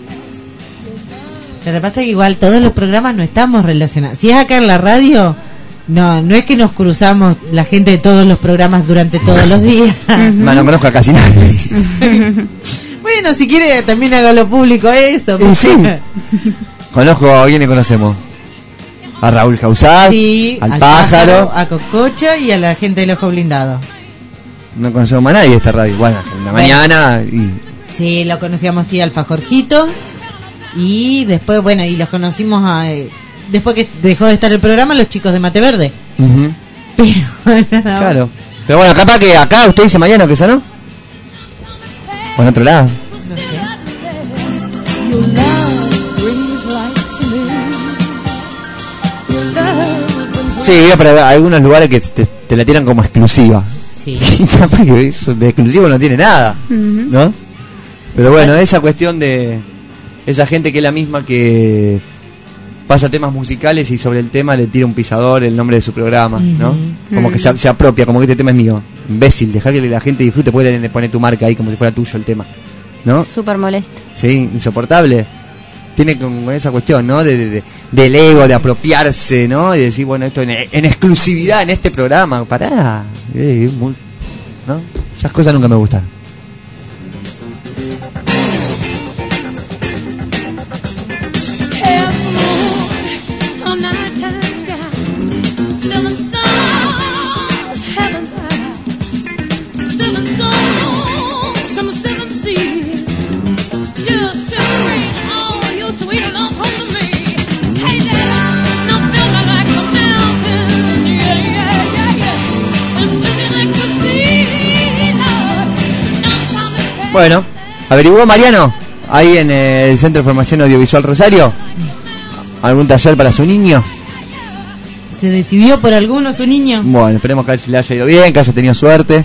Lo que pasa es que igual todos los programas no estamos relacionados. Si es acá en la radio, no no es que nos cruzamos la gente de todos los programas durante todos los días. Ma, no conozco a casi nadie. Bueno, si quiere también hágalo público eso. Y sí. Conozco a quién le conocemos. A Raúl Jausat, Sí, al, pájaro. a Cococha y a la gente del Ojo Blindado. No conocemos a nadie de esta radio. Bueno, en la mañana y... Sí, lo conocíamos así, Alfajorjito. Y después, bueno, y los conocimos a, eh, después que dejó de estar el programa, los chicos de Mate Verde. Uh-huh. Pero, no. Claro. Pero bueno, capaz que acá usted dice mañana que sonó. O en otro lado. No sé. Sí, voy a probar algunos lugares que te, te la tiran como exclusiva. Sí. Y capaz que eso de exclusivo no tiene nada, Ujú. ¿no? Pero bueno, esa cuestión de esa gente que es la misma que pasa temas musicales y sobre el tema le tira un pisador el nombre de su programa, ¿no? Ujú. Como que se, se apropia, como que este tema es mío. Imbécil, dejar que la gente disfrute, puede poner tu marca ahí como si fuera tuyo el tema, ¿no? Súper molesto. Sí, insoportable. Tiene como esa cuestión, ¿no? De, de, de- del ego, de apropiarse, ¿no? Y decir, bueno, esto en, en exclusividad en este programa. Pará. Eh, muy- ¿no? Esas cosas nunca me gustaron. Bueno, ¿averiguó Mariano ahí en el Centro de Formación Audiovisual Rosario algún taller para su niño? ¿Se decidió por alguno su niño? Bueno, esperemos que le haya ido bien, que haya tenido suerte.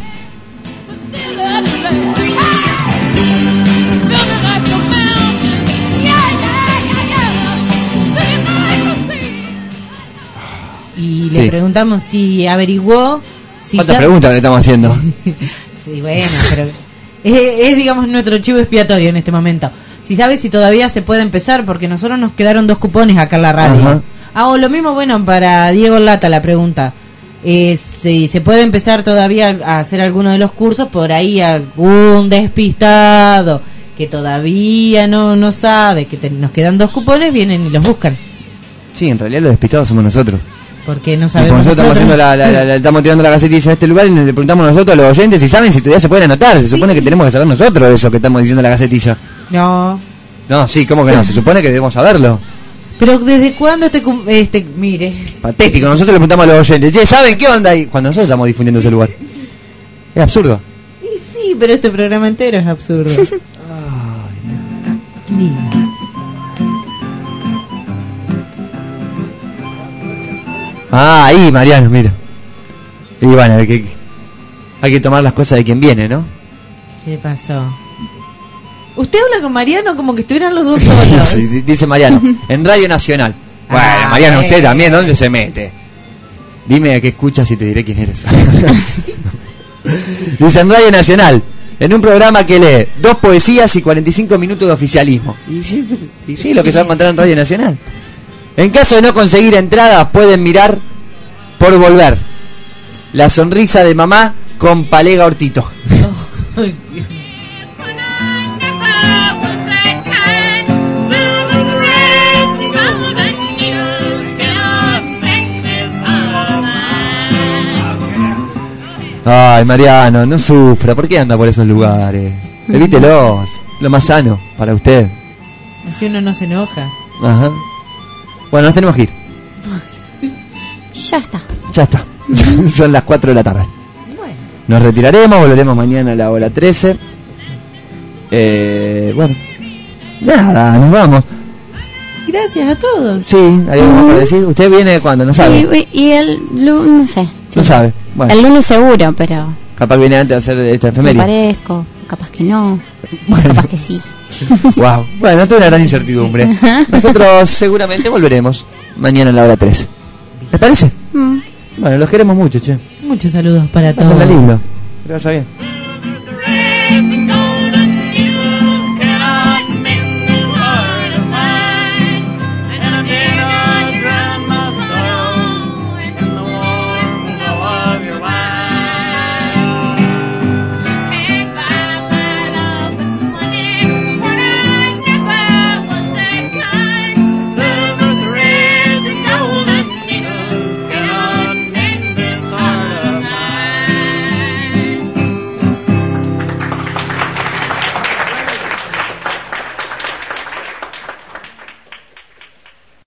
Y le Sí. preguntamos si averiguó. Si ¿Cuántas sabe- preguntas le estamos haciendo? Sí, bueno, pero es, es, digamos, nuestro chivo expiatorio en este momento. Si sabe si todavía se puede empezar, porque nosotros nos quedaron dos cupones acá en la radio. Ajá. Ah, o lo mismo, bueno, para Diego Lata la pregunta. Eh, si se puede empezar todavía a hacer alguno de los cursos, por ahí algún despistado que todavía no, no sabe que te- nos quedan dos cupones, vienen y los buscan. Sí, en realidad los despistados somos nosotros. Porque no Y como sabemos nosotros estamos, nosotros. haciendo la, la- la- la- estamos tirando la gacetilla a este lugar y le preguntamos nosotros a los oyentes si saben si todavía se pueden anotar. Se supone que tenemos que saber nosotros eso que estamos diciendo en la gacetilla. No. No, sí, ¿cómo que no? Se supone que debemos saberlo. Pero ¿desde cuándo este, cum- este mire? Patético, nosotros le preguntamos a los oyentes, che, ¿saben qué onda? Y cuando nosotros estamos difundiendo ese lugar. Es absurdo. Y sí, pero este programa entero es absurdo. Diga. Ah, ahí, Mariano, mira. Y bueno, hay que, hay que tomar las cosas de quien viene, ¿no? ¿Qué pasó? Usted habla con Mariano como que estuvieran los dos solos. Sí, sí, dice Mariano, en Radio Nacional. Bueno, Ah, Mariano, usted bueno. también, ¿dónde se mete? Dime a qué escuchas y te diré quién eres. Dice en Radio Nacional, en un programa que lee dos poesías y cuarenta y cinco minutos de oficialismo. Y sí, y sí, lo que se va a encontrar en Radio Nacional. En caso de no conseguir entradas, pueden mirar Por Volver. La sonrisa de mamá con Palega Hortito. Ay, Mariano, no sufra. ¿Por qué anda por esos lugares? Evítelos. Lo más sano para usted. Así uno no se enoja. Ajá. Bueno, nos tenemos que ir. Ya está. Ya está. Son las cuatro de la tarde. Nos retiraremos, volveremos mañana a la hora trece. Eh, bueno. Nada, nos vamos. Gracias a todos. Sí, hay algo más para decir. Usted viene cuando, no sabe. Sí, y el lu- no sé. No sabe. Bueno, El lunes seguro, pero capaz que viene antes de hacer esta me efeméride. parezco, capaz que no, capaz que sí. Wow. Bueno, esto es una gran incertidumbre. Nosotros seguramente volveremos mañana a la hora trece. ¿Les parece? Mm. Bueno, los queremos mucho, che. Muchos saludos para todos. Pásenla lindo. Que vaya bien.